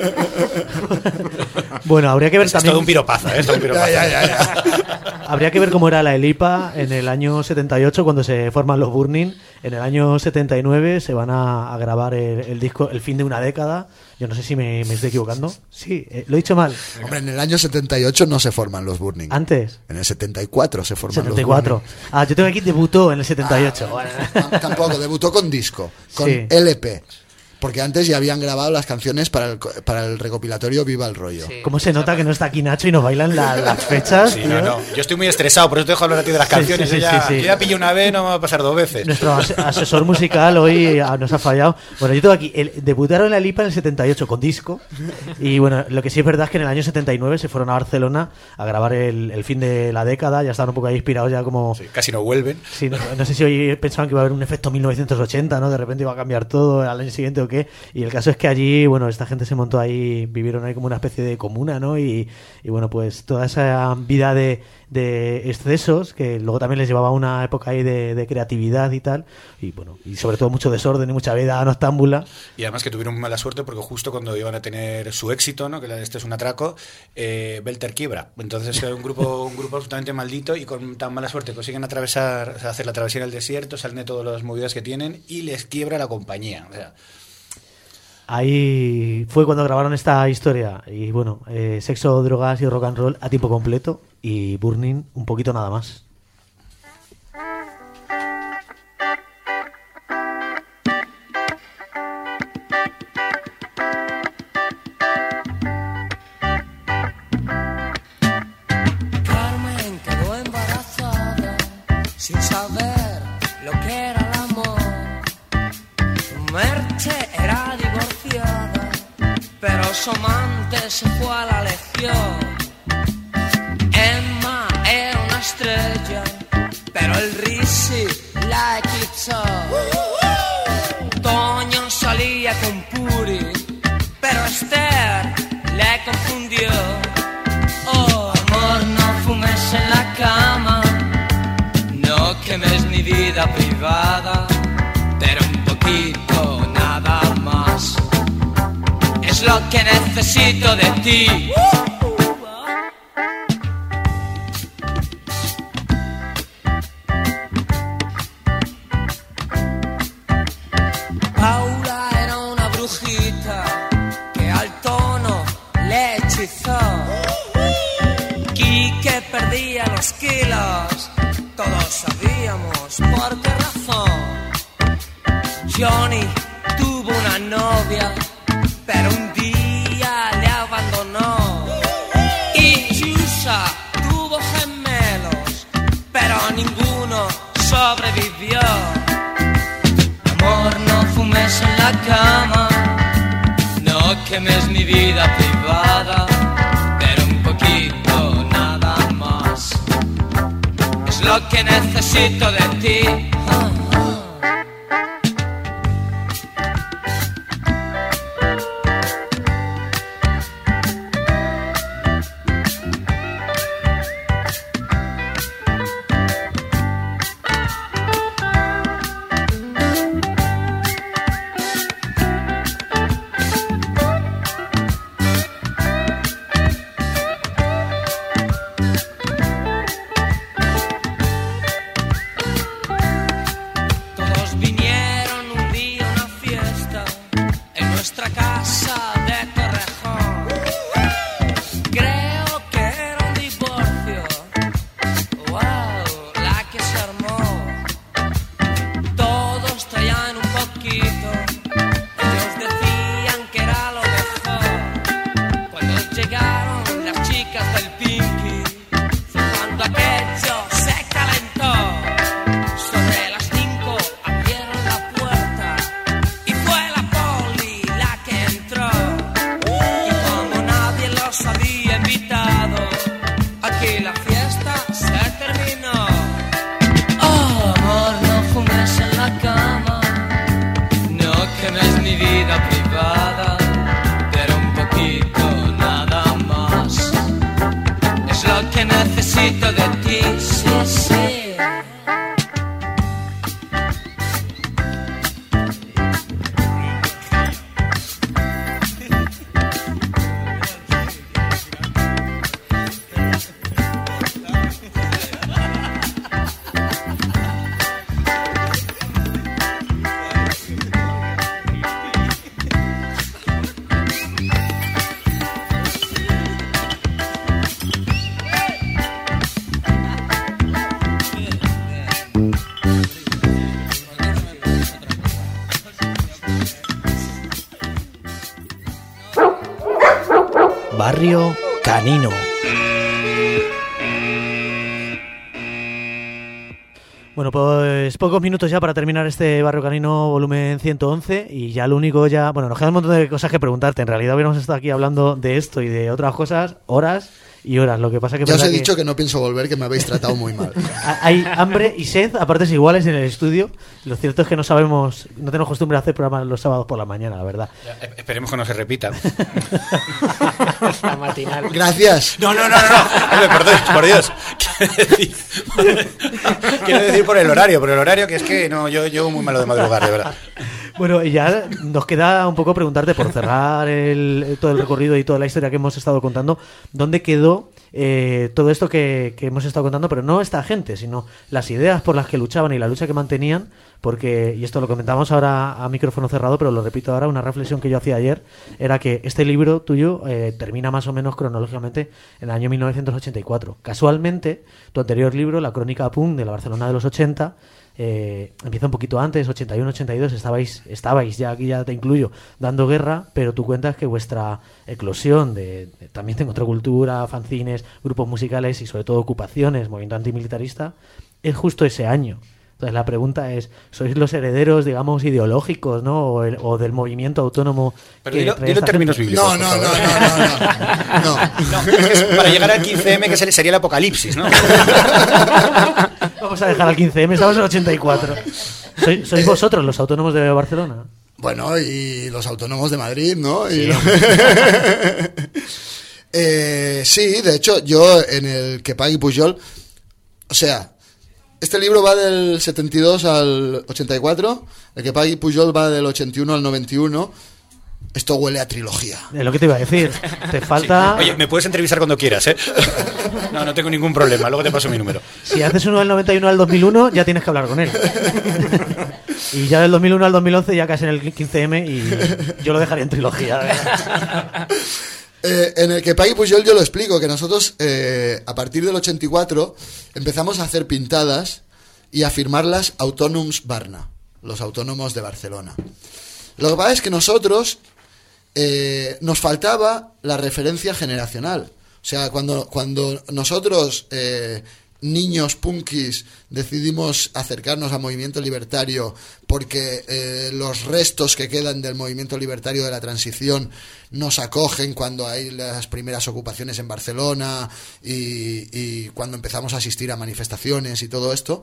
S2: Bueno, habría que ver también...
S3: Es todo un piropazo, ¿eh? Es todo un piropazo.
S6: Ya.
S2: Habría que ver cómo era la Elipa en el año 78 cuando se forman los Burning. En el año 79 se van a grabar el disco El fin de una década. Yo no sé si me estoy equivocando. Sí, lo he dicho mal.
S6: Hombre, en el año 78 no se forman los Burning.
S2: ¿Antes?
S6: En el 74 se forman
S2: 74.
S6: los Burning.
S2: Ah, yo tengo aquí debutó en el 78.
S6: Tampoco, debutó con disco, con
S2: Sí.
S6: LP. Porque antes ya habían grabado las canciones para el recopilatorio Viva el Rollo.
S5: Sí.
S2: ¿Cómo se nota que no está aquí Nacho y nos bailan las fechas?
S3: Sí,
S2: tío?
S3: no. Yo estoy muy estresado, por eso te dejo hablar a ti de las
S2: Sí,
S3: canciones.
S2: sí,
S3: Yo
S2: sí.
S3: ya pillé una vez, no me va a pasar dos veces.
S2: Nuestro asesor musical hoy nos ha fallado. Bueno, yo tengo aquí, debutaron en la Lipa en el 78 con disco. Y bueno, lo que sí es verdad es que en el año 79 se fueron a Barcelona a grabar el fin de la década. Ya estaban un poco ahí inspirados ya como...
S3: Sí, casi no vuelven.
S2: Sí, no sé si hoy pensaban que iba a haber un efecto 1980, ¿no? De repente iba a cambiar todo al año siguiente o qué. Y el caso es que allí, bueno, esta gente se montó ahí, vivieron ahí como una especie de comuna, ¿no? Y bueno, pues toda esa vida de excesos, que luego también les llevaba a una época ahí de creatividad y tal. Y bueno, y sobre todo mucho desorden y mucha vida noctámbula.
S3: Y además que tuvieron mala suerte porque justo cuando iban a tener su éxito, ¿no? Que este es un atraco, Belter quiebra. Entonces un grupo absolutamente maldito y con tan mala suerte consiguen atravesar, o sea, hacer la travesía del desierto, salen de todas las movidas que tienen y les quiebra la compañía. O sea,
S2: Ahí fue cuando grabaron esta historia. Y bueno, sexo, drogas y rock and roll a tiempo completo. Y Burning un poquito nada más.
S9: Carmen quedó embarazada sin saber lo que era el amor. Merche era divorciada, pero su amante se fue a la legión. Emma era una estrella, pero el Risi la eclipsó. Toño salía con Puri, pero Esther le confundió. Oh, amor, no fumes en la cama, no quemes mi vida privada, pero un poquito nada más es lo que necesito de ti. Paula era una brujita que al tono le hechizó. Quique perdía los kilos, todos sabíamos por qué razón. Johnny tuvo una novia, pero un día le abandonó. Y Chusa tuvo gemelos, pero ninguno sobrevivió. Amor, no fumes en la cama, no quemes mi vida privada, pero un poquito nada más es lo que necesito de ti. necesito de ti, sí, sí.
S2: Barrio Canino. Bueno, pues pocos minutos ya para terminar este Barrio Canino volumen 111 y ya lo único ya... Bueno, nos queda un montón de cosas que preguntarte. En realidad hubiéramos estado aquí hablando de esto y de otras cosas horas y horas. Lo que pasa que...
S6: Ya os he dicho que no pienso volver, que me habéis tratado muy mal.
S2: Hay hambre y sed a partes iguales en el estudio. Lo cierto es que no tenemos costumbre de hacer programas los sábados por la mañana, la verdad.
S3: Esperemos que no se repita.
S5: La matinal.
S6: Gracias.
S3: No. Hombre, perdón, por Dios. Quiero decir por el horario, que es que no, yo llevo muy malo de madrugar, de verdad.
S2: Bueno, y ya nos queda un poco preguntarte, por cerrar todo el recorrido y toda la historia que hemos estado contando, ¿dónde quedó todo esto que hemos estado contando? Pero no esta gente, sino las ideas por las que luchaban y la lucha que mantenían, porque, y esto lo comentamos ahora a micrófono cerrado, pero lo repito ahora, una reflexión que yo hacía ayer, era que este libro tuyo termina más o menos cronológicamente en el año 1984. Casualmente, tu anterior libro, La Crónica Punk de la Barcelona de los 80, empieza un poquito antes, 81-82, estabais ya, aquí ya te incluyo, dando guerra, pero tú cuentas que vuestra eclosión también de contracultura, fanzines, grupos musicales y sobre todo ocupaciones, movimiento antimilitarista, es justo ese año. Entonces la pregunta es, ¿sois los herederos, digamos, ideológicos, ¿no? O del movimiento autónomo?
S3: Pero dilo términos bíblicos.
S6: No.
S3: Es para llegar al 15M, que sería el apocalipsis, ¿no?
S2: Vamos a dejar al 15M, estamos en el 84. ¿Sois vosotros los autónomos de Barcelona?
S6: Bueno, y los autónomos de Madrid, ¿no?
S2: Sí.
S6: Sí, de hecho, yo en el Que Pagui Pujol, o sea, este libro va del 72 al 84, el Que Pagui Pujol va del 81 al 91. Esto huele a trilogía.
S2: Es lo que te iba a decir. Te falta...
S3: Sí. Oye, me puedes entrevistar cuando quieras, ¿eh? No tengo ningún problema, luego te paso mi número.
S2: Si haces uno del 91 al 2001, ya tienes que hablar con él. Y ya del 2001 al 2011 ya casi en el 15M y yo lo dejaría en trilogía.
S6: En el Que Pagui Pujol yo lo explico, que nosotros a partir del 84 empezamos a hacer pintadas y a firmarlas Autònoms Barna, los autónomos de Barcelona. Lo que pasa es que nosotros nos faltaba la referencia generacional. O sea, cuando nosotros, niños punkis, decidimos acercarnos al movimiento libertario porque los restos que quedan del movimiento libertario de la transición nos acogen cuando hay las primeras ocupaciones en Barcelona y cuando empezamos a asistir a manifestaciones y todo esto,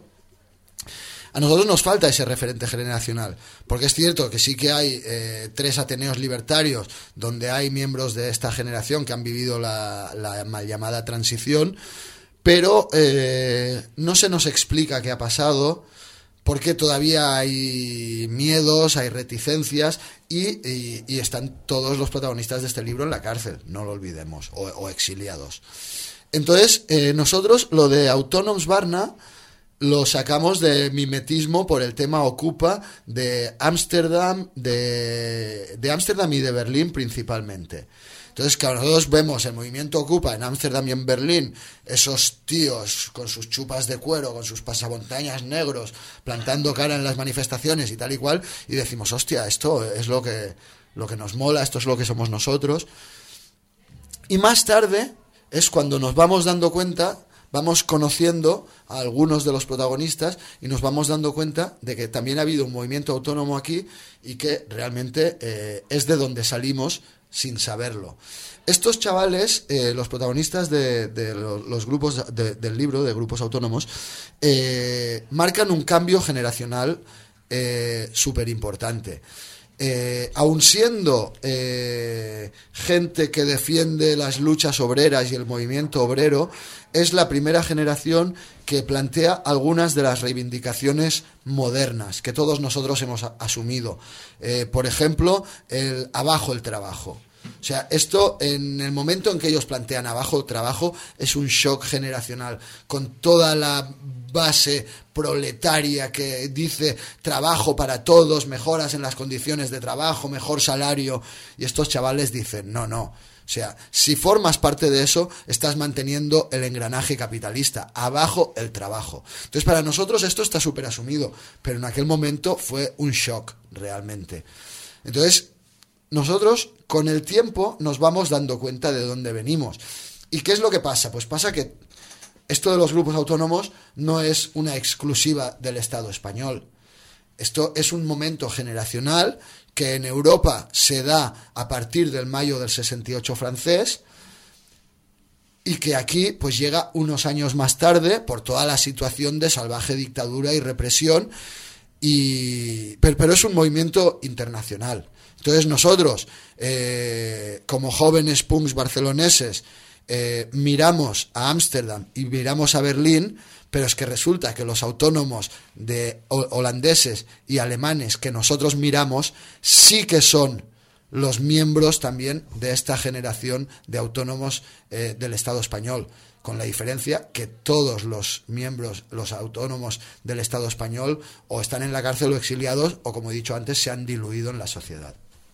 S6: a nosotros nos falta ese referente generacional, porque es cierto que sí que hay 3 ateneos libertarios donde hay miembros de esta generación que han vivido la mal llamada transición, pero no se nos explica qué ha pasado, porque todavía hay miedos, hay reticencias y están todos los protagonistas de este libro en la cárcel, no lo olvidemos, o exiliados. Entonces, nosotros lo de Autònoms Barna lo sacamos de mimetismo por el tema Ocupa de Ámsterdam, de Ámsterdam y de Berlín principalmente. Entonces, claro, nosotros vemos el movimiento Ocupa en Ámsterdam y en Berlín, esos tíos con sus chupas de cuero, con sus pasamontañas negros, plantando cara en las manifestaciones y tal y cual, y decimos, hostia, esto es lo que nos mola, esto es lo que somos nosotros. Y más tarde es cuando nos vamos dando cuenta, vamos conociendo a algunos de los protagonistas y nos vamos dando cuenta de que también ha habido un movimiento autónomo aquí y que realmente es de donde salimos sin saberlo. Estos chavales, los protagonistas de los grupos del libro, de grupos autónomos, marcan un cambio generacional súper importante. aun siendo gente que defiende las luchas obreras y el movimiento obrero, es la primera generación que plantea algunas de las reivindicaciones modernas que todos nosotros hemos asumido. Por ejemplo, el abajo el trabajo. O sea, esto, en el momento en que ellos plantean abajo el trabajo, es un shock generacional, con toda la base proletaria que dice trabajo para todos, mejoras en las condiciones de trabajo, mejor salario, y estos chavales dicen no. O sea, si formas parte de eso, estás manteniendo el engranaje capitalista. Abajo el trabajo. Entonces, para nosotros esto está súper asumido, pero en aquel momento fue un shock, realmente. Entonces, nosotros, con el tiempo, nos vamos dando cuenta de dónde venimos. ¿Y qué es lo que pasa? Pues pasa que esto de los grupos autónomos no es una exclusiva del Estado español. Esto es un momento generacional que en Europa se da a partir del mayo del 68 francés y que aquí pues llega unos años más tarde por toda la situación de salvaje dictadura y represión, pero es un movimiento internacional. Entonces nosotros, como jóvenes punks barceloneses, miramos a Ámsterdam y miramos a Berlín, pero es que resulta que los autónomos de holandeses y alemanes que nosotros miramos sí que son los miembros también de esta generación de autónomos del Estado español, con la diferencia que todos los miembros, los autónomos del Estado español, o están en la cárcel o exiliados, o como he dicho antes, se han diluido en la sociedad.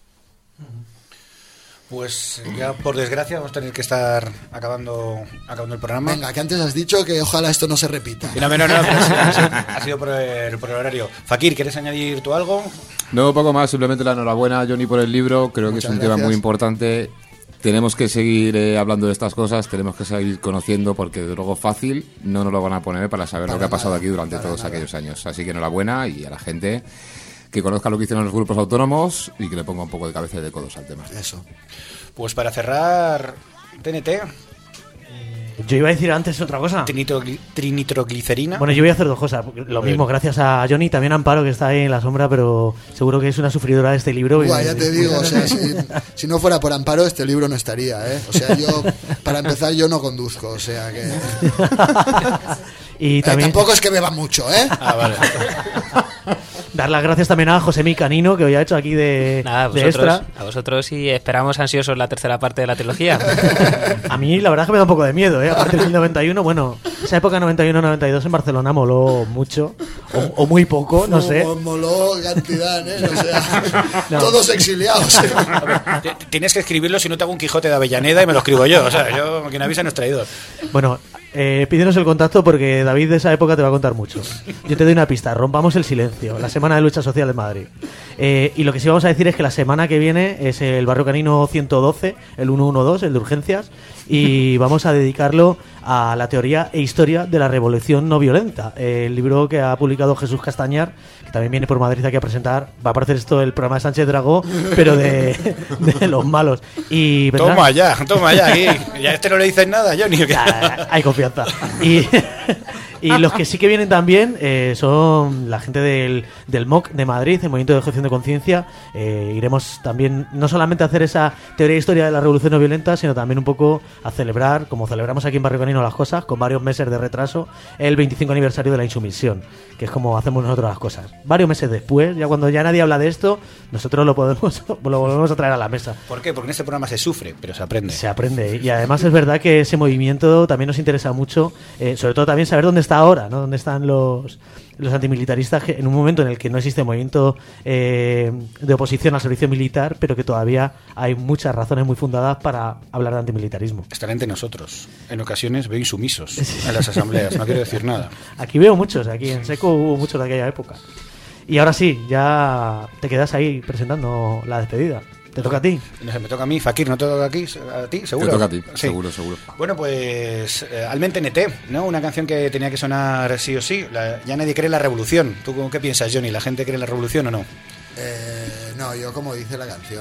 S3: Pues ya por desgracia vamos a tener que estar acabando el programa.
S6: Venga, que antes has dicho que ojalá esto no se repita.
S3: No, pero ha sido por el horario. Fakir, ¿quieres añadir tú algo?
S8: No, poco más, simplemente la enhorabuena, Johnny, por el libro. Creo que es un tema muy importante. Tenemos que seguir hablando de estas cosas, tenemos que seguir conociendo, porque de luego fácil no nos lo van a poner para saber lo que ha pasado aquí durante todos aquellos años. Así que enhorabuena, y a la gente que conozca lo que hicieron los grupos autónomos y que le ponga un poco de cabeza y de codos al tema.
S6: Eso.
S3: Pues para cerrar, TNT.
S2: Yo iba a decir antes otra cosa.
S3: Trinitroglicerina.
S2: Bueno, yo voy a hacer dos cosas. Lo mismo, gracias a Johnny, también a Amparo, que está ahí en la sombra, pero seguro que es una sufridora de este libro.
S6: Buah, ya te digo, o sea, si no fuera por Amparo, este libro no estaría, ¿eh? O sea, yo, para empezar, yo no conduzco, o sea que...
S2: Y también...
S6: tampoco es que beba mucho, ¿eh?
S3: Ah, vale.
S2: Dar las gracias también a Josemi Canino, que hoy ha hecho aquí de extra.
S5: A vosotros, y esperamos ansiosos la tercera parte de la trilogía.
S2: A mí la verdad es que me da un poco de miedo, ¿eh? A partir del 91, bueno, esa época 91-92 en Barcelona moló mucho, o muy poco, no sé.
S6: Moló cantidad, ¿eh? O sea, no. Todos exiliados.
S3: Tienes que escribirlo, si no te hago un Quijote de Avellaneda y me lo escribo yo. O sea, yo, quien avisa no es traidor.
S2: Bueno, pídenos el contacto porque David de esa época te va a contar mucho. Yo te doy una pista: rompamos el silencio, la Semana de Lucha Social de Madrid. Y lo que sí vamos a decir es que la semana que viene es el Barrio Canino 112, el 112, el de urgencias, y vamos a dedicarlo a la teoría e historia de la revolución no violenta, el libro que ha publicado Jesús Castañar, que también viene por Madrid aquí a presentar. Va a parecer esto el programa de Sánchez Dragó, pero de los malos. Y
S3: toma ya, aquí. Ya no le dices nada, Johnny.
S2: Hay confianza. Y los que sí que vienen también son la gente del MOC de Madrid, el Movimiento de Objeción de Conciencia. Iremos también no solamente a hacer esa teoría e historia de la revolución no violenta, sino también un poco a celebrar, como celebramos aquí en Barrio Canino las cosas, con varios meses de retraso, el 25 aniversario de la insumisión, que es como hacemos nosotros las cosas. Varios meses después, ya cuando ya nadie habla de esto, nosotros lo volvemos a traer a la mesa.
S3: ¿Por qué? Porque en este programa se sufre, pero se aprende.
S2: Se aprende, y además es verdad que ese movimiento también nos interesa mucho, sobre todo también saber dónde está ahora, ¿no? Dónde están los antimilitaristas, en un momento en el que no existe movimiento de oposición al servicio militar, pero que todavía hay muchas razones muy fundadas para hablar de antimilitarismo.
S3: Están entre nosotros. En ocasiones veo insumisos en las asambleas, no quiero decir nada.
S2: Aquí veo muchos, aquí en Seco hubo muchos de aquella época. Y ahora sí, ya te quedas ahí presentando la despedida. ¿Te toca a ti?
S3: No sé, me toca a mí. Fakir, ¿no te toca aquí? ¿A ti? ¿Seguro?
S8: Te toca a ti,
S3: sí.
S8: seguro.
S3: Bueno, pues Almen TNT, ¿no? Una canción que tenía que sonar sí o sí. Ya nadie cree en la revolución. ¿Tú qué piensas, Johnny? ¿La gente cree en la revolución o no?
S6: No, yo como dice la canción.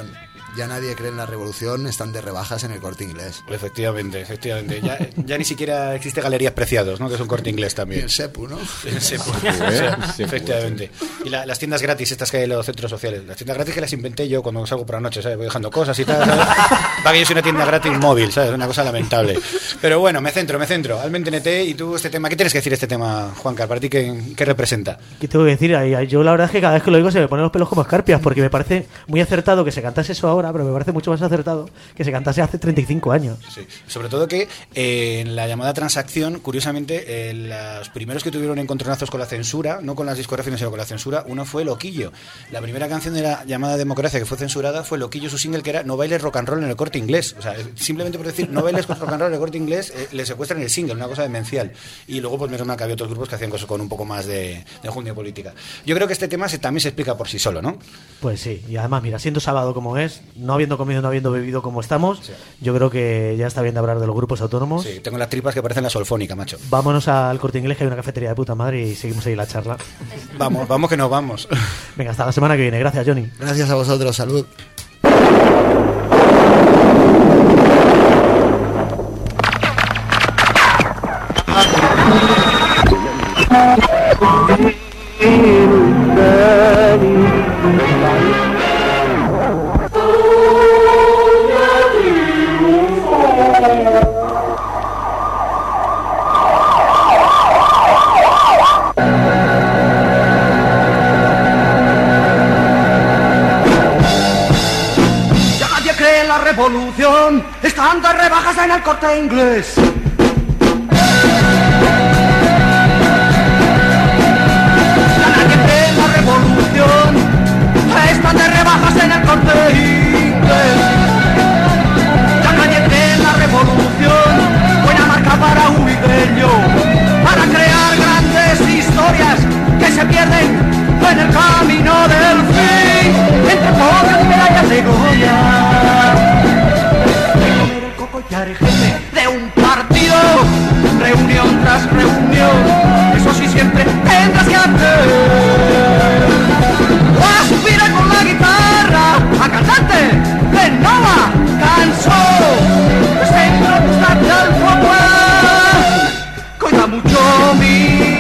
S6: ya nadie cree en la revolución, están de rebajas en el Corte Inglés.
S3: Efectivamente. Ya ni siquiera existe Galerías Preciados, ¿no? Que es un Corte Inglés
S6: Y
S3: también.
S6: el Sepu, ¿no?
S3: El Sepu. Efectivamente. Y las tiendas gratis, estas que hay en los centros sociales. Las tiendas gratis que las inventé yo cuando salgo por la noche, ¿sabes? Voy dejando cosas y tal, ¿sabes? Para que yo soy una tienda gratis móvil, ¿sabes? Una cosa lamentable. Pero bueno, me centro. Almen TNT, y tú este tema, ¿qué tienes que decir este tema, Juancar? ¿Para ti qué representa?
S2: ¿Qué tengo que decir? Yo la verdad es que cada vez que lo oigo se me ponen los pelos como escarpias, porque me parece muy acertado que se cantase eso ahora, pero me parece mucho más acertado que se cantase hace 35 años.
S3: Sí. Sobre todo que en la llamada transacción, curiosamente, los primeros que tuvieron encontronazos con la censura, no con las discográficas sino con la censura, uno fue Loquillo. La primera canción de la llamada Democracia que fue censurada fue Loquillo, su single, que era No bailes rock and roll en el Corte Inglés. O sea, simplemente por decir no bailes rock and roll en el Corte Inglés, le secuestran el single, una cosa demencial. Y luego pues me suena que había otros grupos que hacían cosas con un poco más de junio política. Yo creo que este tema también se explica por sí solo, ¿no?
S2: Pues sí, y además, mira, siendo sábado como es, no habiendo comido, no habiendo bebido como estamos, sí, yo creo que ya está bien de hablar de los grupos autónomos.
S3: Sí, tengo las tripas que parecen la Solfónica, macho.
S2: Vámonos al Corte Inglés, que hay una cafetería de puta madre, y seguimos ahí la charla.
S3: Vamos que nos vamos.
S2: Venga, hasta la semana que viene. Gracias, Johnny.
S6: Gracias a vosotros, salud.
S9: Ya nadie cree en la revolución, están de rebajas en el Corte Inglés. Están de rebajas en el Corte Inglés. Ya nadie cree en la revolución, buena marca para un videño, para crear grandes historias que se pierden en el camino del fin, entre podios y medallas de Goya. De comer el coco y haré jefe de un partido, reunión tras reunión, eso sí siempre tendrás que hacer. A subir con la guitarra, a cantante de Nova Canso, sempre buscant el poble, cuida mucho mi